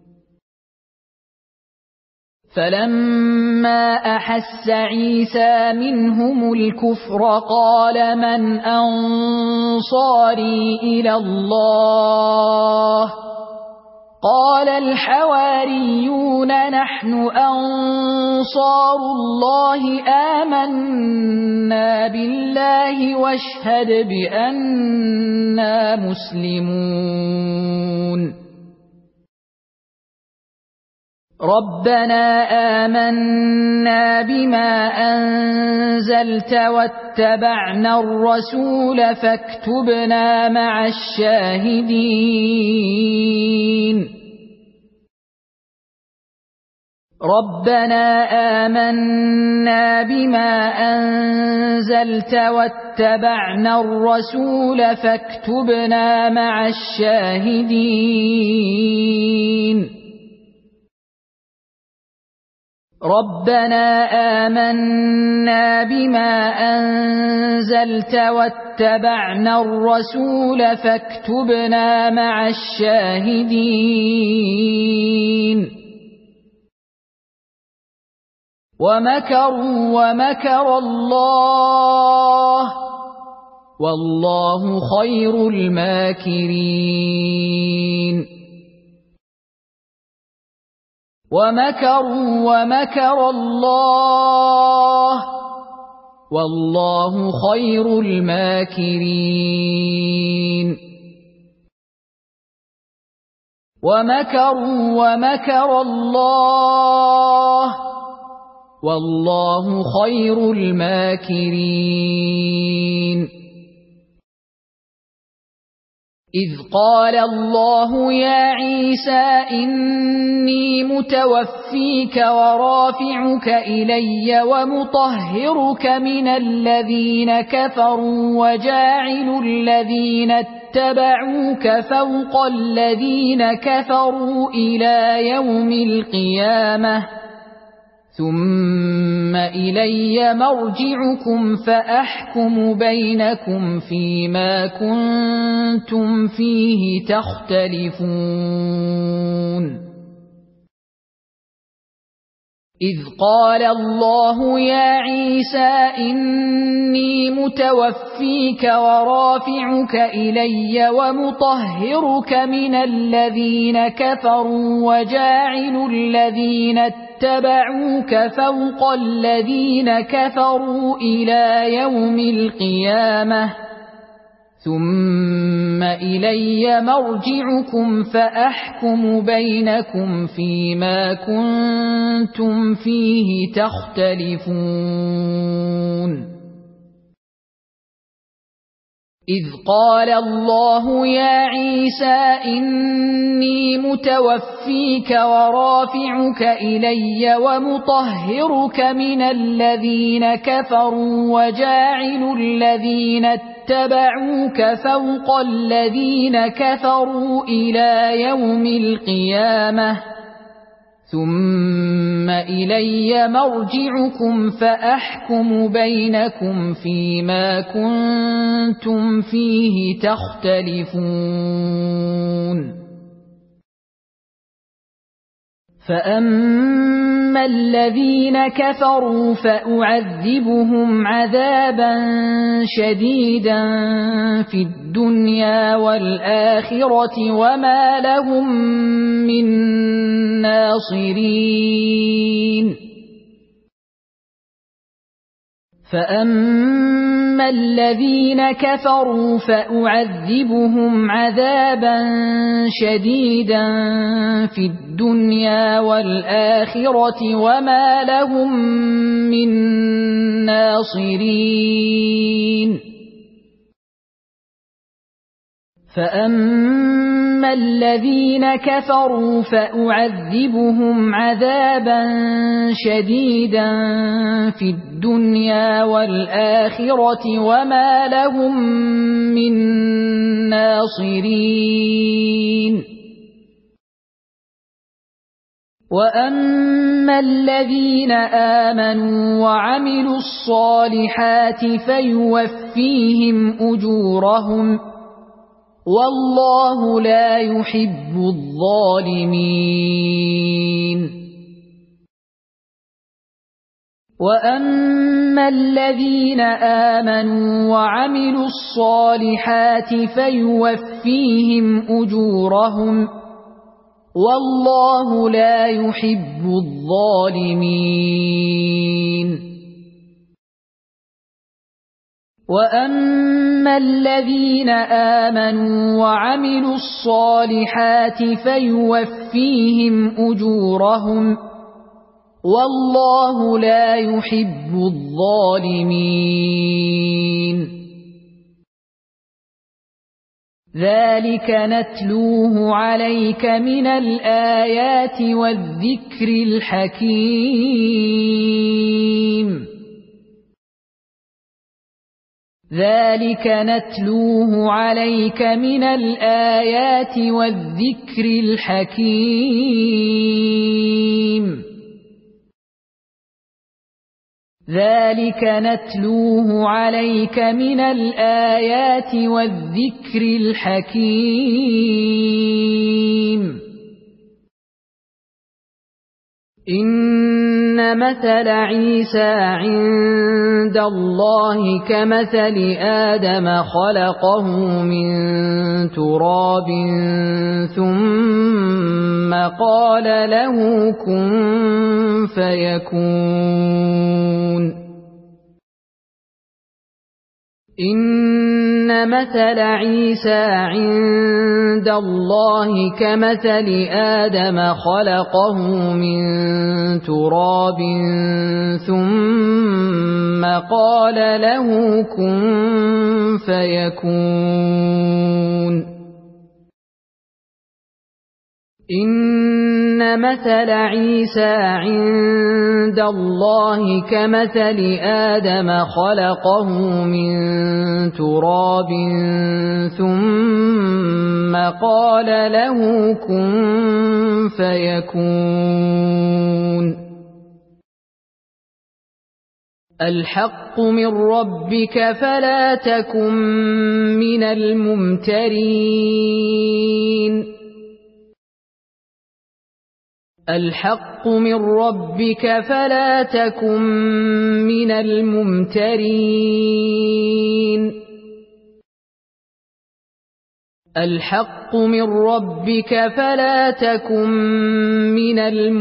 فلما أحس عيسى منهم الكفر قال من أنصاري إلى الله قال الحواريون نحن أنصار الله آمنا بالله واشهد بأننا مسلمون ربنا آمنا بما أنزلت واتبعنا الرسول فاكتبنا مع الشاهدين ربنا آمنا بما أنزلت واتبعنا الرسول فاكتبنا مع الشاهدين ربنا آمنا بما أنزلت واتبعنا الرسول فاكتبنا مع الشاهدين ومكروا ومكر الله والله خير الماكرين ومكروا ومكر الله والله خير الماكرين ومكروا ومكر الله والله خير الماكرين إذ قال الله يا عيسى إني متوفيك ورافعك إلي ومطهرك من الذين كفروا وجاعل الذين اتبعوك فوق الذين كفروا إلى يوم القيامة ثم إلي مرجعكم فأحكم بينكم فيما كنتم فيه تختلفون إذ قال الله يا عيسى إني متوفيك ورافعك إلي ومطهرك من الذين كفروا وجاعل الذين اتبعوك اتبعوك فوق الذين كفروا إلى يوم القيامة ثم إلي مرجعكم فأحكم بينكم فيما كنتم فيه تختلفون إذ قال الله يا عيسى إني متوفيك ورافعك إلي ومطهرك من الذين كفروا وجاعل الذين اتبعوك فوق الذين كفروا إلى يوم القيامة ثم إلي مرجعكم فأحكم بينكم فيما كنتم فيه تختلفون فأما الذين كفروا فأعذبهم عذابا شديدا في الدنيا والآخرة وما لهم من ناصرين فأما الذين كفروا فأعذبهم عذابا شديدا في الدنيا والآخرة وما لهم من ناصرين فأما الذين كفروا فأعذبهم عذابا شديدا في الدنيا والآخرة وما لهم من ناصرين وأما الذين آمنوا وعملوا الصالحات فيوفيهم أجورهم والله لا يحب الظالمين وأما الذين آمنوا وعملوا الصالحات فيوفيهم أجورهم والله لا يحب الظالمين وأما الذين آمنوا وعملوا الصالحات فيوفيهم أجورهم والله لا يحب الظالمين ذلك نتلوه عليك من الآيات والذكر الحكيم ذلك نتلوه عليك من الآيات والذكر الحكيم ذلك نتلوه عليك من الآيات والذكر الحكيم إن مثل عيسى عند الله كمثل آدم خلقه من تراب ثم قال له كن فيكون إن مثل عيسى عند الله كمثل آدم خلقه من تراب ثم قال له كن فيكون إن مثل عيسى عند الله كمثل آدم خلقه من تراب ثم قال له كن فيكون الحق من ربك فلا تكن من الممترين الحق من ربك فلا تكن من الممترين الحق من ربك فلا تكن من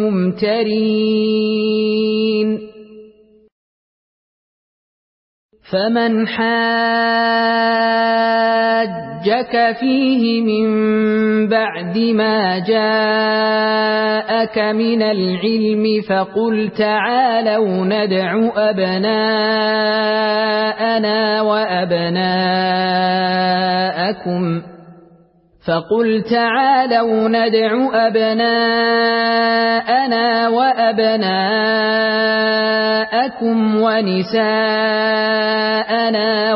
الممترين فمن حاجك فيه من بعد ما جاءك من العلم فقل تعالوا ندع أبناءنا وأبناءكم فقل تعالوا ندع أبناءنا وأبناءكم ونساءنا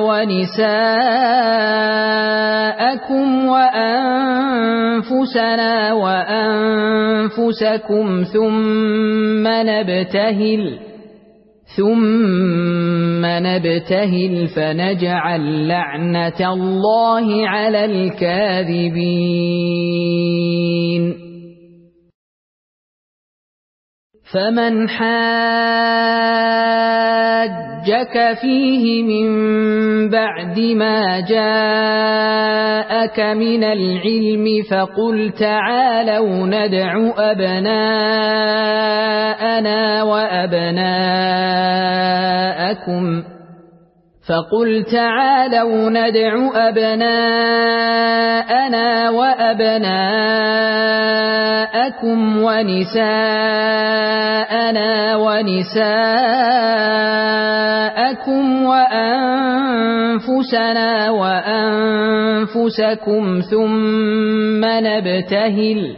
ونساءكم وأنفسنا وأنفسكم ثم نبتهل ثم نبتهل فنجعل لعنة الله على الكاذبين فمن حاجك فيه من بعد ما جاءك من العلم فقل تعالوا ندع أبناءنا وأبناءكم فقل تعالوا ندع أبناءنا وأبناءكم ونساءنا ونساءكم وأنفسنا وأنفسكم ثم نبتهل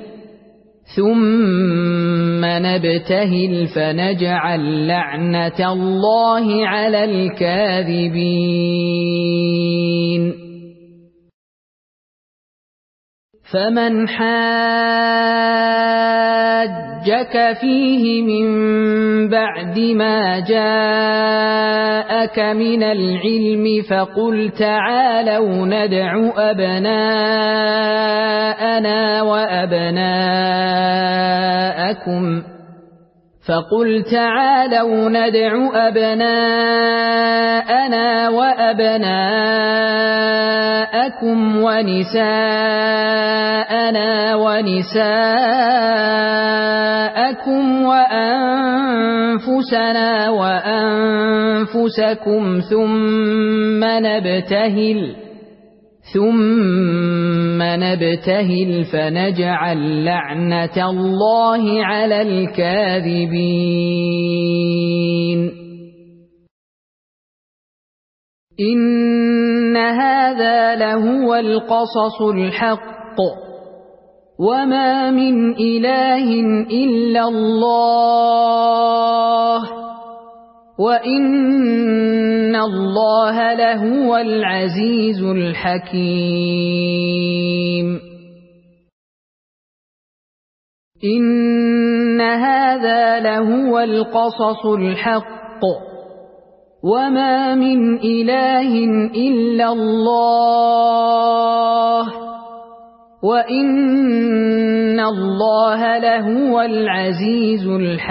ثم نبتهل فنجعل لعنة الله على الكاذبين فمن حاجك فيه من بعد ما جاءك من العلم فقل تعالوا ندع أبناءنا وأبناءكم فقل تعالوا ندع أبناءنا وأبناءكم ونساءنا ونساءكم وأنفسنا وأنفسكم ثم نبتهل ثم نبتهل فنجعل لعنة الله على الكاذبين إن هذا لهو القصص الحق وما من إله إلا الله وإن الله لهو العزيز الحكيم إن هذا لهو القصص الحق وما من إله إلا الله وإن الله لهو العزيز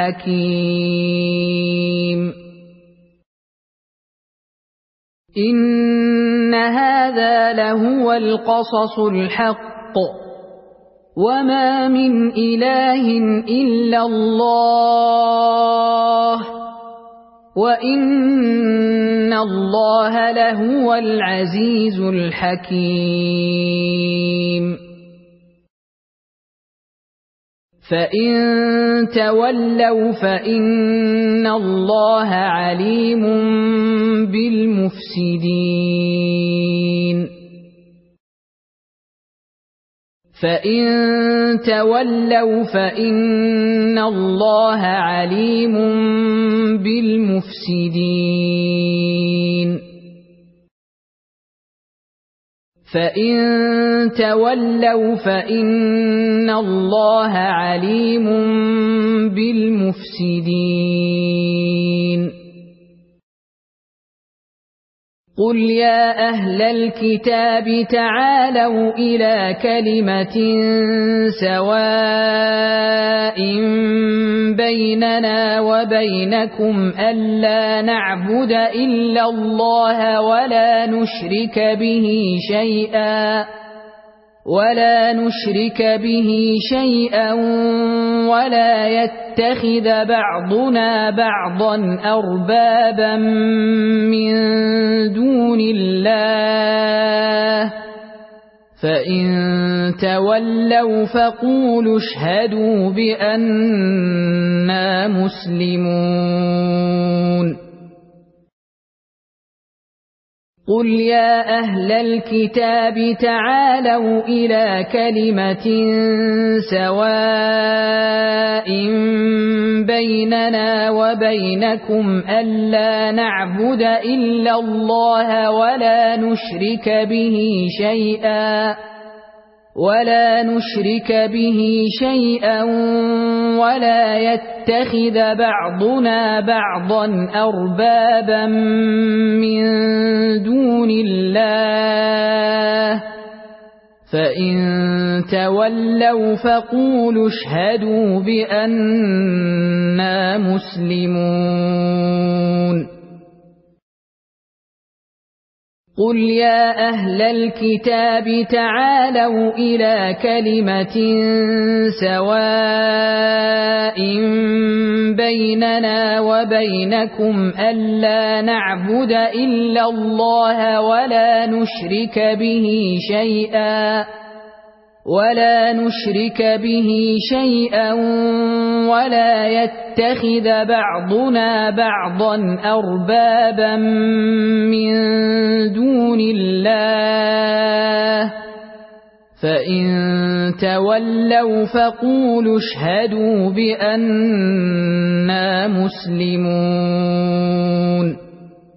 الحكيم إن هذا لهو القصص الحق وما من إله إلا الله وإن الله لهو العزيز الحكيم فإن تولوا فإن الله عليم بالمفسدين فإن تولوا فإن الله عليم بالمفسدين فإن تولوا فإن الله عليم بالمفسدين قل يا أهل الكتاب تعالوا إلى كلمة سواء بيننا وبينكم ألا نعبد إلا الله ولا نشرك به شيئا ولا نشرك به شيئا ولا يتخذ بعضنا بعضا أربابا من دون الله فإن تولوا فقولوا اشهدوا بأننا مسلمون قل يا أهل الكتاب تعالوا إلى كلمة سواء بيننا وبينكم ألا نعبد إلا الله ولا نشرك به شيئا ولا نشرك به شيئا ولا يتخذ بعضنا بعضا أربابا من دون الله فإن تولوا فقولوا اشهدوا بأننا مسلمون قل يا أهل الكتاب تعالوا إلى كلمة سواء بيننا وبينكم ألا نعبد إلا الله ولا نشرك به شيئا ولا نشرك به شيئا ولا يتخذ بعضنا بعضا أربابا من دون الله فإن تولوا فقولوا اشهدوا بأننا مسلمون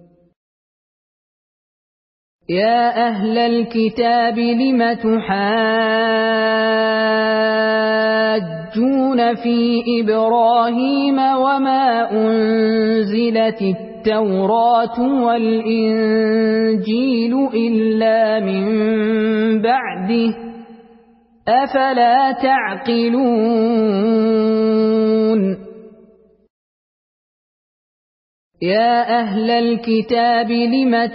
يا أهل الكتاب لم تحاجون في إبراهيم وما أنزلت التوراة والإنجيل إلا من بعده أفلا تعقلون يا أهل الكتاب لم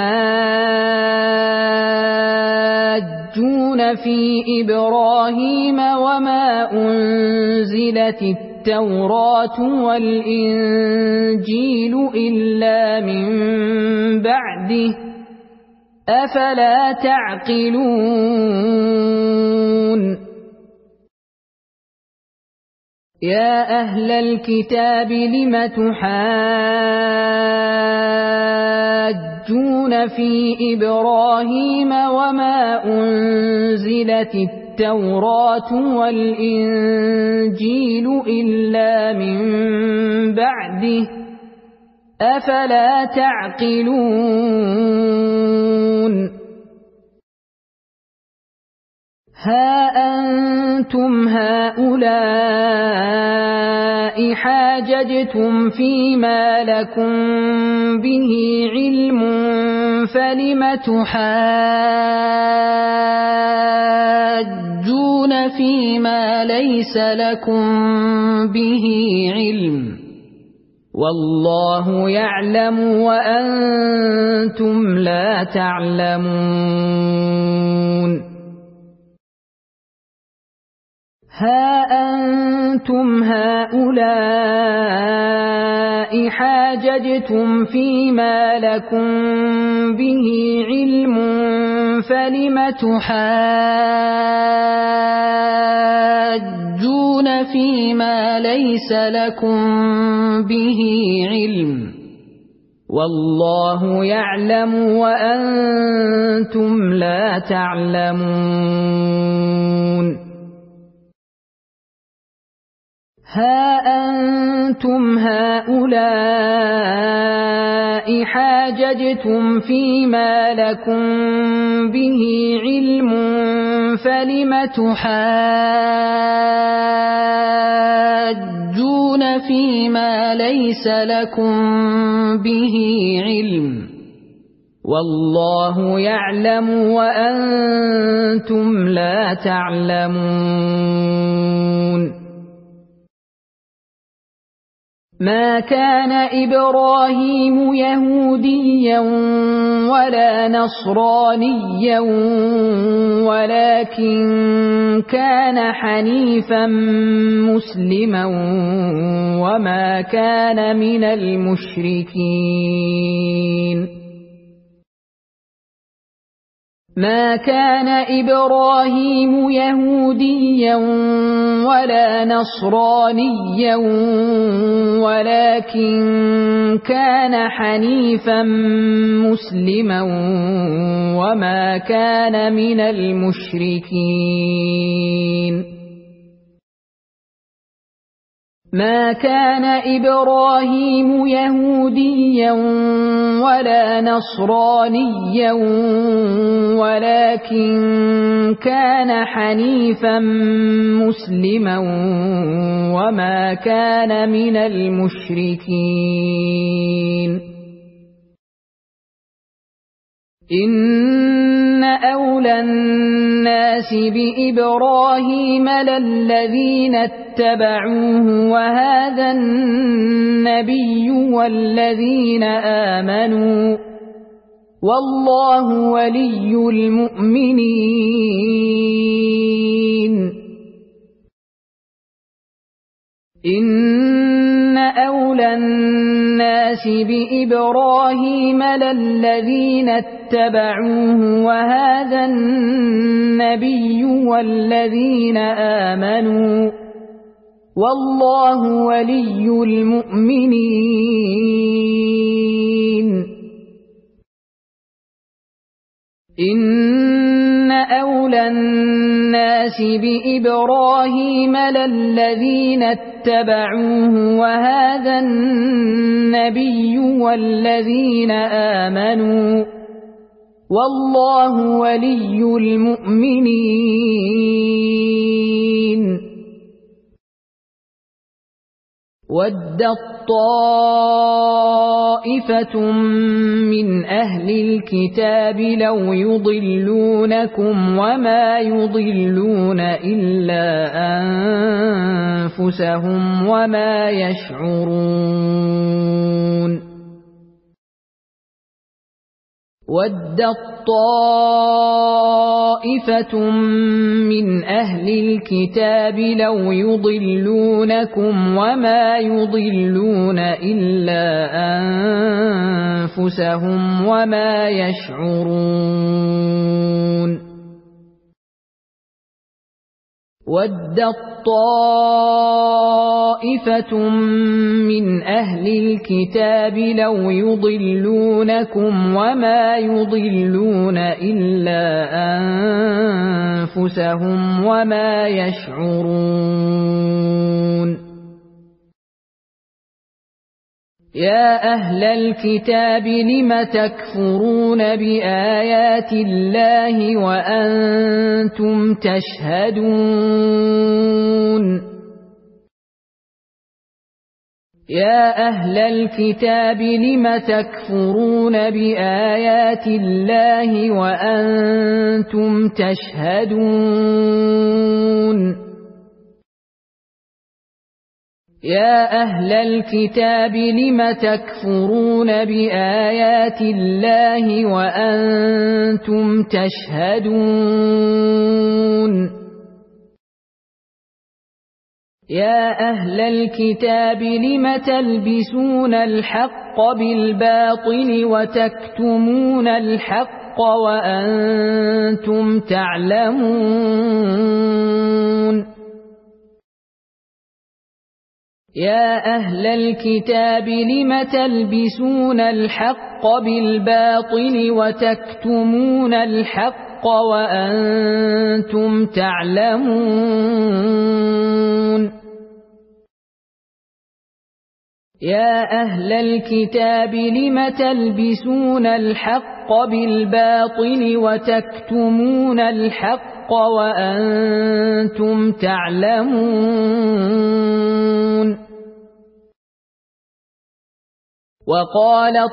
تحاجون في إبراهيم وما أنزلت التوراة والإنجيل إلا من بعده أفلا تعقلون يا أهل الكتاب لم تحاجون في إبراهيم وما أنزلت التوراة والإنجيل إلا من بعده أفلا تعقلون ها أنتم هؤلاء حاججتم فيما لكم به علم فلم تحاجون فيما ليس لكم به علم والله يعلم وأنتم لا تعلمون ها أنتم هؤلاء حاججتم فيما لكم به علم فلم تحاجون فيما ليس لكم به علم والله يعلم وأنتم لا تعلمون ها أنتم هؤلاء حاججتم فيما لكم به علم فلم تحاجون فيما ليس لكم به علم والله يعلم وأنتم لا تعلمون ما كان إبراهيم يهوديا ولا نصرانيا ولكن كان حنيفا مسلما وما كان من المشركين ما كان إبراهيم يهوديا ولا نصرانيا ولكن كان حنيفا مسلما وما كان من المشركين ما كان إبراهيم يهوديا ولا نصرانيا ولكن كان حنيفا مسلما وما كان من المشركين إن أولى الناس بإبراهيم للذين اتبعوه وهذا النبي والذين آمنوا والله ولي المؤمنين إن أولى الناس بإبراهيم للذين اتبعوه وهذا النبي والذين آمنوا والله ولي المؤمنين إن أولى الناس بإبراهيم للذين اتبعوه وهذا النبي والذين آمنوا والله ولي المؤمنين وَدَّت طَّائِفَةٌ مِّنْ أَهْلِ الْكِتَابِ لَوْ يُضِلُّونَكُمْ وَمَا يُضِلُّونَ إِلَّا أَنفُسَهُمْ وَمَا يَشْعُرُونَ وَدَّت طَّائِفَةٌ مِّنْ أَهْلِ الْكِتَابِ لَوْ يُضِلُّونَكُمْ وَمَا يُضِلُّونَ إِلَّا أَنفُسَهُمْ وَمَا يَشْعُرُونَ وَدَّت طَّائِفَةٌ مِّنْ أَهْلِ الْكِتَابِ لَوْ يُضِلُّونَكُمْ وَمَا يُضِلُّونَ إِلَّا أَنفُسَهُمْ وَمَا يَشْعُرُونَ يا أهل الكتاب لم تكفرون بآيات الله وأنتم تشهدون يا أهل الكتاب لم تكفرون بآيات الله وأنتم تشهدون يا أهل الكتاب لم تكفرون بآيات الله وأنتم تشهدون يا أهل الكتاب لم تلبسون الحق بالباطل وتكتمون الحق وأنتم تعلمون يا أهل الكتاب لم تلبسون الحق بالباطل وتكتمون الحق وأنتم تعلمون يا أهل الكتاب لم تلبسون الحق بالباطل وتكتمون الحق وأنتم تعلمون وقالت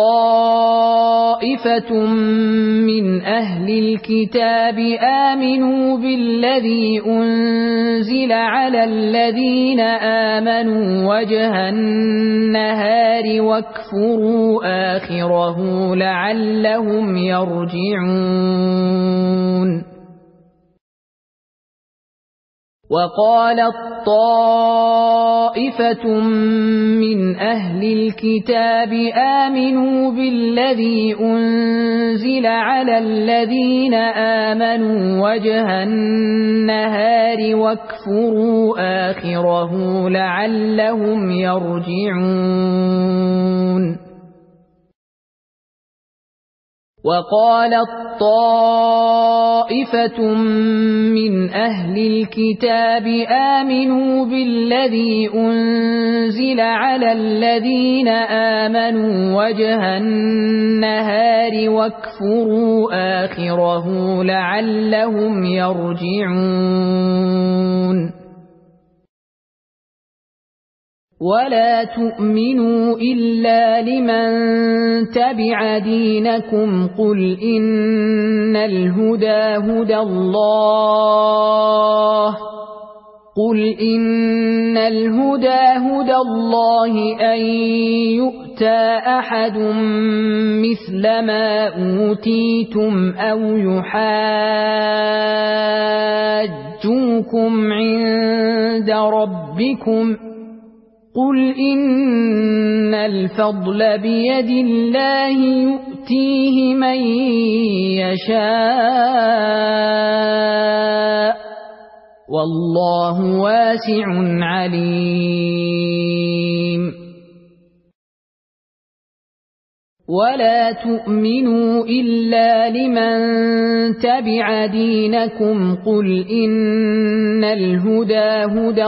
طائفة من أهل الكتاب آمنوا بالذي أنزل على الذين آمنوا وجه النهار واكفروا آخره لعلهم يرجعون وقالت طائفة من أهل الكتاب آمنوا بالذي أنزل على الذين آمنوا وجه النهار واكفروا آخره لعلهم يرجعون وقالت طائفة من أهل الكتاب آمنوا بالذي أنزل على الذين آمنوا وجه النهار واكفروا آخره لعلهم يرجعون ولا تؤمنوا إلا لمن تبع دينكم قل إن الهدى هدى الله قل إن الهدى هدى الله أن يؤتى أحد مثل ما أوتيتم أو يحاجوكم عند ربكم قل إن الفضل بيد الله يؤتيه من يشاء والله واسع عليم ولا تؤمنوا إلا لمن تبع دينكم قل إن الهدى هدى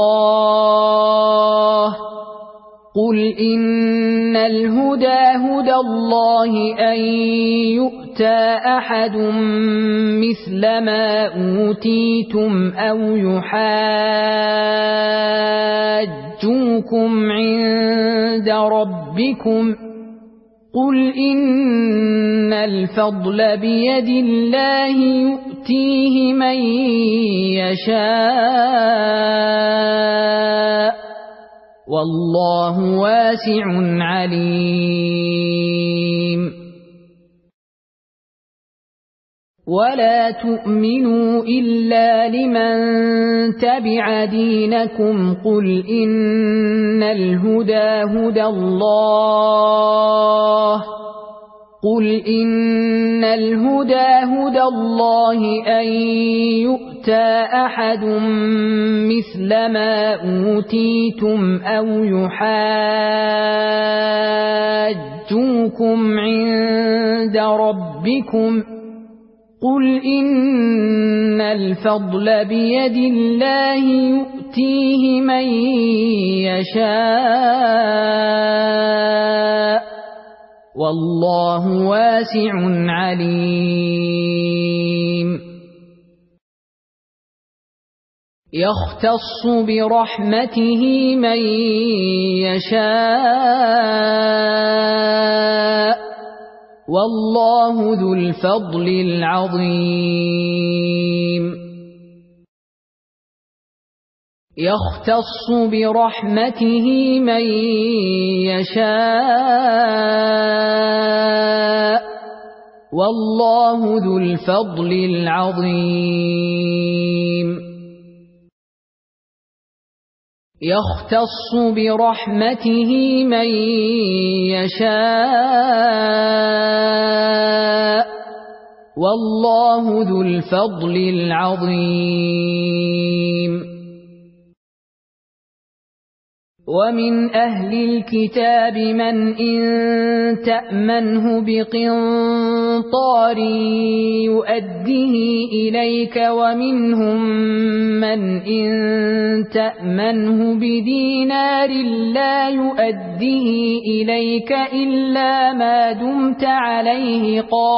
الله قل إن الهدى هدى الله أن يؤتى أحد مثل ما أوتيتم أو يحاجوكم عند ربكم قل إن الفضل بيد الله يؤتيه من يشاء والله واسع عليم ولا تؤمنوا إلا لمن تبع دينكم قل إن الهدى هدى الله قل إن الهدى هدى الله أن يؤتى أحد مثل ما أوتيتم أو يحاجوكم عند ربكم قل إن الفضل بيد الله يؤتيه من يشاء والله واسع عليم يختص برحمته من يشاء والله ذو الفضل العظيم يختص برحمته من يشاء والله ذو الفضل العظيم يختص برحمته من يشاء والله ذو الفضل العظيم ومن أهل الكتاب من إن تأمنه بقنطار يؤديه إليك ومنهم من إن تأمنه بدينار لا يؤديه إليك إلا ما دمت عليه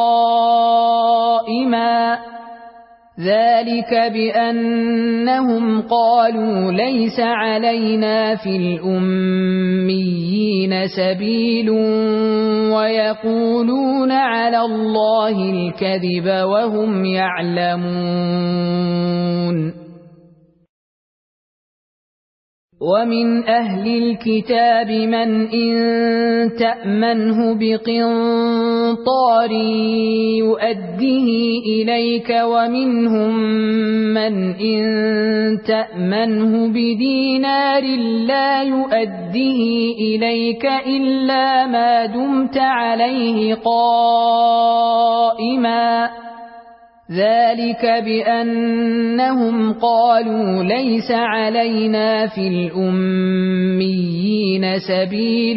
قائما ذلك بأنهم قالوا ليس علينا في الأميين سبيل ويقولون على الله الكذب وهم يعلمون ومن أهل الكتاب من إن تأمنه بقنطار يؤديه إليك ومنهم من إن تأمنه بدينار لا يؤديه إليك إلا ما دمت عليه قائما ذلك بأنهم قالوا ليس علينا في الأميين سبيل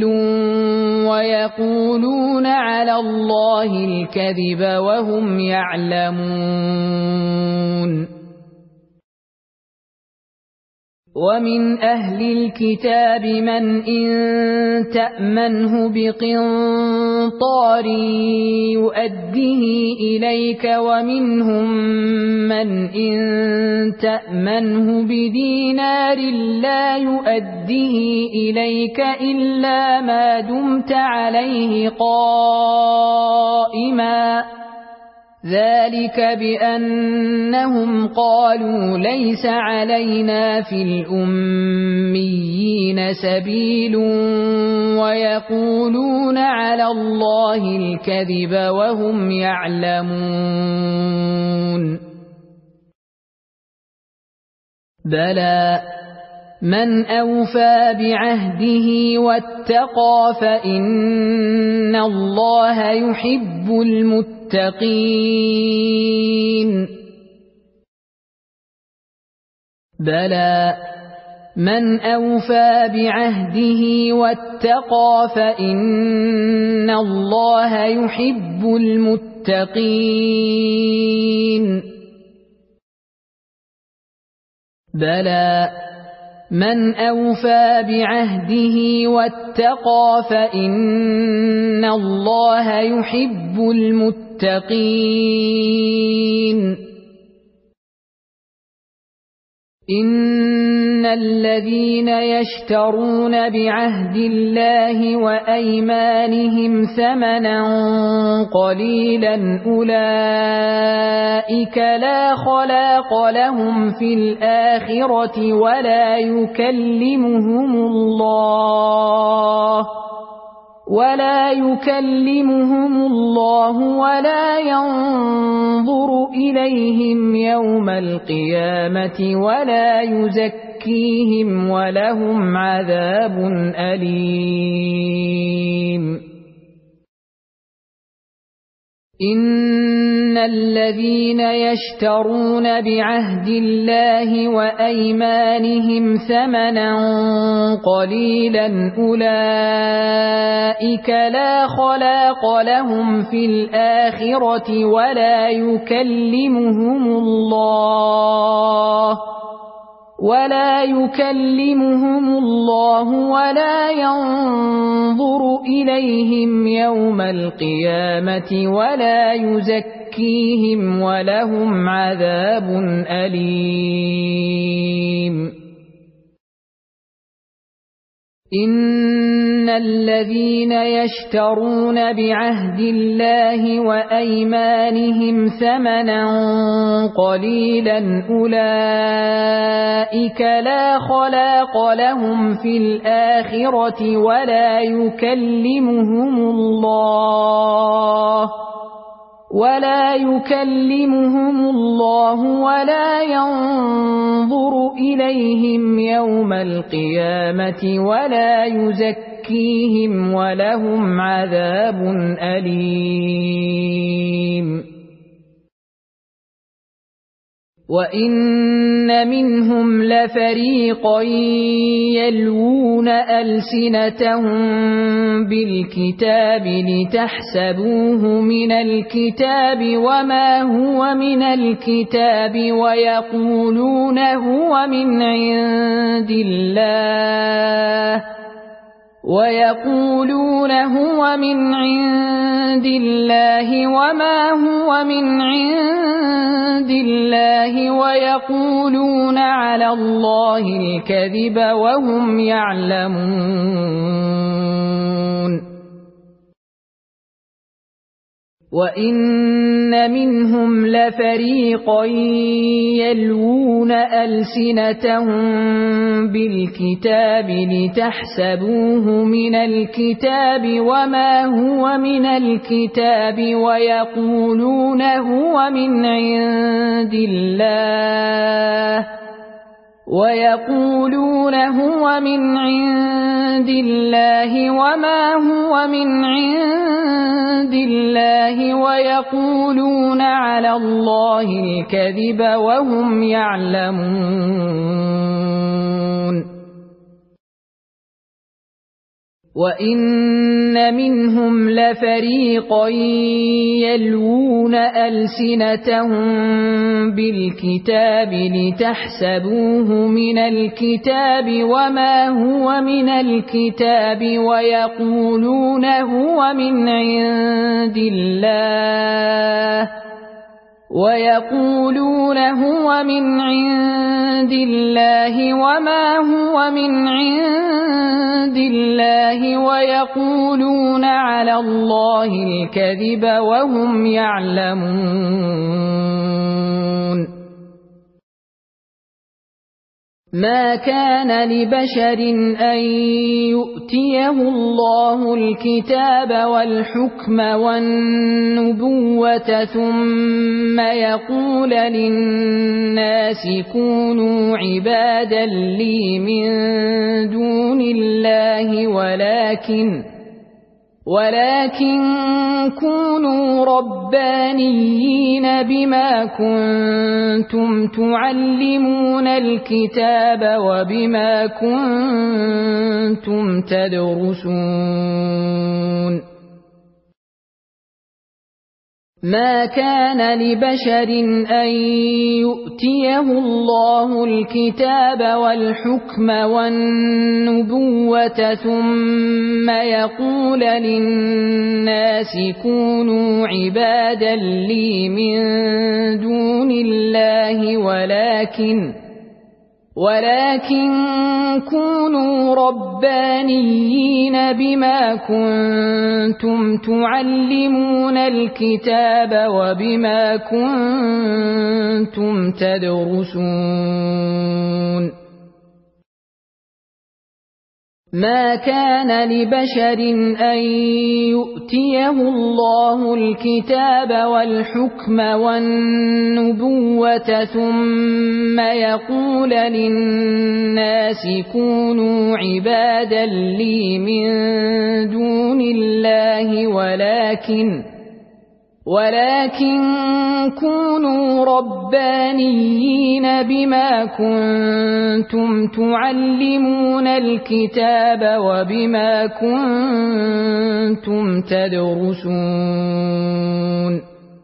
ويقولون على الله الكذب وهم يعلمون ومن أهل الكتاب من إن تأمنه بقنطار يؤديه إليك ومنهم من إن تأمنه بدينار لا يؤديه إليك إلا ما دمت عليه قائما ذلك بأنهم قالوا ليس علينا في الأميين سبيل ويقولون على الله الكذب وهم يعلمون بلى من أوفى بعهده واتقى فإن الله يحب المتقين بلى من أوفى بعهده واتقى فإن الله يحب المتقين بلى من أوفى بعهده واتقى فإن الله يحب المتقين إن الذين يشترون بعهد الله وأيمانهم ثمنا قليلا أولئك لا خلاق لهم في الآخرة ولا يكلمهم الله ولا يكلمهم الله ولا ينظر إليهم يوم القيامة ولا يزكيهم ولهم عذاب أليم إن الذين يشترون بعهد الله وأيمانهم ثمنا قليلا أولئك لا خلاق لهم في الآخرة ولا يكلمهم الله ولا يكلمهم الله ولا ينظر إليهم يوم القيامة ولا يزكيهم ولهم عذاب أليم إن الذين يشترون بعهد الله وأيمانهم ثمنا قليلا أولئك لا خلاق لهم في الآخرة ولا يكلمهم الله ولا يكلمهم الله ولا ينظر إليهم يوم القيامة ولا يزكيهم ولهم عذاب أليم وإن منهم لفريقا يلوون ألسنتهم بالكتاب لتحسبوه من الكتاب وما هو من الكتاب ويقولون هو من عند الله ويقولون هو من عند الله وما هو من عند الله ويقولون على الله الكذب وهم يعلمون وَإِنَّ مِنْهُمْ لَفَرِيقًا يَلْوُونَ أَلْسِنَتَهُم بِالْكِتَابِ لِتَحْسَبُوهُ مِنَ الْكِتَابِ وَمَا هُوَ مِنَ الْكِتَابِ وَيَقُولُونَ هُوَ مِنْ عِندِ اللَّهِ وَيَقُولُونَ هُوَ مِنْ عِندِ اللَّهِ وَمَا هُوَ مِنْ عِندِ اللَّهِ وَيَقُولُونَ عَلَى اللَّهِ الْكَذِبَ وَهُمْ يَعْلَمُونَ وَإِنَّ مِنْهُمْ لَفَرِيقًا يَلْوُونَ أَلْسِنَتَهُم بِالْكِتَابِ لِتَحْسَبُوهُ مِنَ الْكِتَابِ وَمَا هُوَ مِنَ الْكِتَابِ وَيَقُولُونَ هُوَ مِنْ عِندِ اللَّهِ وَيَقُولُونَ هُوَ مِنْ عِندِ اللَّهِ وَمَا هُوَ مِنْ عِندِ اللَّهِ وَيَقُولُونَ عَلَى اللَّهِ الْكَذِبَ وَهُمْ يَعْلَمُونَ مَا كَانَ لِبَشَرٍ أَن يُؤْتِيَهُ اللَّهُ الْكِتَابَ وَالْحُكْمَ وَالنُّبُوَّةَ ثُمَّ يَقُولَ لِلنَّاسِ كُونُوا عِبَادًا لِّي مِن دُونِ اللَّهِ وَلَكِن ولكن كونوا ربانيين بما كنتم تعلمون الكتاب وبما كنتم تدرسون ما كان لبشر أن يؤتيه الله الكتاب والحكم والنبوة ثم يقول للناس كونوا عبادا لي من دون الله ولكن ولكن كونوا ربانيين بما كنتم تعلمون الكتاب وبما كنتم تدرسون ما كان لبشر أن يؤتيه الله الكتاب والحكم والنبوة ثم يقول للناس كونوا عبادا لي من دون الله ولكن ولكن كونوا ربانيين بما كنتم تعلمون الكتاب وبما كنتم تدرسون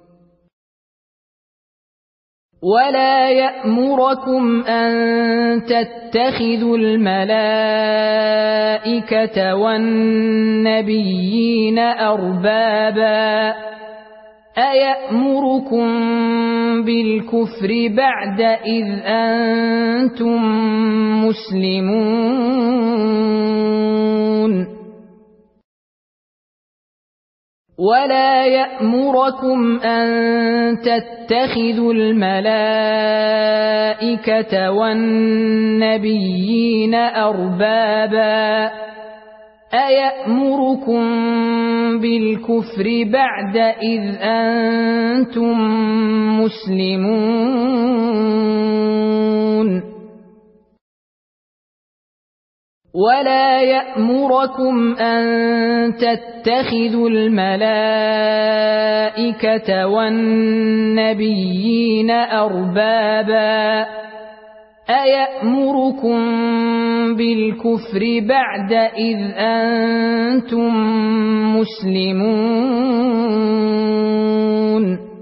ولا يأمركم أن تتخذوا الملائكة والنبيين أربابا أيأمركم بالكفر بعد إذ أنتم مسلمون ولا يأمركم أن تتخذوا الملائكة والنبيين أربابا أيأمركم بالكفر بعد إذ أنتم مسلمون ولا يأمركم أن تتخذوا الملائكة والنبيين أربابا أيأمركم بالكفر بعد إذ أنتم مسلمون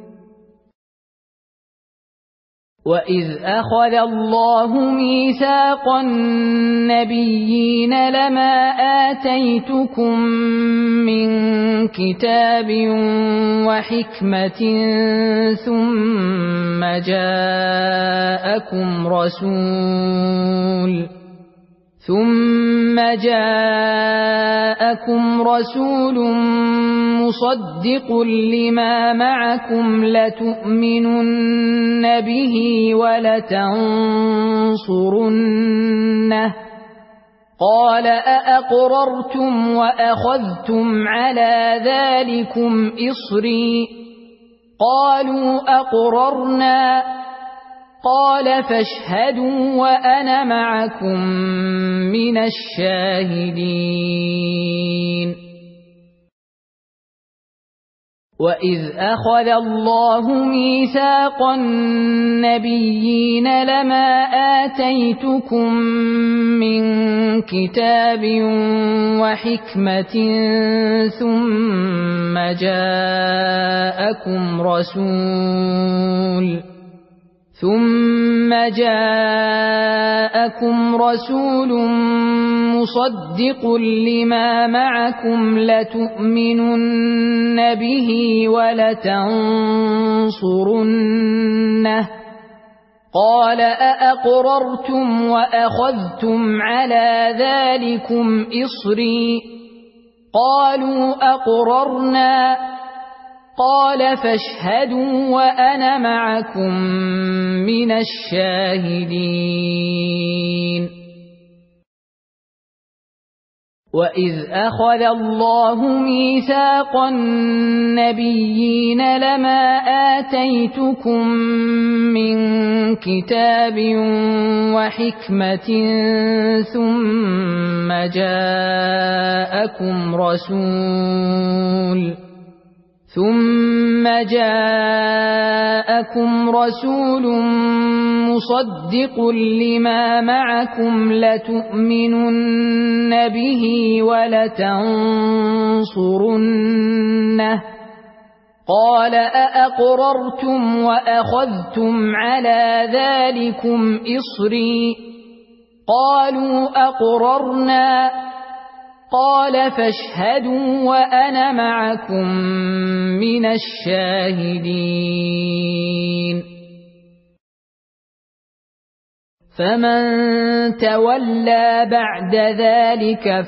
وَإِذْ أَخَذَ اللَّهُ مِيثَاقَ النَّبِيِّينَ لَمَا آتَيْتُكُم مِّن كِتَابٍ وَحِكْمَةٍ ثُمَّ جَاءَكُمْ رَسُولٌ ثُمَّ جَاءَكُمْ جاءكم رسول مصدق لما معكم لتؤمنن به ولتنصرنه قال أأقررتم وأخذتم على ذلكم إصري قالوا أقررنا قال فاشهدوا وأنا معكم من الشاهدين وإذ أخذ الله ميثاق النبيين لما آتيتكم من كتاب وحكمة ثم جاءكم رسول ثم جاءكم رسول مصدق لما معكم لتؤمنن به ولتنصرنه قال أأقررتم وأخذتم على ذلكم إصري قالوا أقررنا قال فاشهدوا وأنا معكم من الشاهدين وإذ أخذ الله ميثاق النبيين لما آتيتكم من كتاب وحكمة ثم جاءكم رسول ثم جاءكم رسول مصدق لما معكم لتؤمنن به ولتنصرنه قال أأقررتم وأخذتم على ذلكم إصري قالوا أقررنا قال فاشهدوا وأنا معكم من الشاهدين فمن تولى بعد ذلك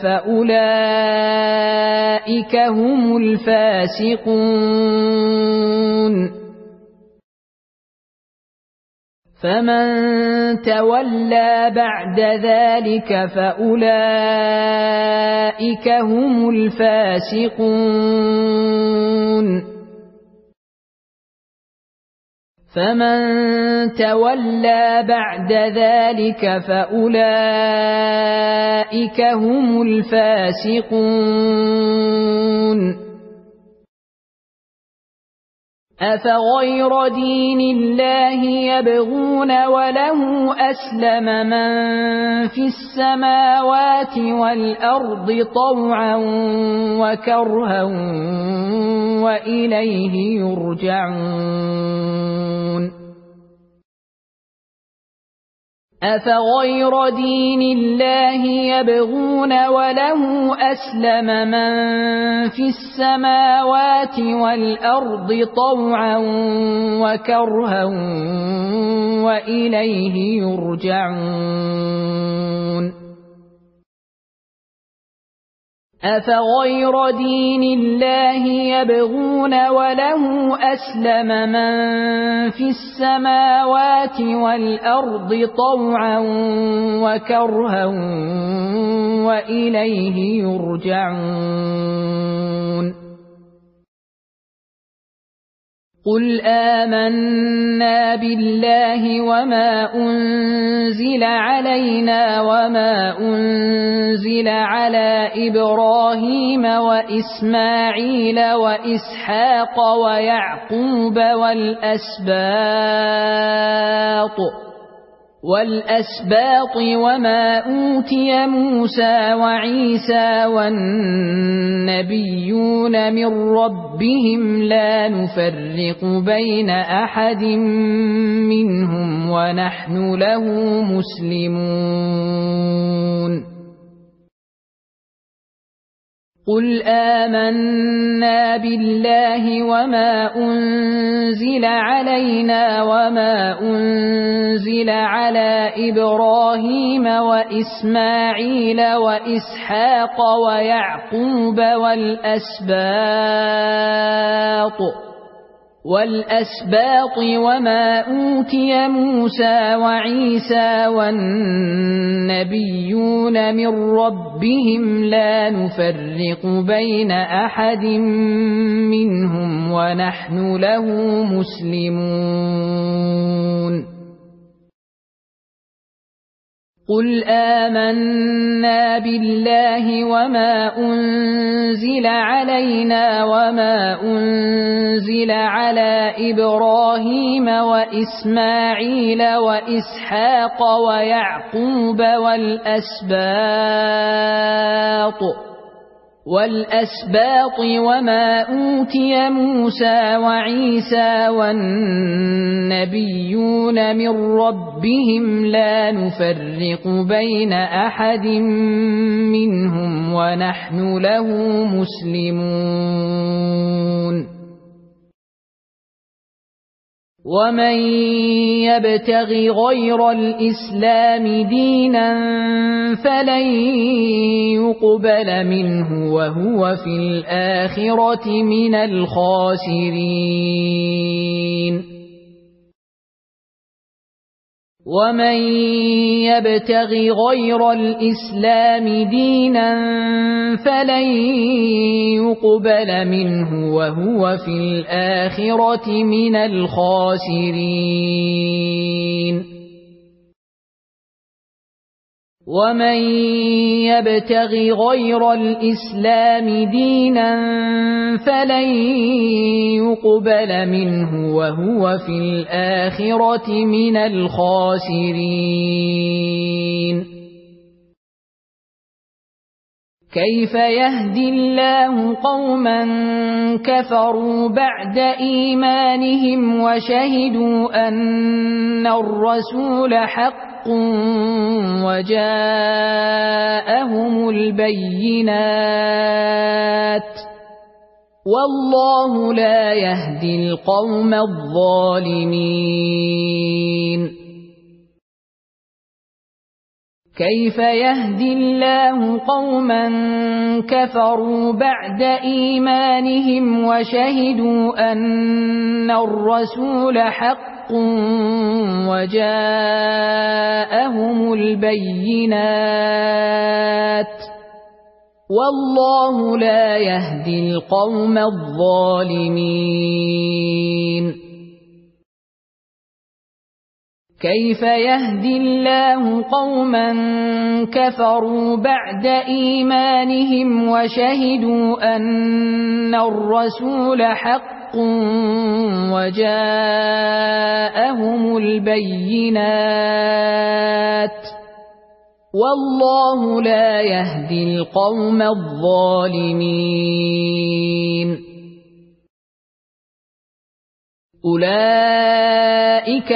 فأولئك هم الفاسقون فمن تولى بعد ذلك فأولئك هم الفاسقون فمن تولى بعد ذلك فأولئك هم الفاسقون أفغير دين الله يبغون وله أسلم من في السماوات والأرض طوعا وكرها وإليه يرجعون أفغير دين الله يبغون وله أسلم من في السماوات والأرض طوعا وكرها وإليه يرجعون أفغير دين الله يبغون وله أسلم من في السماوات والأرض طوعا وكرها وإليه يرجعون قل آمنا بالله وما أنزل علينا وما أنزل على إبراهيم وإسماعيل وإسحاق ويعقوب والأسباط والأسباط وما أوتي موسى وعيسى والنبيون من ربهم لا نفرق بين أحد منهم ونحن له مسلمون قل آمنا بالله وما أنزل علينا وما أنزل على إبراهيم وإسماعيل وإسحاق ويعقوب والأسباط والأسباط وما أوتي موسى وعيسى والنبيون من ربهم لا نفرق بين أحد منهم ونحن له مسلمون قل آمنا بالله وما أنزل علينا وما أنزل على إبراهيم وإسماعيل وإسحاق ويعقوب والأسباط والأسباط وما أوتي موسى وعيسى والنبيون من ربهم لا نفرق بين أحد منهم ونحن له مسلمون ومن يبتغ غير الإسلام دينا فلن يقبل منه وهو في الآخرة من الخاسرين ومن يبتغ غير الإسلام دينا فلن يقبل منه وهو في الآخرة من الخاسرين ومن يبتغ غير الإسلام دينا فلن يقبل منه وهو في الآخرة من الخاسرين كيف يهدي الله قوما كفروا بعد إيمانهم وشهدوا أن الرسول حق وجاءهم البينات والله لا يهدي القوم الظالمين كيف يهدي الله قوما كفروا بعد إيمانهم وشهدوا أن الرسول حق وجاءهم البينات والله لا يهدي القوم الظالمين كيف يهدي الله قوما كفروا بعد إيمانهم وشهدوا أن الرسول حق وجاءهم البينات والله لا يهدي القوم الظالمين أولئك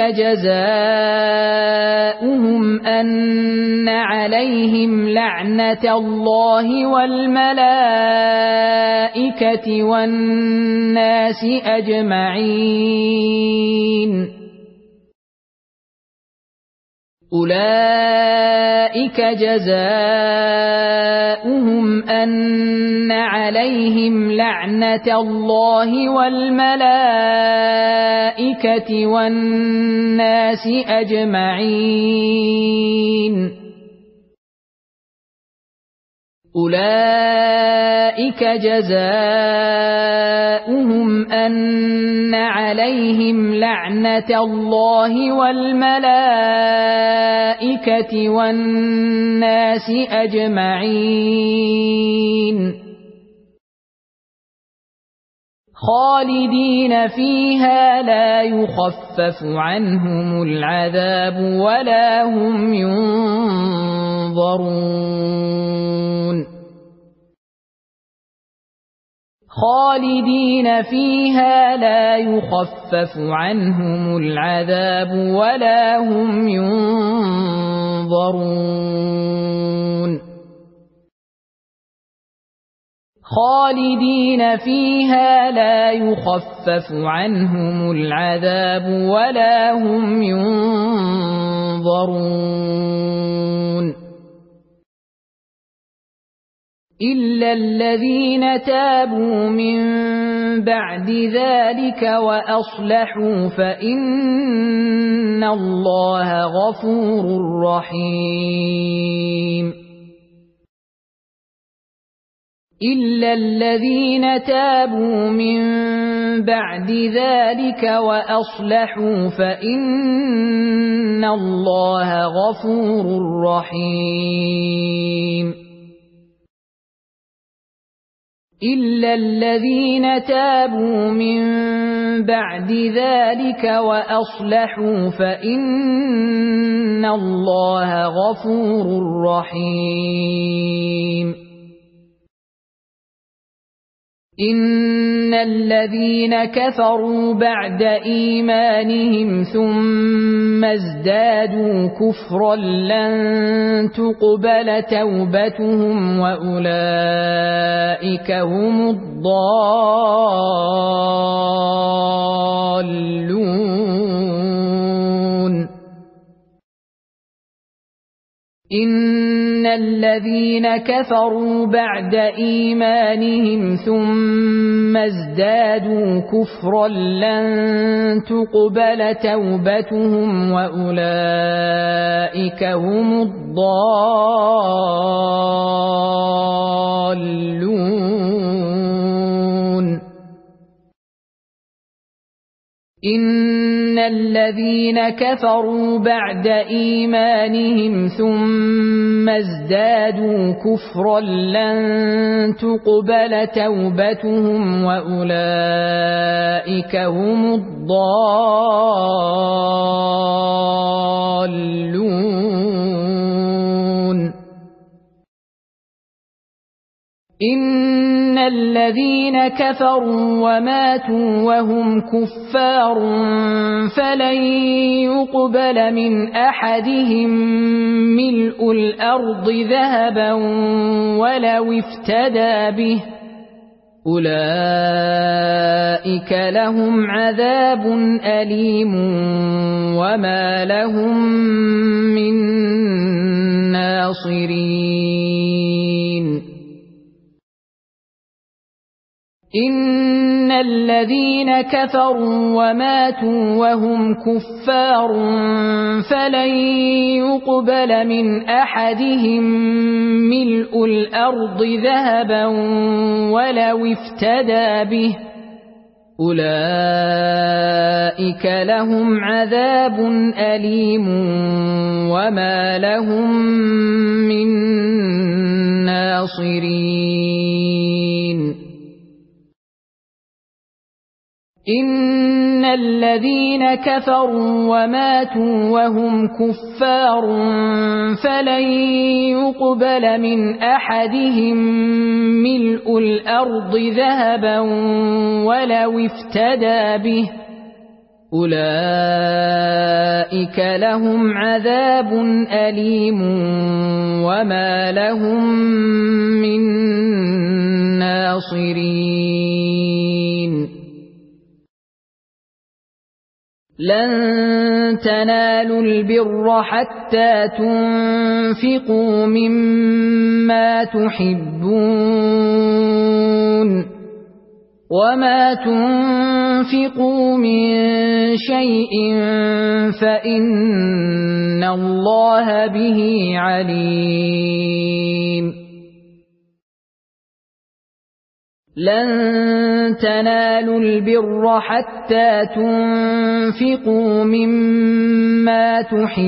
جزاؤهم أن عليهم لعنة الله والملائكة والناس أجمعين أولئك جزاؤهم أن عليهم لعنة الله والملائكة والناس أجمعين أولئك جزاؤهم أن عليهم لعنة الله والملائكة والناس أجمعين خالدين فيها لا يخفف عنهم العذاب ولا هم ينظرون خالدين فيها لا يخفف عنهم العذاب ولا هم ينظرون خالدين فيها لا يخفف عنهم العذاب ولا هم ينظرون إلا الذين تابوا من بعد ذلك وأصلحوا فإن الله غفور رحيم إلا الذين تابوا من بعد ذلك وأصلحوا فإن الله غفور رحيم إلا الذين تابوا من بعد ذلك وأصلحوا فإن الله غفور رحيم إن الذين كفروا بعد إيمانهم ثم ازدادوا كفرا لن تقبل توبتهم وأولئك هم الضالون إن الذين كفروا بعد إيمانهم ثم ازدادوا كفرا لن تقبل توبتهم وأولئك هم الضالون إن الذين كفروا بعد إيمانهم ثم ازدادوا كفرا لن تقبل توبتهم وأولئك هم الضالون إن الذين كفروا وماتوا وهم كفار فلن يقبل من أحدهم ملء الأرض ذهبا ولو افتدى به أولئك لهم عذاب أليم وما لهم من ناصرين إن الذين كفروا وماتوا وهم كفار فلن يقبل من أحدهم ملء الأرض ذهبا ولو افتدى به أولئك لهم عذاب أليم وما لهم من ناصرين إن الذين كفروا وماتوا وهم كفار فلن يقبل من أحدهم ملء الأرض ذهبا ولو افتدى به أولئك لهم عذاب أليم وما لهم من ناصرين لن تنالوا البر حتى تنفقوا مما تحبون وما تنفقوا من شيء فإن الله به عليم لن تنالوا البر حتى تنفقوا مما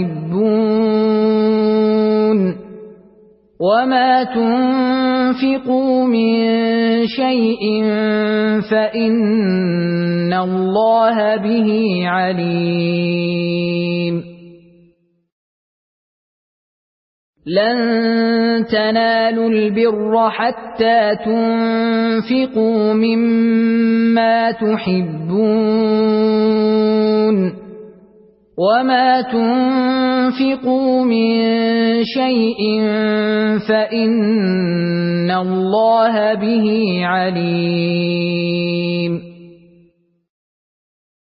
تحبون وما تنفقوا من شيء فإن الله به عليم لن تنالوا البر حتى تنفقوا مما تحبون وما تنفقوا من شيء فإن الله به عليم